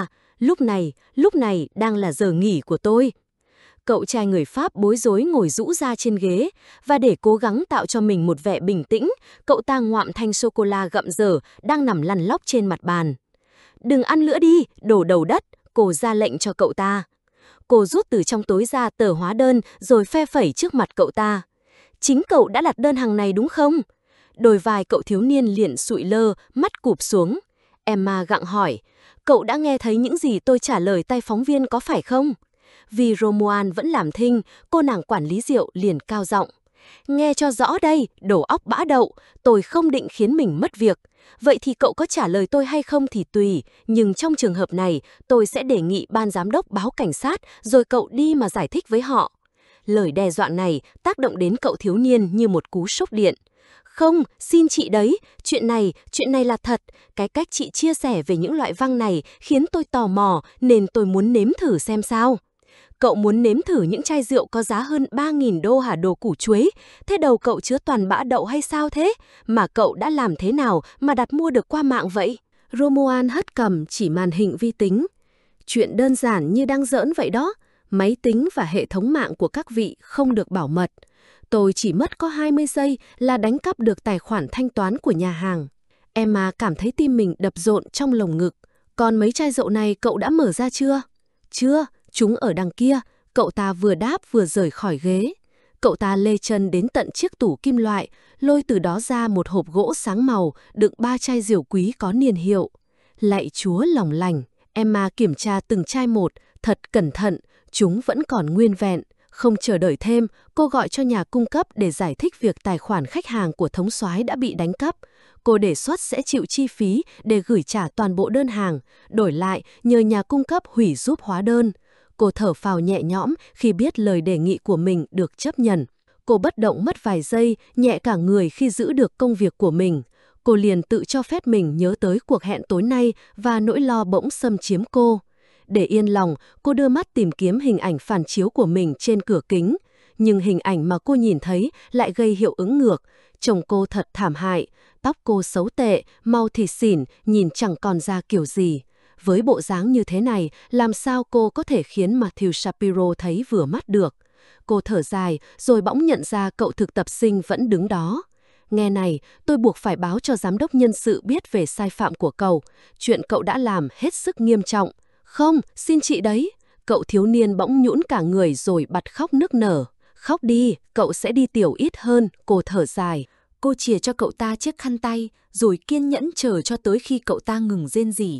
Lúc này đang là giờ nghỉ của tôi. Cậu trai người Pháp bối rối ngồi rũ ra trên ghế, và để cố gắng tạo cho mình một vẻ bình tĩnh, cậu ta ngoạm thanh sô-cô-la gặm dở đang nằm lăn lóc trên mặt bàn. Đừng ăn nữa đi, đổ đầu đất, cô ra lệnh cho cậu ta. Cô rút từ trong túi ra tờ hóa đơn rồi phe phẩy trước mặt cậu ta. Chính cậu đã đặt đơn hàng này đúng không? Đôi vai cậu thiếu niên liền sụi lơ, mắt cụp xuống. Emma gặng hỏi, cậu đã nghe thấy những gì tôi trả lời tay phóng viên có phải không? Vì Romuald vẫn làm thinh, cô nàng quản lý rượu liền cao giọng. Nghe cho rõ đây, đồ óc bã đậu, tôi không định khiến mình mất việc. Vậy thì cậu có trả lời tôi hay không thì tùy, nhưng trong trường hợp này, tôi sẽ đề nghị ban giám đốc báo cảnh sát, rồi cậu đi mà giải thích với họ. Lời đe dọa này tác động đến cậu thiếu niên như một cú sốc điện. Không, xin chị đấy, chuyện này là thật. Cái cách chị chia sẻ về những loại văng này khiến tôi tò mò nên tôi muốn nếm thử xem sao. Cậu muốn nếm thử những chai rượu có giá hơn 3.000 đô hả đồ củ chuối? Thế đầu cậu chứa toàn bã đậu hay sao thế? Mà cậu đã làm thế nào mà đặt mua được qua mạng vậy? Romuald hất cằm chỉ màn hình vi tính. Chuyện đơn giản như đang giỡn vậy đó. Máy tính và hệ thống mạng của các vị không được bảo mật. Tôi chỉ mất có 20 giây là đánh cắp được tài khoản thanh toán của nhà hàng. Emma cảm thấy tim mình đập rộn trong lồng ngực. Còn mấy chai rượu này cậu đã mở ra chưa? Chưa, chúng ở đằng kia. Cậu ta vừa đáp vừa rời khỏi ghế. Cậu ta lê chân đến tận chiếc tủ kim loại, lôi từ đó ra một hộp gỗ sáng màu đựng 3 chai rượu quý có niên hiệu. Lạy Chúa lòng lành, Emma kiểm tra từng chai một, thật cẩn thận, chúng vẫn còn nguyên vẹn. Không chờ đợi thêm, cô gọi cho nhà cung cấp để giải thích việc tài khoản khách hàng của thống soái đã bị đánh cắp. Cô đề xuất sẽ chịu chi phí để gửi trả toàn bộ đơn hàng, đổi lại nhờ nhà cung cấp hủy giúp hóa đơn. Cô thở phào nhẹ nhõm khi biết lời đề nghị của mình được chấp nhận. Cô bất động mất vài giây, nhẹ cả người khi giữ được công việc của mình. Cô liền tự cho phép mình nhớ tới cuộc hẹn tối nay và nỗi lo bỗng xâm chiếm cô. Để yên lòng, cô đưa mắt tìm kiếm hình ảnh phản chiếu của mình trên cửa kính. Nhưng hình ảnh mà cô nhìn thấy lại gây hiệu ứng ngược. Chồng cô thật thảm hại, tóc cô xấu tệ, mau thịt xỉn, nhìn chẳng còn ra kiểu gì. Với bộ dáng như thế này, làm sao cô có thể khiến Matthew Shapiro thấy vừa mắt được? Cô thở dài, rồi bỗng nhận ra cậu thực tập sinh vẫn đứng đó. Nghe này, tôi buộc phải báo cho giám đốc nhân sự biết về sai phạm của cậu. Chuyện cậu đã làm hết sức nghiêm trọng. Không, xin chị đấy. Cậu thiếu niên bỗng nhũn cả người rồi bật khóc nức nở. Khóc đi, cậu sẽ đi tiểu ít hơn, cô thở dài. Cô chìa cho cậu ta chiếc khăn tay, rồi kiên nhẫn chờ cho tới khi cậu ta ngừng rên rỉ.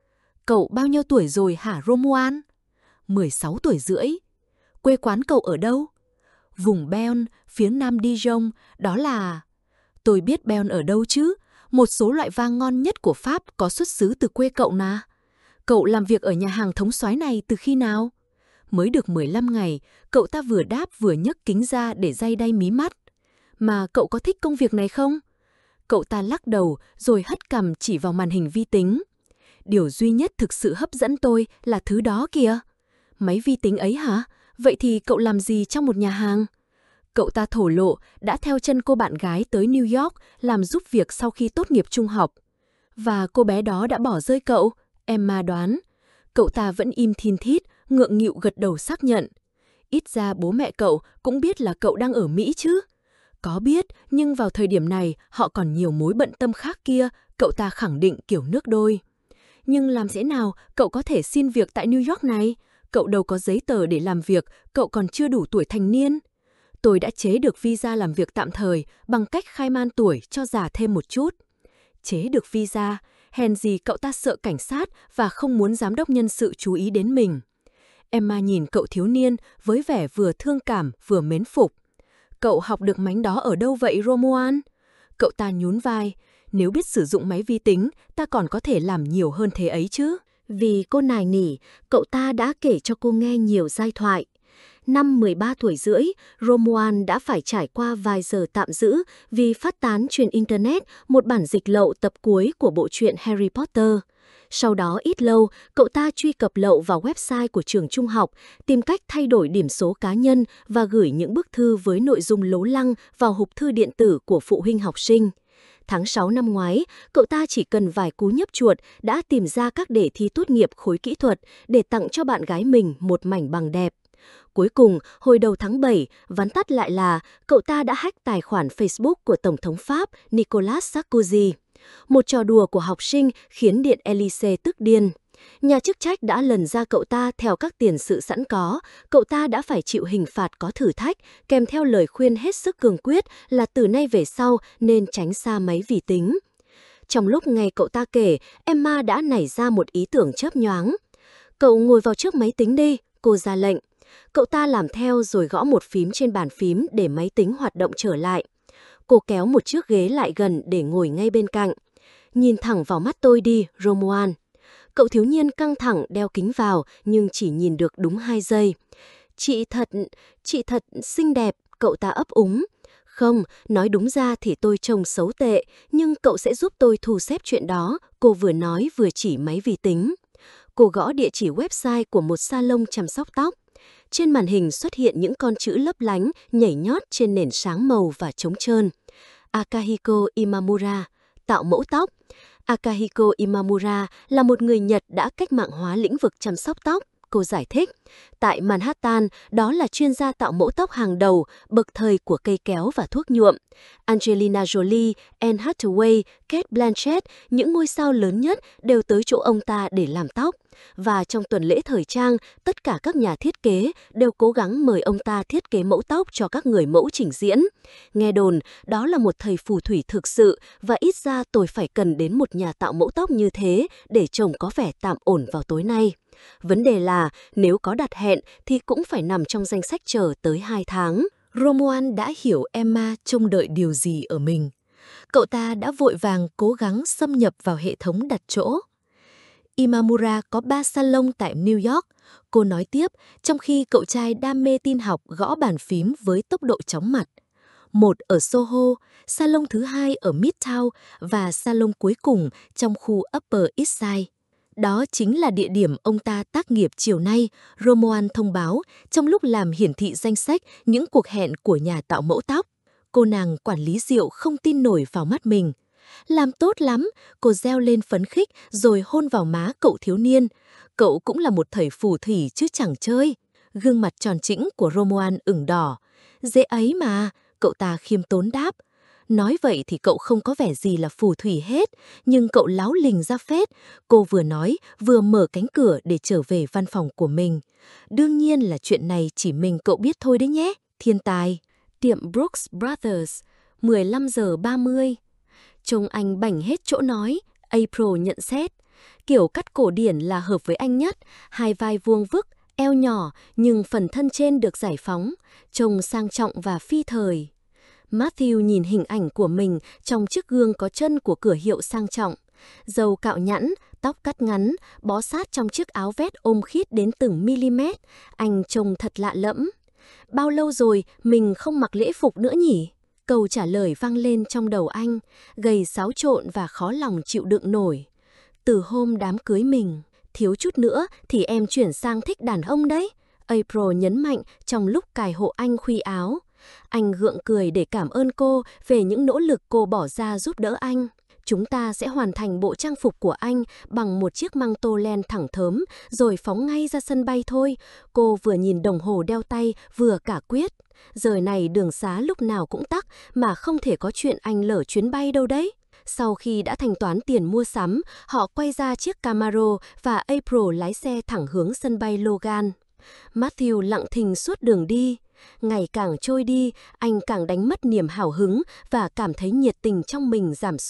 Cậu bao nhiêu tuổi rồi hả Romuald? 16 tuổi rưỡi. Quê quán cậu ở đâu? Vùng Béarn, phía nam Dijon, đó là... Tôi biết Béarn ở đâu chứ? Một số loại vang ngon nhất của Pháp có xuất xứ từ quê cậu mà. Cậu làm việc ở nhà hàng thống soái này từ khi nào? Mới được 15 ngày, cậu ta vừa đáp vừa nhấc kính ra để day day mí mắt. Mà cậu có thích công việc này không? Cậu ta lắc đầu rồi hất cằm chỉ vào màn hình vi tính. Điều duy nhất thực sự hấp dẫn tôi là thứ đó kìa. Máy vi tính ấy hả? Vậy thì cậu làm gì trong một nhà hàng? Cậu ta thổ lộ đã theo chân cô bạn gái tới New York làm giúp việc sau khi tốt nghiệp trung học. Và cô bé đó đã bỏ rơi cậu, Emma đoán. Cậu ta vẫn im thin thít, ngượng nghịu gật đầu xác nhận. Ít ra bố mẹ cậu cũng biết là cậu đang ở Mỹ chứ. Có biết, nhưng vào thời điểm này họ còn nhiều mối bận tâm khác kia, cậu ta khẳng định kiểu nước đôi. Nhưng làm thế nào cậu có thể xin việc tại New York này? Cậu đâu có giấy tờ để làm việc, cậu còn chưa đủ tuổi thành niên. Tôi đã chế được visa làm việc tạm thời bằng cách khai man tuổi cho già thêm một chút. Chế được visa, hèn gì cậu ta sợ cảnh sát và không muốn giám đốc nhân sự chú ý đến mình. Emma nhìn cậu thiếu niên với vẻ vừa thương cảm vừa mến phục. Cậu học được mánh đó ở đâu vậy Romuald? Cậu ta nhún vai. Nếu biết sử dụng máy vi tính, ta còn có thể làm nhiều hơn thế ấy chứ. Vì cô nài nỉ, cậu ta đã kể cho cô nghe nhiều giai thoại. Năm 13 tuổi rưỡi, Romuald đã phải trải qua vài giờ tạm giữ vì phát tán trên Internet một bản dịch lậu tập cuối của bộ truyện Harry Potter. Sau đó ít lâu, cậu ta truy cập lậu vào website của trường trung học, tìm cách thay đổi điểm số cá nhân và gửi những bức thư với nội dung lố lăng vào hộp thư điện tử của phụ huynh học sinh. Tháng 6 năm ngoái, cậu ta chỉ cần vài cú nhấp chuột đã tìm ra các đề thi tốt nghiệp khối kỹ thuật để tặng cho bạn gái mình một mảnh bằng đẹp. Cuối cùng, hồi đầu tháng 7, vắn tắt lại là cậu ta đã hack tài khoản Facebook của Tổng thống Pháp Nicolas Sarkozy. Một trò đùa của học sinh khiến Điện Élysée tức điên. Nhà chức trách đã lần ra cậu ta theo các tiền sự sẵn có, cậu ta đã phải chịu hình phạt có thử thách, kèm theo lời khuyên hết sức cương quyết là từ nay về sau nên tránh xa máy vi tính. Trong lúc nghe cậu ta kể, Emma đã nảy ra một ý tưởng chớp nhoáng. Cậu ngồi vào trước máy tính đi, cô ra lệnh. Cậu ta làm theo rồi gõ một phím trên bàn phím để máy tính hoạt động trở lại. Cô kéo một chiếc ghế lại gần để ngồi ngay bên cạnh. Nhìn thẳng vào mắt tôi đi, Romuald. Cậu thiếu niên căng thẳng đeo kính vào nhưng chỉ nhìn được đúng 2 giây. Chị thật xinh đẹp, cậu ta ấp úng. Không, nói đúng ra thì tôi trông xấu tệ, nhưng cậu sẽ giúp tôi thu xếp chuyện đó, cô vừa nói vừa chỉ máy vi tính. Cô gõ địa chỉ website của một salon chăm sóc tóc. Trên màn hình xuất hiện những con chữ lấp lánh, nhảy nhót trên nền sáng màu và trống trơn. Akahiko Imamura, tạo mẫu tóc. Akahiko Imamura là một người Nhật đã cách mạng hóa lĩnh vực chăm sóc tóc. Cô giải thích, tại Manhattan, đó là chuyên gia tạo mẫu tóc hàng đầu, bậc thời của cây kéo và thuốc nhuộm. Angelina Jolie, Anne Hathaway, Cate Blanchett, những ngôi sao lớn nhất đều tới chỗ ông ta để làm tóc. Và trong tuần lễ thời trang, tất cả các nhà thiết kế đều cố gắng mời ông ta thiết kế mẫu tóc cho các người mẫu trình diễn. Nghe đồn, đó là một thầy phù thủy thực sự và ít ra tôi phải cần đến một nhà tạo mẫu tóc như thế để trông có vẻ tạm ổn vào tối nay. Vấn đề là nếu có đặt hẹn thì cũng phải nằm trong danh sách chờ tới 2 tháng. Romuald đã hiểu Emma trông đợi điều gì ở mình. Cậu ta đã vội vàng cố gắng xâm nhập vào hệ thống đặt chỗ. Imamura có 3 salon tại New York, cô nói tiếp, trong khi cậu trai đam mê tin học gõ bàn phím với tốc độ chóng mặt. Một ở Soho, salon thứ 2 ở Midtown và salon cuối cùng trong khu Upper East Side. Đó chính là địa điểm ông ta tác nghiệp chiều nay, Romuald thông báo trong lúc làm hiển thị danh sách những cuộc hẹn của nhà tạo mẫu tóc. Cô nàng quản lý rượu không tin nổi vào mắt mình. Làm tốt lắm, cô reo lên phấn khích rồi hôn vào má cậu thiếu niên. Cậu cũng là một thầy phù thủy chứ chẳng chơi. Gương mặt tròn trĩnh của Romuald ửng đỏ. Dễ ấy mà, cậu ta khiêm tốn đáp. Nói vậy thì cậu không có vẻ gì là phù thủy hết, nhưng cậu láo lình ra phết. Cô vừa nói, vừa mở cánh cửa để trở về văn phòng của mình. Đương nhiên là chuyện này chỉ mình cậu biết thôi đấy nhé, thiên tài. Tiệm Brooks Brothers, 15 giờ 30. Trông anh bảnh hết chỗ nói, April nhận xét. Kiểu cắt cổ điển là hợp với anh nhất, 2 vai vuông vức, eo nhỏ nhưng phần thân trên được giải phóng, trông sang trọng và phi thời. Matthew nhìn hình ảnh của mình trong chiếc gương có chân của cửa hiệu sang trọng. Râu cạo nhẵn, tóc cắt ngắn, bó sát trong chiếc áo vest ôm khít đến từng mm, anh trông thật lạ lẫm. Bao lâu rồi mình không mặc lễ phục nữa nhỉ? Câu trả lời vang lên trong đầu anh, gầy xáo trộn và khó lòng chịu đựng nổi. Từ hôm đám cưới mình, thiếu chút nữa thì em chuyển sang thích đàn ông đấy, April nhấn mạnh trong lúc cài hộ anh khuy áo. Anh gượng cười để cảm ơn cô về những nỗ lực cô bỏ ra giúp đỡ anh. Chúng ta sẽ hoàn thành bộ trang phục của anh bằng một chiếc măng tô len thẳng thớm rồi phóng ngay ra sân bay thôi. Cô vừa nhìn đồng hồ đeo tay vừa cả quyết. Giờ này đường xá lúc nào cũng tắc mà không thể có chuyện anh lỡ chuyến bay đâu đấy. Sau khi đã thanh toán tiền mua sắm, họ quay ra chiếc Camaro và April lái xe thẳng hướng sân bay Logan. Matthew lặng thinh suốt đường đi. Ngày càng trôi đi, anh càng đánh mất niềm hào hứng và cảm thấy nhiệt tình trong mình giảm sút.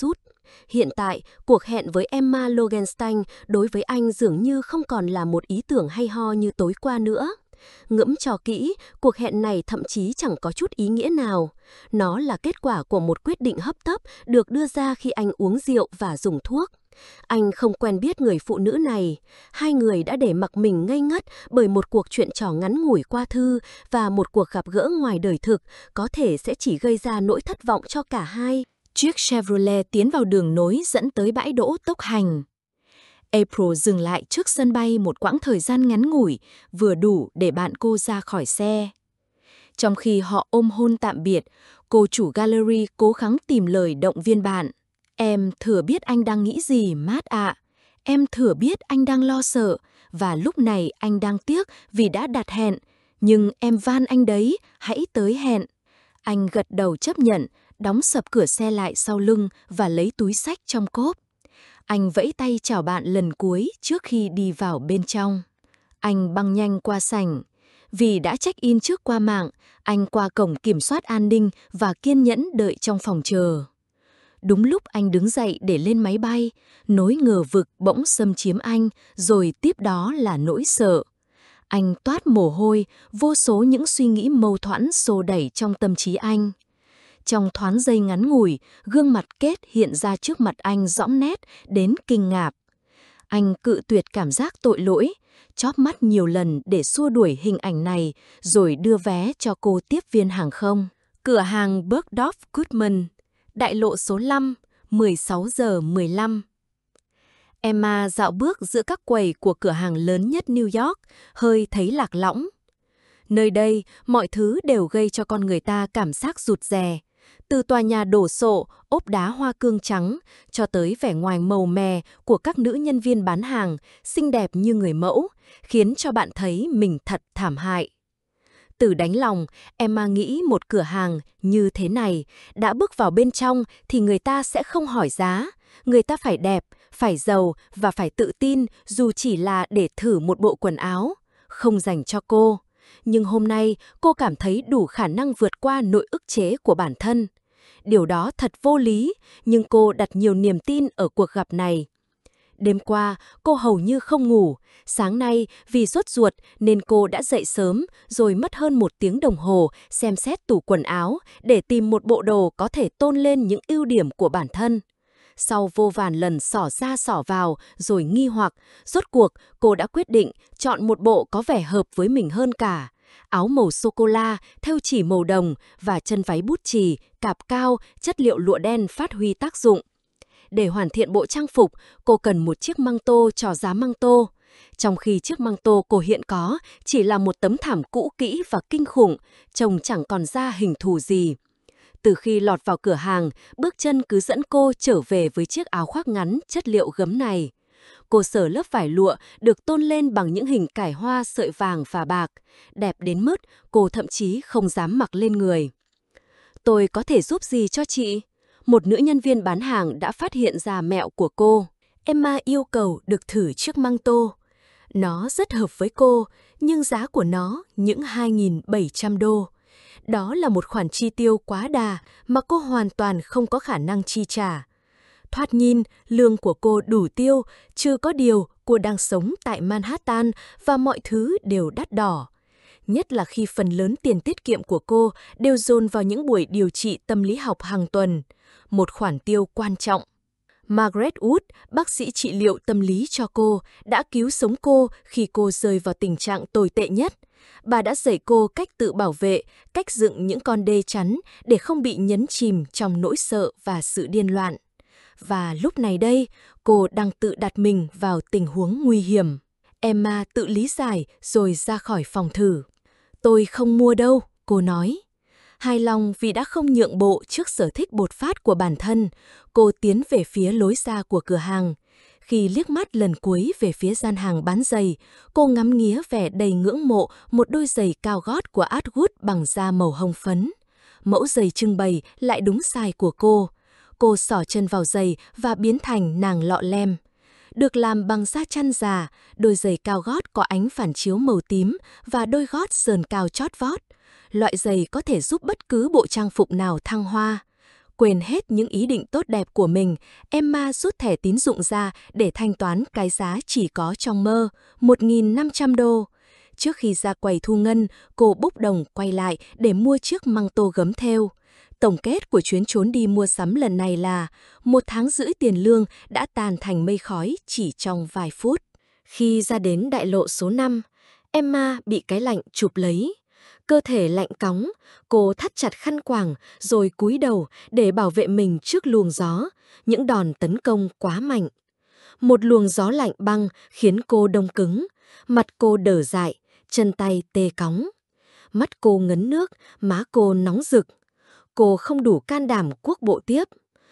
Hiện tại, cuộc hẹn với Emma Logenstein đối với anh dường như không còn là một ý tưởng hay ho như tối qua nữa. Ngẫm cho kỹ, cuộc hẹn này thậm chí chẳng có chút ý nghĩa nào. Nó là kết quả của một quyết định hấp tấp được đưa ra khi anh uống rượu và dùng thuốc. Anh không quen biết người phụ nữ này. Hai người đã để mặc mình ngây ngất bởi một cuộc chuyện trò ngắn ngủi qua thư và một cuộc gặp gỡ ngoài đời thực có thể sẽ chỉ gây ra nỗi thất vọng cho cả hai. Chiếc Chevrolet tiến vào đường nối dẫn tới bãi đỗ tốc hành. April dừng lại trước sân bay một quãng thời gian ngắn ngủi, vừa đủ để bạn cô ra khỏi xe. Trong khi họ ôm hôn tạm biệt, cô chủ gallery cố gắng tìm lời động viên bạn. Em thừa biết anh đang nghĩ gì, Matt ạ. Em thừa biết anh đang lo sợ, và lúc này anh đang tiếc vì đã đặt hẹn. Nhưng em van anh đấy, hãy tới hẹn. Anh gật đầu chấp nhận, đóng sập cửa xe lại sau lưng và lấy túi xách trong cốp. Anh vẫy tay chào bạn lần cuối trước khi đi vào bên trong. Anh băng nhanh qua sảnh. Vì đã check-in trước qua mạng, anh qua cổng kiểm soát an ninh và kiên nhẫn đợi trong phòng chờ. Đúng lúc anh đứng dậy để lên máy bay, nỗi ngờ vực bỗng xâm chiếm anh, rồi tiếp đó là nỗi sợ. Anh toát mồ hôi, vô số những suy nghĩ mâu thuẫn xô đẩy trong tâm trí anh. Trong thoáng giây ngắn ngủi, gương mặt Kết hiện ra trước mặt anh rõ nét đến kinh ngạc. Anh cự tuyệt cảm giác tội lỗi, chóp mắt nhiều lần để xua đuổi hình ảnh này, rồi đưa vé cho cô tiếp viên hàng không. Cửa hàng Bergdorf Goodman, đại lộ số 5, 16 giờ 15. Emma dạo bước giữa các quầy của cửa hàng lớn nhất New York, hơi thấy lạc lõng. Nơi đây, mọi thứ đều gây cho con người ta cảm giác rụt rè. Từ tòa nhà đổ sộ, ốp đá hoa cương trắng, cho tới vẻ ngoài màu mè của các nữ nhân viên bán hàng, xinh đẹp như người mẫu, khiến cho bạn thấy mình thật thảm hại. Từ đáy lòng, Emma nghĩ một cửa hàng như thế này, đã bước vào bên trong thì người ta sẽ không hỏi giá. Người ta phải đẹp, phải giàu và phải tự tin dù chỉ là để thử một bộ quần áo. Không dành cho cô. Nhưng hôm nay cô cảm thấy đủ khả năng vượt qua nỗi ức chế của bản thân. Điều đó thật vô lý, nhưng cô đặt nhiều niềm tin ở cuộc gặp này. Đêm qua, cô hầu như không ngủ. Sáng nay, vì sốt ruột nên cô đã dậy sớm, rồi mất hơn 1 tiếng đồng hồ xem xét tủ quần áo để tìm một bộ đồ có thể tôn lên những ưu điểm của bản thân. Sau vô vàn lần xỏ ra xỏ vào rồi nghi hoặc, rốt cuộc cô đã quyết định chọn một bộ có vẻ hợp với mình hơn cả. Áo màu sô-cô-la, thêu chỉ màu đồng và chân váy bút chì, cạp cao, chất liệu lụa đen phát huy tác dụng. Để hoàn thiện bộ trang phục, cô cần một chiếc măng tô trò giá măng tô. Trong khi chiếc măng tô cô hiện có chỉ là một tấm thảm cũ kỹ và kinh khủng, trông chẳng còn ra hình thù gì. Từ khi lọt vào cửa hàng, bước chân cứ dẫn cô trở về với chiếc áo khoác ngắn chất liệu gấm này. Cô sờ lớp vải lụa được tôn lên bằng những hình cải hoa sợi vàng và bạc, đẹp đến mức cô thậm chí không dám mặc lên người. Tôi có thể giúp gì cho chị? Một nữ nhân viên bán hàng đã phát hiện ra mẹo của cô. Emma yêu cầu được thử chiếc măng tô. Nó rất hợp với cô, nhưng giá của nó những 2.700 đô. Đó là một khoản chi tiêu quá đà mà cô hoàn toàn không có khả năng chi trả. Thoạt nhìn, lương của cô đủ tiêu, trừ có điều cô đang sống tại Manhattan và mọi thứ đều đắt đỏ. Nhất là khi phần lớn tiền tiết kiệm của cô đều dồn vào những buổi điều trị tâm lý học hàng tuần. Một khoản tiêu quan trọng. Margaret Wood, bác sĩ trị liệu tâm lý cho cô, đã cứu sống cô khi cô rơi vào tình trạng tồi tệ nhất. Bà đã dạy cô cách tự bảo vệ, cách dựng những con đê chắn để không bị nhấn chìm trong nỗi sợ và sự điên loạn. Và lúc này đây, cô đang tự đặt mình vào tình huống nguy hiểm. Emma tự lý giải rồi ra khỏi phòng thử. Tôi không mua đâu, cô nói. Hài lòng vì đã không nhượng bộ trước sở thích bột phát của bản thân, cô tiến về phía lối ra của cửa hàng. Khi liếc mắt lần cuối về phía gian hàng bán giày, cô ngắm nghía vẻ đầy ngưỡng mộ một đôi giày cao gót của Atwood bằng da màu hồng phấn. Mẫu giày trưng bày lại đúng size của cô. Cô xỏ chân vào giày và biến thành nàng lọ lem. Được làm bằng da chăn già, đôi giày cao gót có ánh phản chiếu màu tím và đôi gót sườn cao chót vót. Loại giày có thể giúp bất cứ bộ trang phục nào thăng hoa. Quên hết những ý định tốt đẹp của mình, Emma rút thẻ tín dụng ra để thanh toán cái giá chỉ có trong mơ, 1.500 đô. Trước khi ra quầy thu ngân, cô bốc đồng quay lại để mua chiếc măng tô gấm thêu. Tổng kết của chuyến trốn đi mua sắm lần này là 1 tháng rưỡi tiền lương đã tan thành mây khói chỉ trong vài phút. Khi ra đến đại lộ số 5, Emma bị cái lạnh chụp lấy. Cơ thể lạnh cóng, cô thắt chặt khăn quàng rồi cúi đầu để bảo vệ mình trước luồng gió, những đòn tấn công quá mạnh. Một luồng gió lạnh băng khiến cô đông cứng, mặt cô đờ dại, chân tay tê cóng. Mắt cô ngấn nước, má cô nóng rực. Cô không đủ can đảm cuốc bộ tiếp.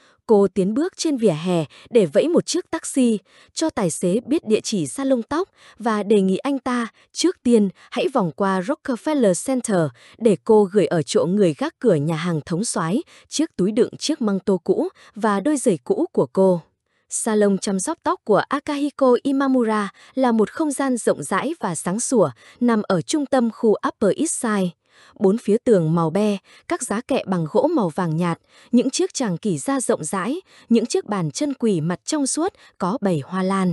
Cô tiến bước trên vỉa hè để vẫy một chiếc taxi, cho tài xế biết địa chỉ salon tóc và đề nghị anh ta trước tiên hãy vòng qua Rockefeller Center để cô gửi ở chỗ người gác cửa nhà hàng thống soái chiếc túi đựng chiếc măng tô cũ và đôi giày cũ của cô. Salon chăm sóc tóc của Akahiko Imamura là một không gian rộng rãi và sáng sủa nằm ở trung tâm khu Upper East Side. 4 phía tường màu be, các giá kệ bằng gỗ màu vàng nhạt, những chiếc tràng kỷ da rộng rãi, những chiếc bàn chân quỷ mặt trong suốt có bầy hoa lan.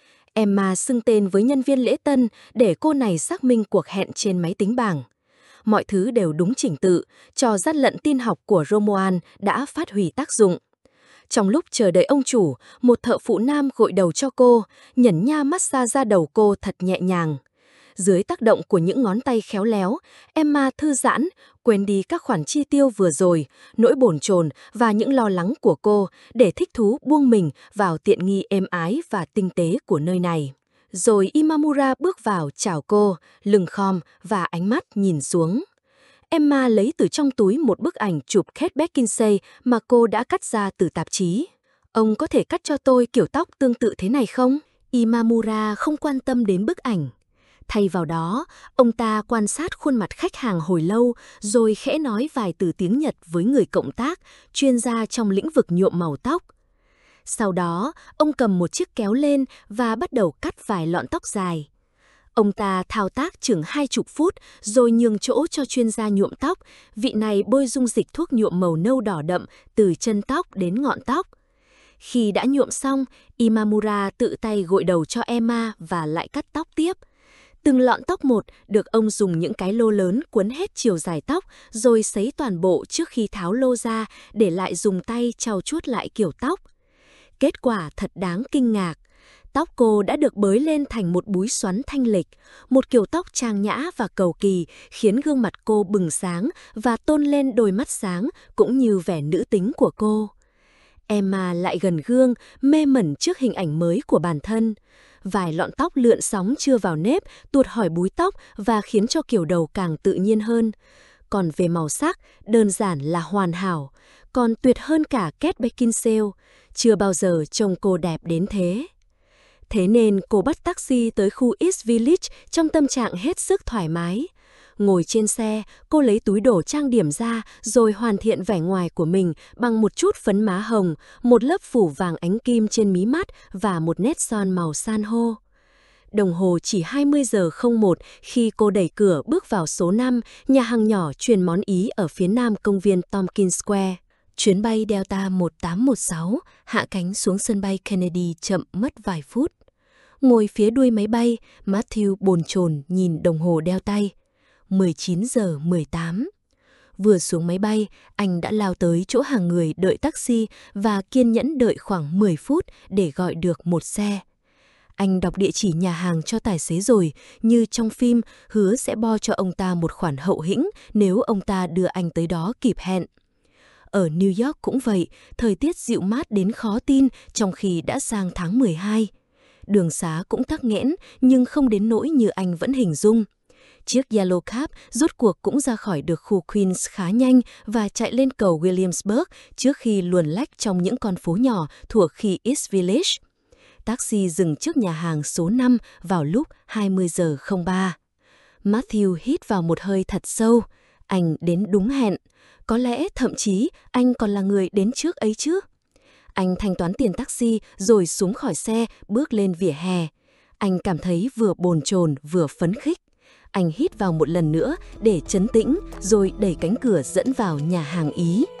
Emma xưng tên với nhân viên lễ tân để cô này xác minh cuộc hẹn trên máy tính bảng. Mọi thứ đều đúng chỉnh tự, trò gian lận tin học của Romuald đã phát huy tác dụng. Trong lúc chờ đợi ông chủ, một thợ phụ nam gội đầu cho cô, nhẩn nha massage da đầu cô thật nhẹ nhàng. Dưới tác động của những ngón tay khéo léo, Emma thư giãn, quên đi các khoản chi tiêu vừa rồi, nỗi bồn chồn và những lo lắng của cô để thích thú buông mình vào tiện nghi êm ái và tinh tế của nơi này. Rồi Imamura bước vào chào cô, lưng khom và ánh mắt nhìn xuống. Emma lấy từ trong túi một bức ảnh chụp Kate Beckinsale mà cô đã cắt ra từ tạp chí. Ông có thể cắt cho tôi kiểu tóc tương tự thế này không? Imamura không quan tâm đến bức ảnh. Thay vào đó, ông ta quan sát khuôn mặt khách hàng hồi lâu rồi khẽ nói vài từ tiếng Nhật với người cộng tác, chuyên gia trong lĩnh vực nhuộm màu tóc. Sau đó, ông cầm một chiếc kéo lên và bắt đầu cắt vài lọn tóc dài. Ông ta thao tác chừng 20 phút rồi nhường chỗ cho chuyên gia nhuộm tóc, vị này bôi dung dịch thuốc nhuộm màu nâu đỏ đậm từ chân tóc đến ngọn tóc. Khi đã nhuộm xong, Imamura tự tay gội đầu cho Emma và lại cắt tóc tiếp. Từng lọn tóc một được ông dùng những cái lô lớn cuốn hết chiều dài tóc rồi sấy toàn bộ trước khi tháo lô ra để lại dùng tay trau chuốt lại kiểu tóc. Kết quả thật đáng kinh ngạc. Tóc cô đã được bới lên thành một búi xoắn thanh lịch, một kiểu tóc trang nhã và cầu kỳ khiến gương mặt cô bừng sáng và tôn lên đôi mắt sáng cũng như vẻ nữ tính của cô. Emma lại gần gương, mê mẩn trước hình ảnh mới của bản thân. Vài lọn tóc lượn sóng chưa vào nếp, tuột khỏi búi tóc và khiến cho kiểu đầu càng tự nhiên hơn. Còn về màu sắc, đơn giản là hoàn hảo, còn tuyệt hơn cả Kate Beckinsale. Chưa bao giờ trông cô đẹp đến thế. Thế nên cô bắt taxi tới khu East Village trong tâm trạng hết sức thoải mái. Ngồi trên xe, cô lấy túi đồ trang điểm ra rồi hoàn thiện vẻ ngoài của mình bằng một chút phấn má hồng, một lớp phủ vàng ánh kim trên mí mắt và một nét son màu san hô. Đồng hồ chỉ 20 giờ 01 khi cô đẩy cửa bước vào số 5, nhà hàng nhỏ truyền món Ý ở phía nam công viên Tompkins Square. Chuyến bay Delta 1816 hạ cánh xuống sân bay Kennedy chậm mất vài phút. Ngồi phía đuôi máy bay, Matthew bồn chồn nhìn đồng hồ đeo tay. 19 giờ 18. Vừa xuống máy bay, anh đã lao tới chỗ hàng người đợi taxi và kiên nhẫn đợi khoảng 10 phút để gọi được một xe. Anh đọc địa chỉ nhà hàng cho tài xế rồi, như trong phim, hứa sẽ bo cho ông ta một khoản hậu hĩnh nếu ông ta đưa anh tới đó kịp hẹn. Ở New York cũng vậy, thời tiết dịu mát đến khó tin trong khi đã sang tháng 12. Đường xá cũng tắc nghẽn nhưng không đến nỗi như anh vẫn hình dung. Chiếc Yellow Cab rốt cuộc cũng ra khỏi được khu Queens khá nhanh và chạy lên cầu Williamsburg trước khi luồn lách trong những con phố nhỏ thuộc khi East Village. Taxi dừng trước nhà hàng số 5 vào lúc 20 giờ 03. Matthew hít vào một hơi thật sâu. Anh đến đúng hẹn. Có lẽ thậm chí anh còn là người đến trước ấy chứ. Anh thanh toán tiền taxi rồi xuống khỏi xe bước lên vỉa hè. Anh cảm thấy vừa bồn chồn vừa phấn khích. Anh hít vào một lần nữa để trấn tĩnh rồi đẩy cánh cửa dẫn vào nhà hàng Ý.